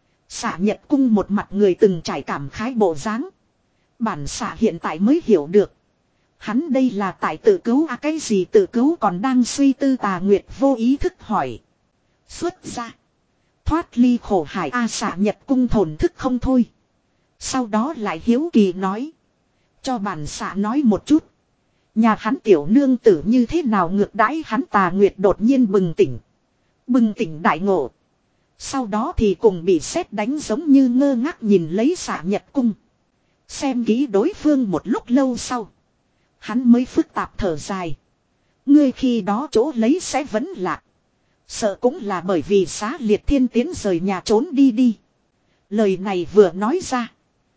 Xạ Nhật Cung một mặt người từng trải cảm khái bộ dáng. Bản xạ hiện tại mới hiểu được. Hắn đây là tại tự cứu à cái gì tự cứu còn đang suy tư Tà Nguyệt vô ý thức hỏi. Xuất ra. Thoát ly khổ hải a Xạ Nhật Cung thổn thức không thôi. Sau đó lại hiếu kỳ nói. Cho bản xạ nói một chút. Nhà hắn tiểu nương tử như thế nào ngược đãi hắn Tà Nguyệt đột nhiên bừng tỉnh. Bừng tỉnh đại ngộ. Sau đó thì cùng bị sét đánh giống như ngơ ngác nhìn lấy Xạ Nhật Cung. Xem kỹ đối phương một lúc lâu sau. Hắn mới phức tạp thở dài. Ngươi khi đó chỗ lấy sẽ vẫn lạc. Sợ cũng là bởi vì xá liệt thiên tiến rời nhà trốn đi đi. Lời này vừa nói ra.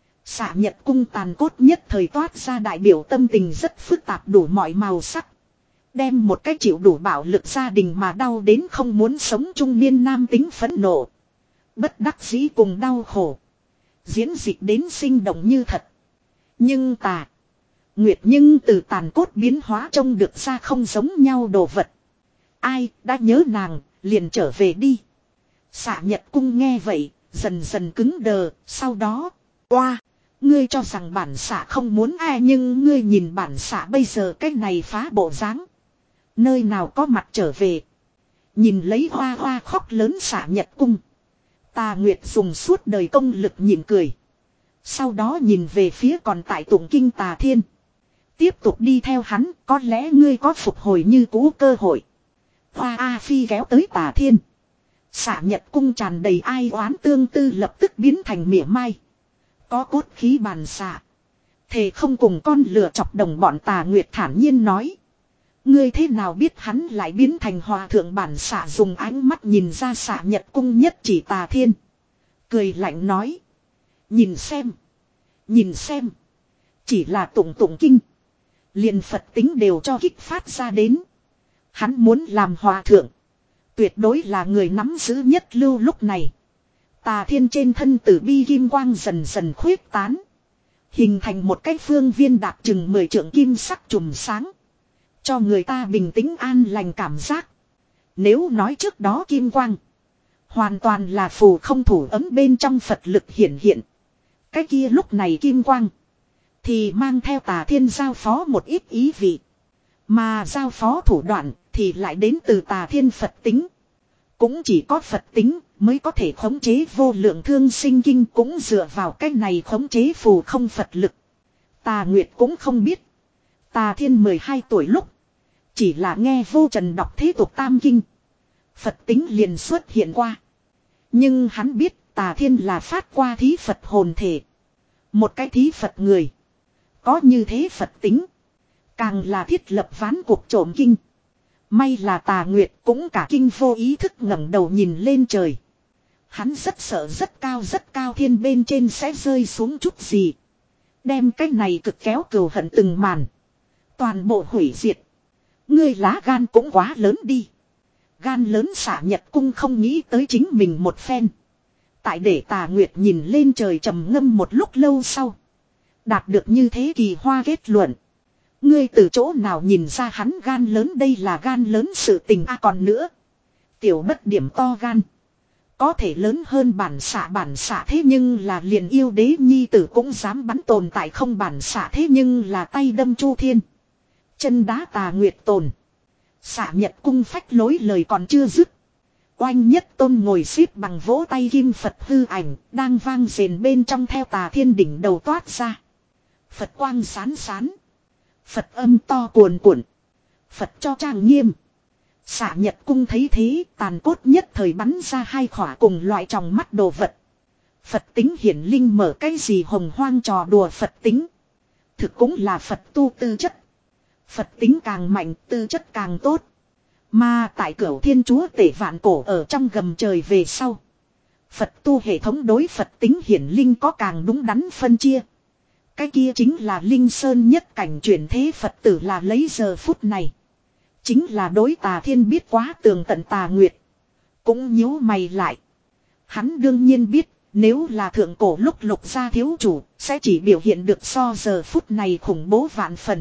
Xạ Nhật Cung tàn cốt nhất thời toát ra đại biểu tâm tình rất phức tạp đủ mọi màu sắc. Đem một cái chịu đủ bạo lực gia đình mà đau đến không muốn sống trung niên nam tính phẫn nộ. Bất đắc dĩ cùng đau khổ. Diễn dịch đến sinh động như thật. Nhưng Tà Nguyệt nhưng từ tàn cốt biến hóa trông được ra không giống nhau đồ vật. Ai đã nhớ nàng, liền trở về đi. Xạ Nhật Cung nghe vậy, dần dần cứng đờ, sau đó, oa, ngươi cho rằng bản xạ không muốn ai nhưng ngươi nhìn bản xạ bây giờ cái này phá bộ dáng, nơi nào có mặt trở về. Nhìn lấy hoa hoa khóc lớn Xạ Nhật Cung. Tà Nguyệt dùng suốt đời công lực nhìn cười. Sau đó nhìn về phía còn tại tụng kinh Tà Thiên. Tiếp tục đi theo hắn, có lẽ ngươi có phục hồi như cũ cơ hội. Hoa A Phi kéo tới Tà Thiên. Xạ Nhật Cung tràn đầy ai oán tương tư lập tức biến thành mỉa mai. Có cốt khí bàn xạ. Thề không cùng con lừa chọc đồng bọn. Tà Nguyệt thản nhiên nói. Ngươi thế nào biết hắn lại biến thành hòa thượng bản xạ dùng ánh mắt nhìn ra Xạ Nhật Cung nhất chỉ Tà Thiên. Cười lạnh nói. Nhìn xem. Nhìn xem. Chỉ là tụng tụng kinh. Liền Phật tính đều cho kích phát ra đến. Hắn muốn làm hòa thượng. Tuyệt đối là người nắm giữ nhất lưu lúc này. Tà Thiên trên thân tử bi kim quang dần dần khuyết tán. Hình thành một cái phương viên đạt chừng mười trượng kim sắc trùm sáng. Cho người ta bình tĩnh an lành cảm giác. Nếu nói trước đó kim quang. Hoàn toàn là phù không thủ ấm bên trong Phật lực hiển hiện. Cái kia lúc này kim quang. Thì mang theo Tà Thiên giao phó một ít ý vị. Mà giao phó thủ đoạn thì lại đến từ Tà Thiên Phật tính. Cũng chỉ có Phật tính mới có thể khống chế vô lượng thương sinh kinh, cũng dựa vào cách này khống chế phù không Phật lực. Tà Nguyệt cũng không biết. Tà Thiên mười hai tuổi lúc. Chỉ là nghe Vô Trần đọc thế tục tam kinh. Phật tính liền xuất hiện qua. Nhưng hắn biết Tà Thiên là phát qua thí Phật hồn thể. Một cái thí Phật người. Có như thế Phật tính. Càng là thiết lập ván cuộc trộm kinh. May là Tà Nguyệt cũng cả kinh vô ý thức ngẩng đầu nhìn lên trời. Hắn rất sợ rất cao rất cao thiên bên trên sẽ rơi xuống chút gì. Đem cái này cực kéo cừu hận từng màn. Toàn bộ hủy diệt. Ngươi lá gan cũng quá lớn đi. Gan lớn Xạ Nhật Cung không nghĩ tới chính mình một phen. Tại để Tà Nguyệt nhìn lên trời trầm ngâm một lúc lâu sau. Đạt được như thế kỳ hoa kết luận. Ngươi từ chỗ nào nhìn ra hắn gan lớn, đây là gan lớn sự tình a à, còn nữa. Tiểu bất điểm to gan. Có thể lớn hơn bản xạ bản xạ thế nhưng là liền yêu đế nhi tử cũng dám bắn tồn tại không bản xạ thế nhưng là tay đâm Chu Thiên. Chân đá Tà Nguyệt tồn. Xạ Nhật Cung phách lối lời còn chưa dứt. Oanh Nhất Tôn ngồi xếp bằng vỗ tay kim Phật hư ảnh đang vang rền bên trong theo Tà Thiên đỉnh đầu toát ra. Phật quang sán sán. Phật âm to cuồn cuộn. Phật cho trang nghiêm. Xạ Nhật Cung thấy thế tàn cốt nhất thời bắn ra hai khỏa cùng loại trong mắt đồ vật. Phật tính hiển linh mở cái gì hồng hoang trò đùa Phật tính. Thực cũng là Phật tu tư chất. Phật tính càng mạnh tư chất càng tốt. Mà tại Cửu Thiên Chúa Tể vạn cổ ở trong gầm trời về sau. Phật tu hệ thống đối Phật tính hiển linh có càng đúng đắn phân chia. Cái kia chính là Linh Sơn nhất cảnh chuyển thế Phật tử là lấy giờ phút này. Chính là đối Tà Thiên biết quá tường tận Tà Nguyệt. Cũng nhíu mày lại. Hắn đương nhiên biết Nếu là thượng cổ lúc Lục gia thiếu chủ, sẽ chỉ biểu hiện được so giờ phút này khủng bố vạn phần.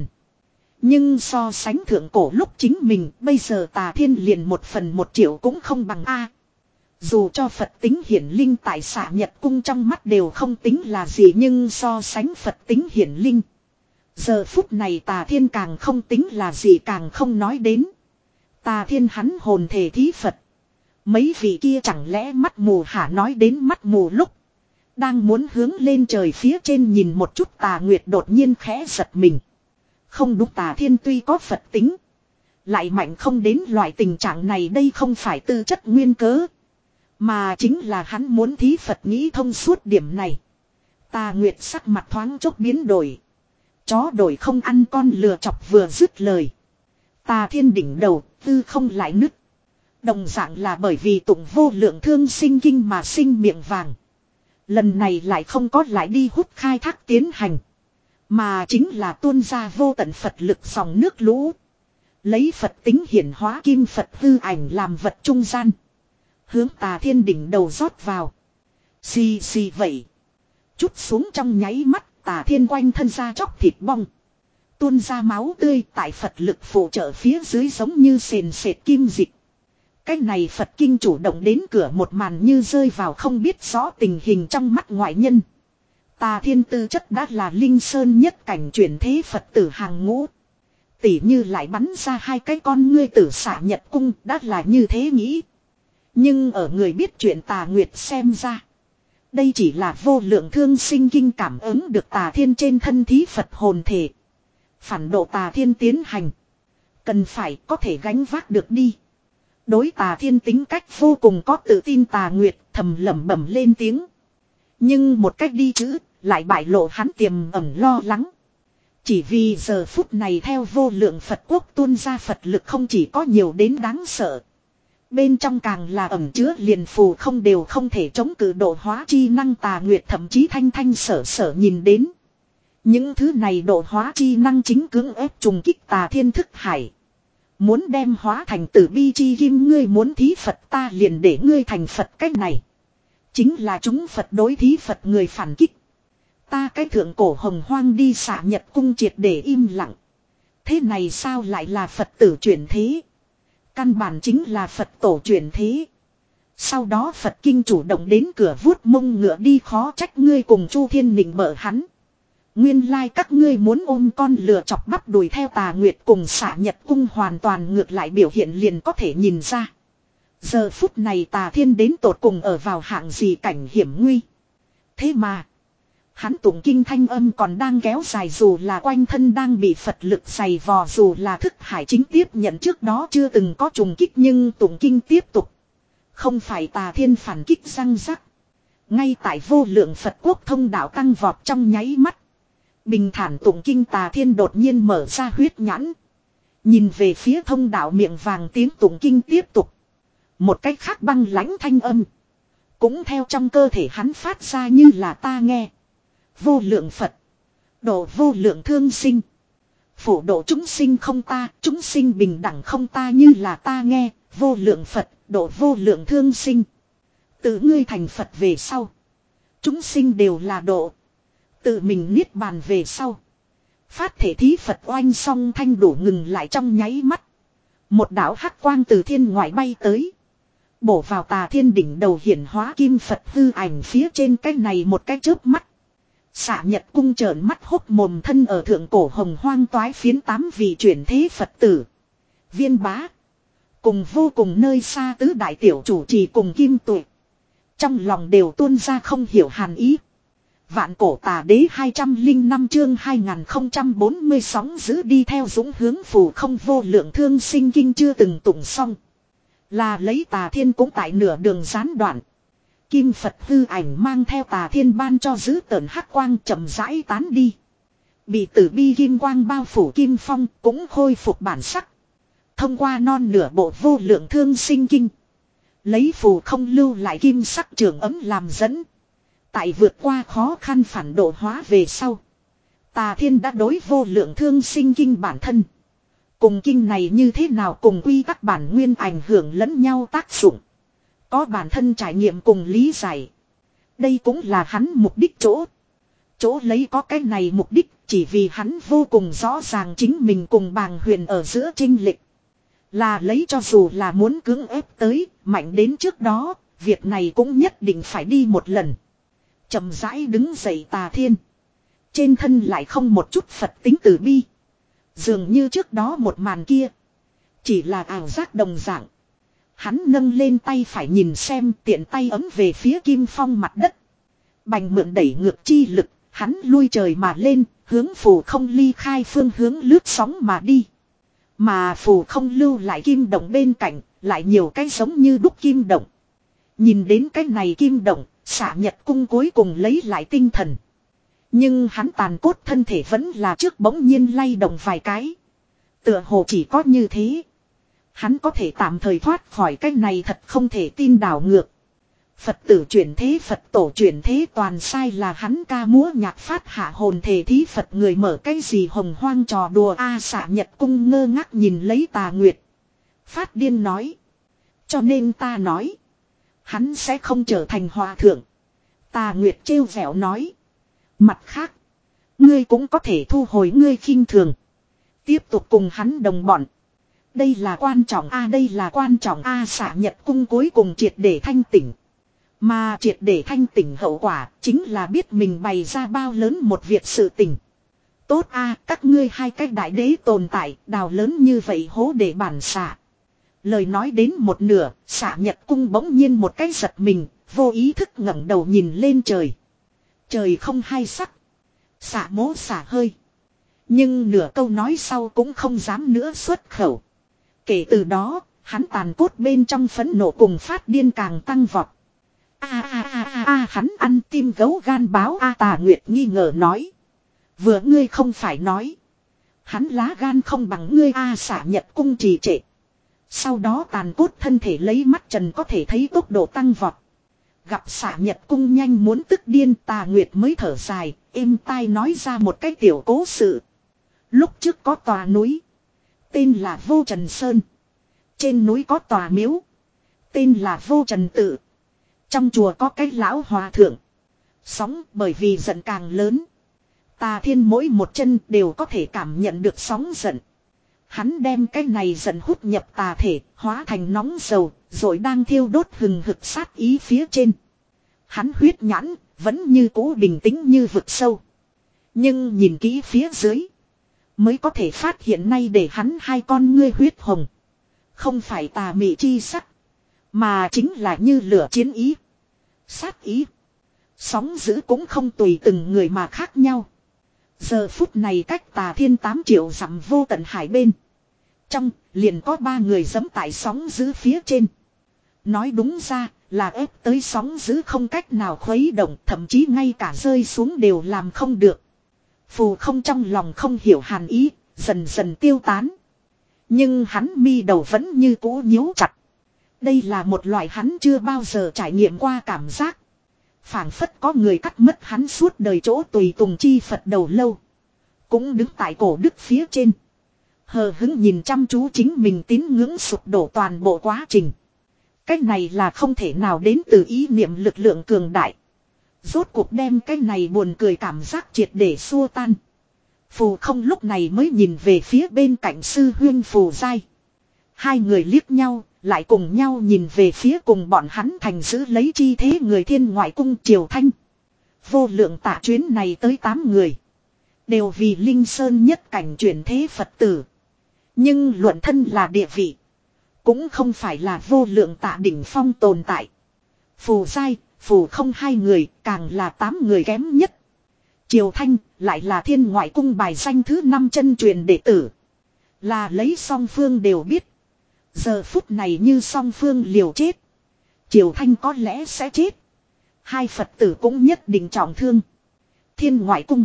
Nhưng so sánh thượng cổ lúc chính mình, bây giờ Tà Thiên liền một phần một triệu cũng không bằng A. Dù cho Phật tính hiển linh tại Xạ Nhật Cung trong mắt đều không tính là gì, nhưng so sánh Phật tính hiển linh, giờ phút này Tà Thiên càng không tính là gì, càng không nói đến. Tà Thiên hắn hồn thể thí Phật. Mấy vị kia chẳng lẽ mắt mù hả? Nói đến mắt mù lúc đang muốn hướng lên trời phía trên nhìn một chút, Tà Nguyệt đột nhiên khẽ giật mình. Không đúng, Tà Thiên tuy có Phật tính, lại mạnh không đến loại tình trạng này. Đây không phải tư chất nguyên cớ, mà chính là hắn muốn thí Phật nghĩ thông suốt điểm này. Tà Nguyệt sắc mặt thoáng chốc biến đổi. Chó đổi không ăn con lừa chọc vừa dứt lời, Tà Thiên đỉnh đầu tư không lại nứt. Đồng dạng là bởi vì tụng vô lượng thương sinh kinh mà sinh miệng vàng. Lần này lại không có lại đi hút khai thác tiến hành, mà chính là tuôn ra vô tận Phật lực dòng nước lũ. Lấy Phật tính hiển hóa kim Phật hư ảnh làm vật trung gian, hướng Tà Thiên đỉnh đầu rót vào. Xì xì vậy. Chút xuống trong nháy mắt, Tà Thiên quanh thân ra chóc thịt bong. Tuôn ra máu tươi tại Phật lực phụ trợ phía dưới giống như sền sệt kim dịch. Cái này Phật kinh chủ động đến cửa một màn như rơi vào không biết rõ tình hình trong mắt ngoại nhân. Tà Thiên tư chất đã là linh sơn nhất cảnh chuyển thế Phật tử hàng ngũ. Tỉ như lại bắn ra hai cái con ngươi tử Xạ Nhật Cung đã là như thế nghĩ. Nhưng ở người biết chuyện Tà Nguyệt xem ra, đây chỉ là vô lượng thương sinh kinh cảm ứng được Tà Thiên trên thân thí Phật hồn thể. Phản độ Tà Thiên tiến hành, cần phải có thể gánh vác được đi. Đối Tà Thiên tính cách vô cùng có tự tin, Tà Nguyệt thầm lẩm bẩm lên tiếng. Nhưng một cách đi chữ lại bại lộ hắn tiềm ẩn lo lắng. Chỉ vì giờ phút này theo vô lượng Phật quốc tuôn ra Phật lực không chỉ có nhiều đến đáng sợ, bên trong càng là ẩn chứa liền phù không đều không thể chống cự độ hóa chi năng. Tà Nguyệt thậm chí thanh thanh sở sở nhìn đến những thứ này độ hóa chi năng chính cưỡng ép trùng kích Tà Thiên thức hải, muốn đem hóa thành tử bi chi kim. Ngươi muốn thí Phật, ta liền để ngươi thành Phật. Cách này chính là chúng Phật đối thí Phật người phản kích. Ta cái thượng cổ hồng hoang đi Xạ Nhật Cung triệt để im lặng. Thế này sao lại là Phật tử chuyển thế? Căn bản chính là Phật tổ chuyển thế. Sau đó Phật kinh chủ động đến cửa vuốt mông ngựa đi, khó trách ngươi cùng Chu Thiên nịnh bợ hắn. Nguyên lai các ngươi muốn ôm con lừa chọc bắp đùi. Theo Tà Nguyệt cùng Xạ Nhật Cung hoàn toàn ngược lại biểu hiện liền có thể nhìn ra, giờ phút này Tà Thiên đến tột cùng ở vào hạng gì cảnh hiểm nguy. Thế mà hắn tụng kinh thanh âm còn đang kéo dài, dù là quanh thân đang bị Phật lực dày vò, dù là thức hải chính tiếp nhận trước đó chưa từng có trùng kích, nhưng tụng kinh tiếp tục. Không phải Tà Thiên phản kích răng rắc. Ngay tại vô lượng Phật quốc thông đạo tăng vọt trong nháy mắt, bình thản tụng kinh Tà Thiên đột nhiên mở ra huyết nhãn, nhìn về phía thông đạo miệng vàng, tiếng tụng kinh tiếp tục. Một cách khác băng lãnh thanh âm cũng theo trong cơ thể hắn phát ra, như là ta nghe. Vô lượng Phật, độ vô lượng thương sinh. Phổ độ chúng sinh không ta, chúng sinh bình đẳng không ta, như là ta nghe. Vô lượng Phật, độ vô lượng thương sinh. Tự ngươi thành Phật về sau, chúng sinh đều là độ. Tự mình niết bàn về sau, phát thể thí Phật oanh song thanh đủ ngừng lại trong nháy mắt. Một đạo hắc quang từ thiên ngoại bay tới, bổ vào Tà Thiên đỉnh đầu hiển hóa kim Phật hư ảnh phía trên. Cái này một cái chớp mắt, Xạ Nhật Cung trợn mắt hốc mồm, thân ở thượng cổ hồng hoang toái phiến tám vị chuyển thế Phật tử, Viên Bá, cùng vô cùng nơi xa tứ đại tiểu chủ trì cùng Kim Tuệ, trong lòng đều tuôn ra không hiểu hàn ý. Vạn cổ Tà Đế hai trăm lẻ năm chương hai nghìn không trăm bốn mươi sóng giữ đi theo dũng hướng phù không. Vô lượng thương sinh kinh chưa từng tụng xong, là lấy Tà Thiên cũng tại nửa đường gián đoạn. Kim Phật hư ảnh mang theo Tà Thiên ban cho giữ tợn hắc quang chậm rãi tán đi. Bị tử bi kim quang bao phủ Kim Phong cũng khôi phục bản sắc. Thông qua non nửa bộ vô lượng thương sinh kinh, lấy phù không lưu lại kim sắc trường ấm làm dẫn. Tại vượt qua khó khăn phản độ hóa về sau, Tà Thiên đã đối vô lượng thương sinh kinh bản thân cùng kinh này như thế nào cùng quy tắc bản nguyên ảnh hưởng lẫn nhau tác dụng, có bản thân trải nghiệm cùng lý giải. Đây cũng là hắn mục đích chỗ. Chỗ lấy có cái này mục đích chỉ vì hắn vô cùng rõ ràng chính mình cùng Bàng Huyền ở giữa chênh lệch. Là lấy cho dù là muốn cưỡng ép tới, mạnh đến trước đó, việc này cũng nhất định phải đi một lần. Chậm rãi đứng dậy Tà Thiên. Trên thân lại không một chút Phật tính từ bi. Dường như trước đó một màn kia. Chỉ là ảo giác đồng dạng. Hắn nâng lên tay phải nhìn xem tiện tay ấm về phía Kim Phong mặt đất. Bành mượn đẩy ngược chi lực, hắn lui trời mà lên, hướng phù không ly khai phương hướng lướt sóng mà đi. Mà phù không lưu lại kim động bên cạnh, lại nhiều cái giống như đúc kim động. Nhìn đến cái này kim động, Xạ Nhật Cung cuối cùng lấy lại tinh thần. Nhưng hắn tàn cốt thân thể vẫn là trước bỗng nhiên lay động vài cái. Tựa hồ chỉ có như thế. Hắn có thể tạm thời thoát khỏi cái này thật không thể tin đảo ngược. Phật tử chuyển thế Phật tổ chuyển thế toàn sai là hắn ca múa nhạc phát hạ hồn thể thí Phật người mở cái gì hồng hoang trò đùa a Xạ Nhật Cung ngơ ngác nhìn lấy Tà Nguyệt. Phát điên nói. Cho nên ta nói. Hắn sẽ không trở thành hòa thượng. Tà Nguyệt trêu vẻo nói. Mặt khác. Ngươi cũng có thể thu hồi ngươi khinh thường. Tiếp tục cùng hắn đồng bọn. Đây là quan trọng a đây là quan trọng a Xạ Nhật Cung cuối cùng triệt để thanh tỉnh. Mà triệt để thanh tỉnh hậu quả chính là biết mình bày ra bao lớn một việc sự tình. Tốt a các ngươi hai cái đại đế tồn tại đào lớn như vậy hố để bản xạ. Lời nói đến một nửa, Xạ Nhật Cung bỗng nhiên một cái giật mình, vô ý thức ngẩng đầu nhìn lên trời. Trời không hai sắc. Xạ mố xả hơi. Nhưng nửa câu nói sau cũng không dám nữa xuất khẩu. Kể từ đó, hắn tàn cốt bên trong phẫn nộ cùng phát điên càng tăng vọt. A a a a a hắn ăn tim gấu gan báo a Tà Nguyệt nghi ngờ nói. Vừa ngươi không phải nói. Hắn lá gan không bằng ngươi a Xạ Nhật Cung trì trệ. Sau đó tàn cốt thân thể lấy mắt trần có thể thấy tốc độ tăng vọt. Gặp Xạ Nhật Cung nhanh muốn tức điên Tà Nguyệt mới thở dài, êm tai nói ra một cái tiểu cố sự. Lúc trước có tòa núi. Tên là Vô Trần Sơn. Trên núi có tòa miếu. Tên là Vô Trần Tự. Trong chùa có cái lão hòa thượng. Sóng bởi vì giận càng lớn. Tà Thiên mỗi một chân đều có thể cảm nhận được sóng giận. Hắn đem cái này giận hút nhập tà thể, hóa thành nóng dầu, rồi đang thiêu đốt hừng hực sát ý phía trên. Hắn huyết nhãn, vẫn như cũ bình tĩnh như vực sâu. Nhưng nhìn kỹ phía dưới, mới có thể phát hiện nay để hắn hai con ngươi huyết hồng. Không phải tà mị chi sắc, mà chính là như lửa chiến ý, sát ý. Sóng dữ cũng không tùy từng người mà khác nhau. Giờ phút này cách Tà Thiên tám triệu dặm vô tận hải bên. Trong, liền có ba người giẫm tại sóng dữ phía trên. Nói đúng ra, là ép tới sóng dữ không cách nào khuấy động, thậm chí ngay cả rơi xuống đều làm không được. Phù không trong lòng không hiểu hàn ý, dần dần tiêu tán. Nhưng hắn mi đầu vẫn như cũ nhíu chặt. Đây là một loại hắn chưa bao giờ trải nghiệm qua cảm giác. Phảng phất có người cắt mất hắn suốt đời chỗ tùy tùng chi Phật đầu lâu. Cũng đứng tại cổ đức phía trên. Hờ hững nhìn chăm chú chính mình tín ngưỡng sụp đổ toàn bộ quá trình. Cái này là không thể nào đến từ ý niệm lực lượng cường đại. Rốt cuộc đem cái này buồn cười cảm giác triệt để xua tan. Phù không lúc này mới nhìn về phía bên cạnh sư huyên Phù Giai. Hai người liếc nhau, lại cùng nhau nhìn về phía cùng bọn hắn thành giữ lấy chi thế người Thiên Ngoại Cung Triều Thanh. Vô lượng tạ chuyến này tới tám người. Đều vì Linh Sơn nhất cảnh chuyển thế Phật tử. Nhưng luận thân là địa vị. Cũng không phải là vô lượng tạ đỉnh phong tồn tại. Phù Giai, Phù không hai người, càng là tám người kém nhất. Triều Thanh lại là Thiên Ngoại Cung bài danh thứ năm chân truyền đệ tử. Là lấy song phương đều biết. Giờ phút này như song phương liều chết. Triều Thanh có lẽ sẽ chết. Hai Phật tử cũng nhất định trọng thương. Thiên Ngoại Cung.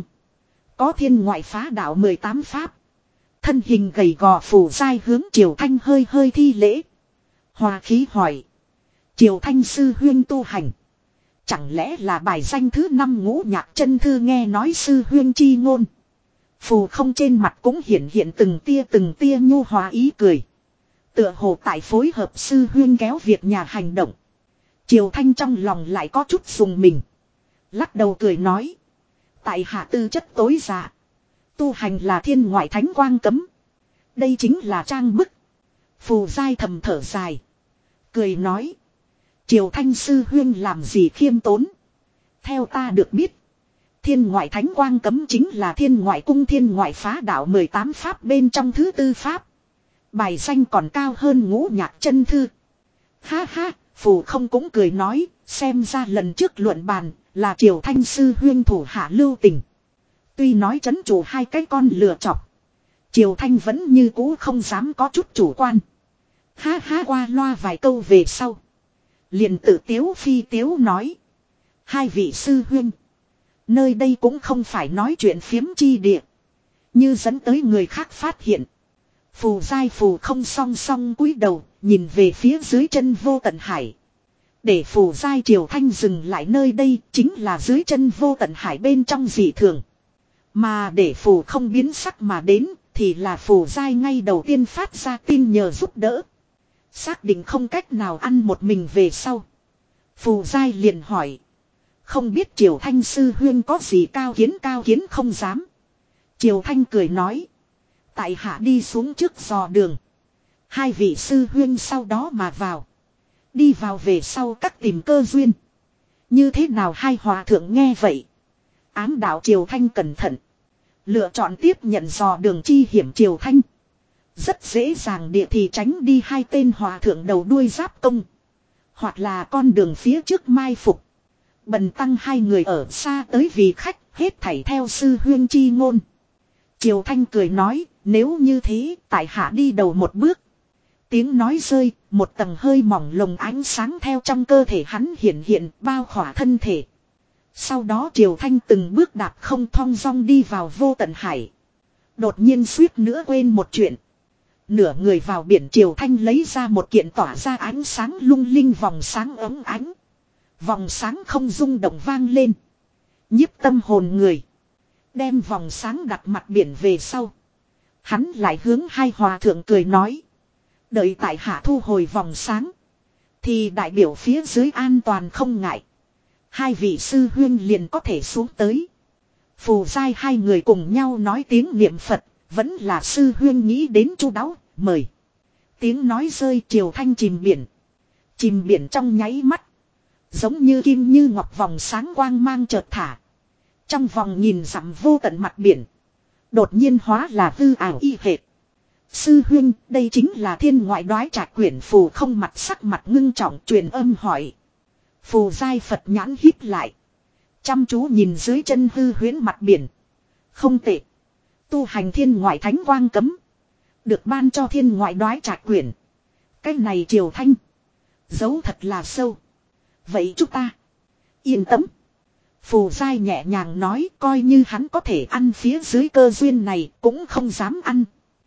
Có thiên ngoại phá đạo mười tám pháp. Thân hình gầy gò Phù Giai hướng Triều Thanh hơi hơi thi lễ. Hòa khí hỏi. Triều Thanh sư huyên tu hành. Chẳng lẽ là bài danh thứ năm Ngũ Nhạc Chân Thư nghe nói sư huyên chi ngôn. Phù không trên mặt cũng hiện hiện từng tia từng tia nhu hòa ý cười. Tựa hồ tại phối hợp sư huyên kéo việc nhà hành động. Triều Thanh trong lòng lại có chút dùng mình. Lắc đầu cười nói. Tại hạ tư chất tối dạ. Tu hành là thiên ngoại thánh quang cấm. Đây chính là trang bức. Phù Giai thầm thở dài. Cười nói. Triều Thanh sư huyên làm gì khiêm tốn. Theo ta được biết. Thiên ngoại thánh quang cấm chính là thiên ngoại cung thiên ngoại phá đạo mười tám pháp bên trong thứ tư pháp. Bài danh còn cao hơn ngũ nhạc chân thư. Ha ha, Phù không cũng cười nói. Xem ra lần trước luận bàn là Triều Thanh sư huyên thủ hạ lưu tình. Tuy nói trấn chủ hai cái con lừa chọc. Triều Thanh vẫn như cũ không dám có chút chủ quan. Ha ha, qua loa vài câu về sau. Liền tự tiếu phi tiếu nói. Hai vị sư huyên. Nơi đây cũng không phải nói chuyện phiếm chi địa. Như dẫn tới người khác phát hiện. Phù Giai Phù không song song cúi đầu. Nhìn về phía dưới chân vô tận hải. Để Phù Giai Triều Thanh dừng lại nơi đây. Chính là dưới chân vô tận hải bên trong dị thường. Mà để Phù không biến sắc mà đến. Thì là Phù Giai ngay đầu tiên phát ra tin nhờ giúp đỡ. Xác định không cách nào ăn một mình về sau. Phù Giai liền hỏi. Không biết Triều Thanh sư huyên có gì cao kiến cao kiến không dám. Triều Thanh cười nói. Tại hạ đi xuống trước dò đường. Hai vị sư huyên sau đó mà vào. Đi vào về sau các tìm cơ duyên. Như thế nào hai hòa thượng nghe vậy. Ám đạo Triều Thanh cẩn thận. Lựa chọn tiếp nhận dò đường chi hiểm Triều Thanh. Rất dễ dàng địa thì tránh đi hai tên hòa thượng đầu đuôi giáp công. Hoặc là con đường phía trước mai phục. Bần tăng hai người ở xa tới vì khách hết thảy theo sư huyên chi ngôn. Triều Thanh cười nói nếu như thế tại hạ đi đầu một bước. Tiếng nói rơi một tầng hơi mỏng lồng ánh sáng theo trong cơ thể hắn hiện hiện bao khỏa thân thể. Sau đó Triều Thanh từng bước đạp không thong dong đi vào vô tận hải. Đột nhiên suýt nữa quên một chuyện. Nửa người vào biển Triều Thanh lấy ra một kiện tỏa ra ánh sáng lung linh vòng sáng ấm ánh. Vòng sáng không rung động vang lên. Nhiếp tâm hồn người. Đem vòng sáng đặt mặt biển về sau. Hắn lại hướng hai hòa thượng cười nói. Đợi tại hạ thu hồi vòng sáng. Thì đại biểu phía dưới an toàn không ngại. Hai vị sư huyên liền có thể xuống tới. Phù Giai hai người cùng nhau nói tiếng niệm Phật. Vẫn là sư huyên nghĩ đến chu đáo. Mời. Tiếng nói rơi Triều Thanh chìm biển. Chìm biển trong nháy mắt. Giống như kim như ngọc vòng sáng quang mang chợt thả. Trong vòng nhìn dặm vô tận mặt biển. Đột nhiên hóa là hư ảo y hệt. Sư huynh đây chính là thiên ngoại đoái trạch quyển Phù không mặt sắc mặt ngưng trọng truyền âm hỏi. Phù Giai Phật nhãn híp lại. Chăm chú nhìn dưới chân hư huyễn mặt biển. Không tệ. Tu hành thiên ngoại thánh quang cấm. Được ban cho thiên ngoại đoái trạch quyển. Cái này Triều Thanh. Giấu thật là sâu. Vậy chúng ta. Yên tâm. Phù Giai nhẹ nhàng nói coi như hắn có thể ăn phía dưới cơ duyên này cũng không dám ăn.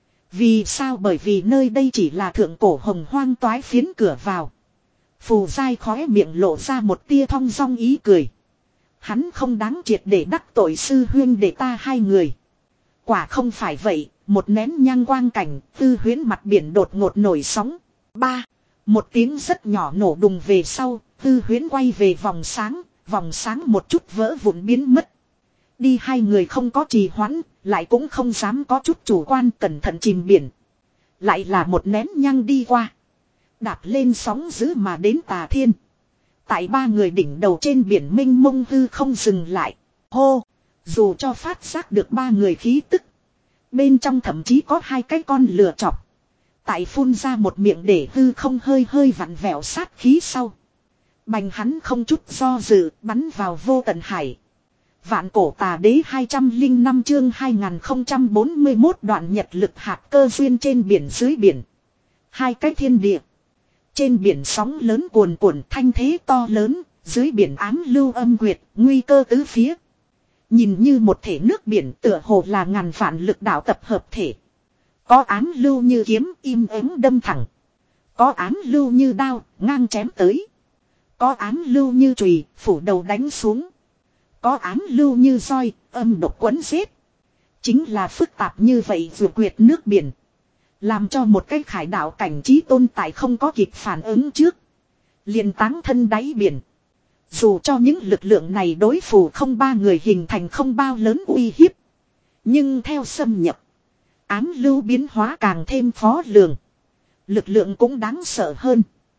Vì sao bởi vì nơi đây chỉ là thượng cổ hồng hoang toái phiến cửa vào. Phù Giai khóe miệng lộ ra một tia thong dong ý cười. Hắn không đáng triệt để đắc tội sư huyên để ta hai người. Quả không phải vậy, một nén nhang quang cảnh, tư huyến mặt biển đột ngột nổi sóng. Ba, một tiếng rất nhỏ nổ đùng về sau, tư huyến quay về vòng sáng, vòng sáng một chút vỡ vụn biến mất. Đi hai người không có trì hoãn, lại cũng không dám có chút chủ quan cẩn thận chìm biển. Lại là một nén nhang đi qua. Đạp lên sóng dữ mà đến Tà Thiên. Tại ba người đỉnh đầu trên biển mênh mông hư không dừng lại. Hô! Dù cho phát giác được ba người khí tức. Bên trong thậm chí có hai cái con lừa chọc. Tại phun ra một miệng để hư không hơi hơi vặn vẹo sát khí sau. Bành hắn không chút do dự bắn vào vô tận hải. Vạn cổ tà đế hai trăm lẻ năm chương hai nghìn không trăm bốn mươi mốt đoạn nhật lực hạt cơ duyên trên biển dưới biển. Hai cái thiên địa. Trên biển sóng lớn cuồn cuộn thanh thế to lớn, dưới biển ám lưu âm quyệt, nguy cơ tứ phía. Nhìn như một thể nước biển tựa hồ là ngàn vạn lực đạo tập hợp thể. Có ám lưu như kiếm im ắng đâm thẳng. Có ám lưu như đao, ngang chém tới. Có ám lưu như chùy, phủ đầu đánh xuống. Có ám lưu như roi, âm độc quấn giết. Chính là phức tạp như vậy vừa quyệt nước biển. Làm cho một cái khải đạo cảnh trí tồn tại không có kịp phản ứng trước. Liền táng thân đáy biển. Dù cho những lực lượng này đối phù không ba người hình thành không bao lớn uy hiếp. Nhưng theo xâm nhập. Ám lưu biến hóa càng thêm khó lường. Lực lượng cũng đáng sợ hơn.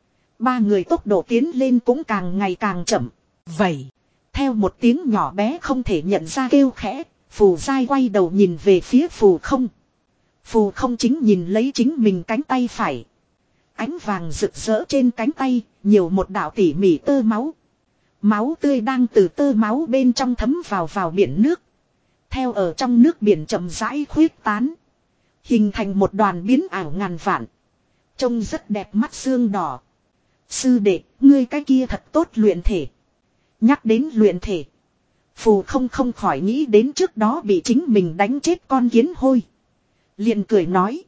Ba người tốc độ tiến lên cũng càng ngày càng chậm. Vậy. Theo một tiếng nhỏ bé không thể nhận ra kêu khẽ. Phù dai quay đầu nhìn về phía phù không. Phù không chính nhìn lấy chính mình cánh tay phải. Ánh vàng rực rỡ trên cánh tay. Nhiều một đạo tỉ mỉ tơ máu. Máu tươi đang từ tơ máu bên trong thấm vào vào biển nước. Theo ở trong nước biển chậm rãi khuyết tán. Hình thành một đoàn biến ảo ngàn vạn. Trông rất đẹp mắt xương đỏ. Sư đệ, ngươi cái kia thật tốt luyện thể. Nhắc đến luyện thể. Phù không không khỏi nghĩ đến trước đó bị chính mình đánh chết con kiến hôi. Liền cười nói.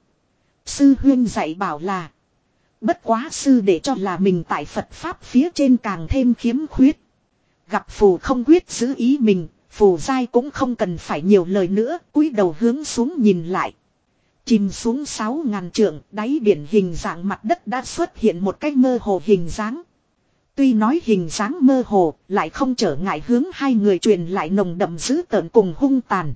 Sư huyên dạy bảo là. Bất quá sư đệ cho là mình tại Phật Pháp phía trên càng thêm khiếm khuyết. Gặp phù không quyết giữ ý mình. Phù dai cũng không cần phải nhiều lời nữa. Cúi đầu hướng xuống nhìn lại. Chìm xuống sáu ngàn trượng, đáy biển hình dạng mặt đất đã xuất hiện một cái mơ hồ hình dáng. Tuy nói hình dáng mơ hồ, lại không trở ngại hướng hai người truyền lại nồng đậm dữ tợn cùng hung tàn.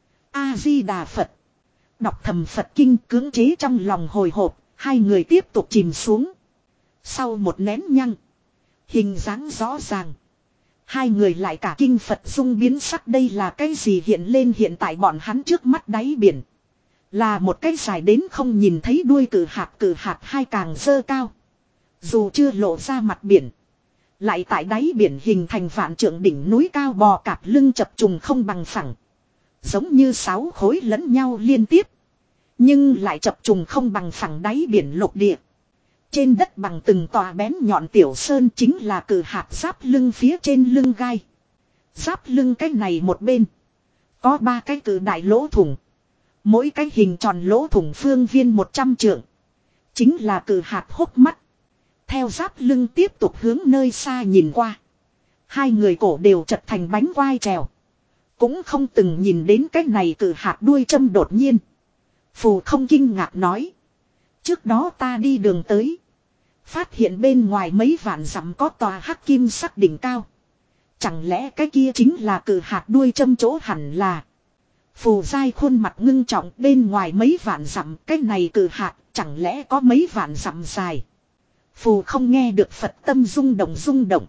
A-di-đà Phật. Đọc thầm Phật kinh cưỡng chế trong lòng hồi hộp, hai người tiếp tục chìm xuống. Sau một nén nhăng, hình dáng rõ ràng. Hai người lại cả kinh Phật dung biến sắc, đây là cái gì hiện lên hiện tại bọn hắn trước mắt đáy biển. Là một cái dài đến không nhìn thấy đuôi cử hạt cử hạt hai càng dơ cao. Dù chưa lộ ra mặt biển. Lại tại đáy biển hình thành vạn trượng đỉnh núi cao bò cạp lưng chập trùng không bằng phẳng. Giống như sáu khối lẫn nhau liên tiếp. Nhưng lại chập trùng không bằng phẳng đáy biển lục địa. Trên đất bằng từng tòa bén nhọn tiểu sơn chính là cử hạt giáp lưng phía trên lưng gai. Giáp lưng cái này một bên. Có ba cái cử đại lỗ thủng. Mỗi cái hình tròn lỗ thủng phương viên một trăm trượng. Chính là cử hạt hốc mắt. Theo giáp lưng tiếp tục hướng nơi xa nhìn qua. Hai người cổ đều chật thành bánh quai trèo. Cũng không từng nhìn đến cái này cử hạt đuôi châm đột nhiên. Phù không kinh ngạc nói. Trước đó ta đi đường tới. Phát hiện bên ngoài mấy vạn dặm có tòa hắc kim sắc đỉnh cao. Chẳng lẽ cái kia chính là cử hạt đuôi châm chỗ hẳn là. Phù dai khuôn mặt ngưng trọng, bên ngoài mấy vạn dặm, cái này cử hạt chẳng lẽ có mấy vạn dặm dài. Phù không nghe được Phật tâm rung động rung động.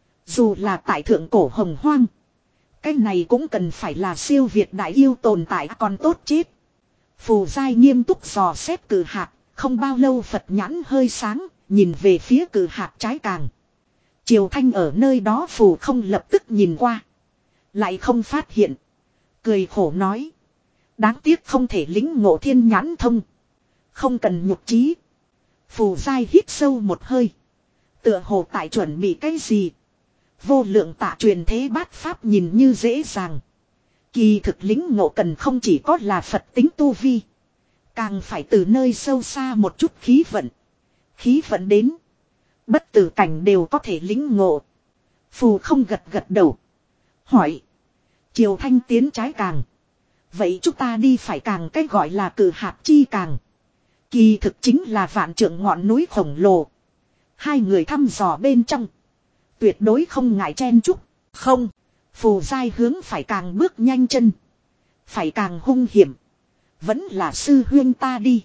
Dù là tại thượng cổ hồng hoang. Cái này cũng cần phải là siêu việt đại yêu tồn tại còn tốt chết. Phù dai nghiêm túc dò xét cử hạt. Không bao lâu Phật nhãn hơi sáng. Nhìn về phía cử hạt trái càng. Triều Thanh ở nơi đó phù không lập tức nhìn qua. Lại không phát hiện. Cười khổ nói. Đáng tiếc không thể lính ngộ thiên nhãn thông. Không cần nhục trí. Phù dai hít sâu một hơi. Tựa hồ tại chuẩn bị cái gì. Vô lượng tạ truyền thế bát pháp nhìn như dễ dàng. Kỳ thực lính ngộ cần không chỉ có là Phật tính tu vi. Càng phải từ nơi sâu xa một chút khí vận. Khí vận đến. Bất tử cảnh đều có thể lính ngộ. Phù không gật gật đầu. Hỏi. Triều Thanh tiến trái càng. Vậy chúng ta đi phải càng cách gọi là cử hạt chi càng. Kỳ thực chính là vạn trượng ngọn núi khổng lồ. Hai người thăm dò bên trong. Tuyệt đối không ngại chen chúc. Không. Phù dai hướng phải càng bước nhanh chân. Phải càng hung hiểm. Vẫn là sư huyên ta đi.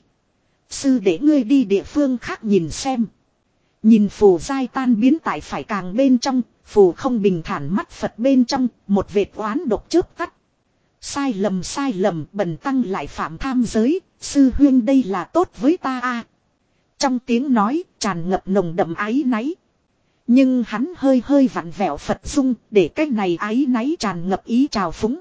Sư để ngươi đi địa phương khác nhìn xem. Nhìn phù dai tan biến tại phải càng bên trong. Phù không bình thản mắt Phật bên trong. Một vệt oán độc chớp tắt. Sai lầm sai lầm bần tăng lại phạm tham giới. Sư huyên đây là tốt với ta a. Trong tiếng nói tràn ngập nồng đậm áy náy. Nhưng hắn hơi hơi vặn vẹo Phật dung. Để cái này áy náy tràn ngập ý trào phúng.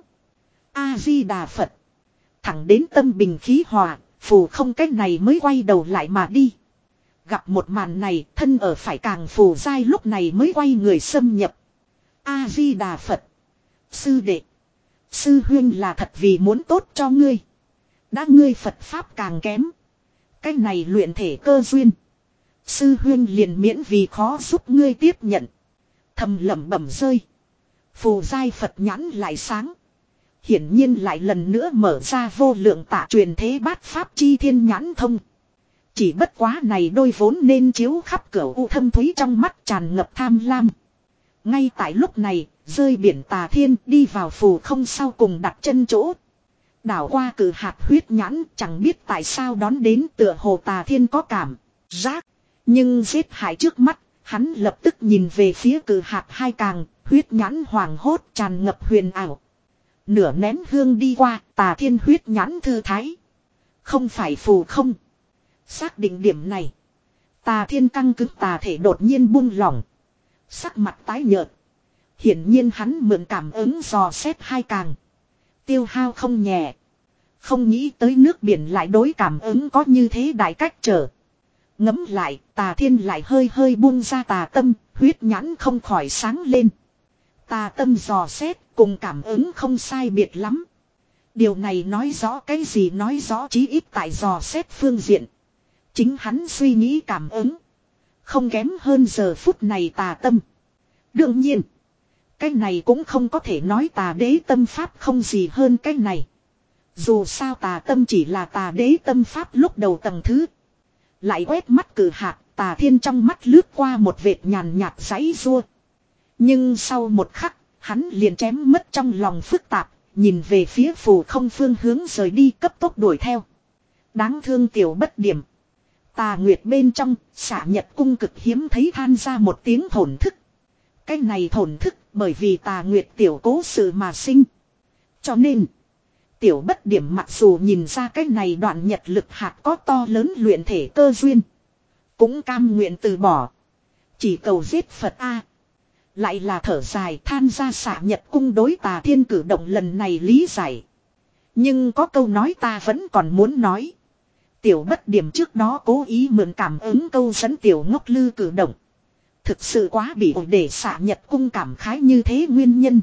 A-di-đà Phật. Thẳng đến tâm bình khí hòa. Phù không cái này mới quay đầu lại mà đi. Gặp một màn này thân ở phải càng phù dai lúc này mới quay người xâm nhập. A-di-đà Phật. Sư đệ. Sư huyên là thật vì muốn tốt cho ngươi. Đã ngươi Phật Pháp càng kém. Cái này luyện thể cơ duyên. Sư huyên liền miễn vì khó giúp ngươi tiếp nhận. Thầm lẩm bẩm rơi. Phù dai Phật nhãn lại sáng. Hiển nhiên lại lần nữa mở ra vô lượng tạ truyền thế bát Pháp chi thiên nhãn thông. Chỉ bất quá này đôi vốn nên chiếu khắp cửa u thâm thúy trong mắt tràn ngập tham lam. Ngay tại lúc này, rơi biển Tà Thiên đi vào phù không sau cùng đặt chân chỗ. Đảo qua cử hạt huyết nhãn, chẳng biết tại sao đón đến tựa hồ Tà Thiên có cảm giác. Nhưng giết hại trước mắt, hắn lập tức nhìn về phía cử hạt hai càng, huyết nhãn hoàng hốt tràn ngập huyền ảo. Nửa nén hương đi qua, Tà Thiên huyết nhãn thư thái. Không phải phù không. Xác định điểm này. Tà Thiên căng cứng tà thể đột nhiên buông lỏng. Sắc mặt tái nhợt. Hiển nhiên hắn mượn cảm ứng dò xét hai càng. Tiêu hao không nhẹ. Không nghĩ tới nước biển lại đối cảm ứng có như thế đại cách trở. Ngấm lại, Tà Thiên lại hơi hơi buông ra tà tâm, huyết nhãn không khỏi sáng lên. Tà tâm dò xét, cùng cảm ứng không sai biệt lắm. Điều này nói rõ cái gì, nói rõ chí ít tại dò xét phương diện. Chính hắn suy nghĩ cảm ứng. Không kém hơn giờ phút này tà tâm. Đương nhiên. Cái này cũng không có thể nói tà đế tâm pháp không gì hơn cái này. Dù sao tà tâm chỉ là tà đế tâm pháp lúc đầu tầng thứ. Lại quét mắt cử hạt, Tà Thiên trong mắt lướt qua một vệt nhàn nhạt giãy giụa. Nhưng sau một khắc, hắn liền chém mất trong lòng phức tạp, nhìn về phía phù không phương hướng rời đi cấp tốc đuổi theo. Đáng thương tiểu bất điểm. Tà Nguyệt bên trong, Xả Nhật cung cực hiếm thấy than ra một tiếng thổn thức. Cái này thổn thức bởi vì Tà Nguyệt tiểu cố sự mà sinh. Cho nên, tiểu bất điểm mặc dù nhìn ra cái này đoạn nhật lực hạt có to lớn luyện thể cơ duyên. Cũng cam nguyện từ bỏ. Chỉ cầu giết Phật A. Lại là thở dài than ra Xả Nhật cung đối Tà Thiên cử động lần này lý giải. Nhưng có câu nói ta vẫn còn muốn nói. Tiểu bất điểm trước đó cố ý mượn cảm ứng câu dẫn tiểu ngốc lư cử động. Thực sự quá bị ổi để Xả Nhật cung cảm khái như thế nguyên nhân.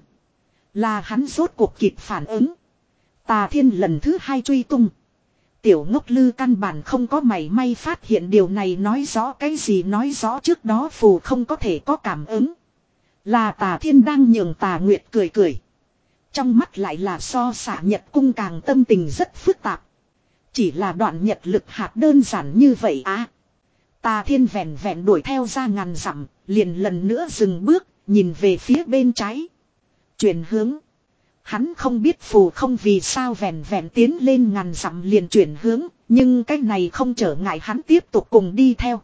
Là hắn rốt cuộc kịp phản ứng. Tà Thiên lần thứ hai truy tung. Tiểu ngốc lư căn bản không có mảy may phát hiện điều này nói rõ cái gì, nói rõ trước đó phù không có thể có cảm ứng. Là Tà Thiên đang nhường Tà Nguyệt cười cười. Trong mắt lại là so Xả Nhật cung càng tâm tình rất phức tạp. Chỉ là đoạn nhật lực hạt đơn giản như vậy á. Tà Thiên vẹn vẹn đuổi theo ra ngàn dặm, liền lần nữa dừng bước, nhìn về phía bên trái. Chuyển hướng. Hắn không biết phù không vì sao vẹn vẹn tiến lên ngàn dặm liền chuyển hướng, nhưng cái này không trở ngại hắn tiếp tục cùng đi theo.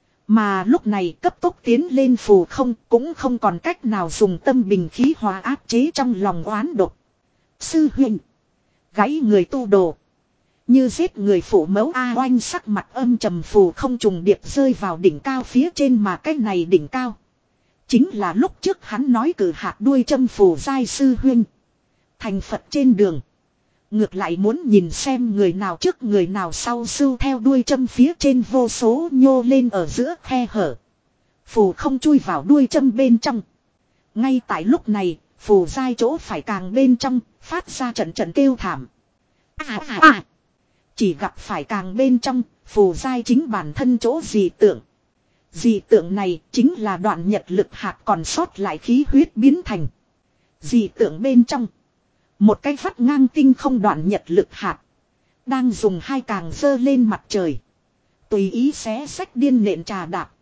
Mà lúc này cấp tốc tiến lên phù không cũng không còn cách nào dùng tâm bình khí hòa áp chế trong lòng oán độc. Sư huynh. Gãy người tu đồ. Như giết người phụ mẫu A Oanh sắc mặt âm trầm phù không trùng điệp rơi vào đỉnh cao phía trên mà cái này đỉnh cao. Chính là lúc trước hắn nói cử hạt đuôi châm phù giai sư huynh. Thành Phật trên đường. Ngược lại muốn nhìn xem người nào trước người nào sau sưu theo đuôi châm phía trên vô số nhô lên ở giữa khe hở. Phù không chui vào đuôi châm bên trong. Ngay tại lúc này, phù giai chỗ phải càng bên trong, phát ra trận trận kêu thảm. À à à. Chỉ gặp phải càng bên trong, phù giai chính bản thân chỗ dị tượng. Dị tượng này chính là đoạn nhật lực hạt còn sót lại khí huyết biến thành. Dị tượng bên trong. Một cái vắt ngang tinh không đoạn nhật lực hạt. Đang dùng hai càng dơ lên mặt trời. Tùy ý xé sách điên nện trà đạp.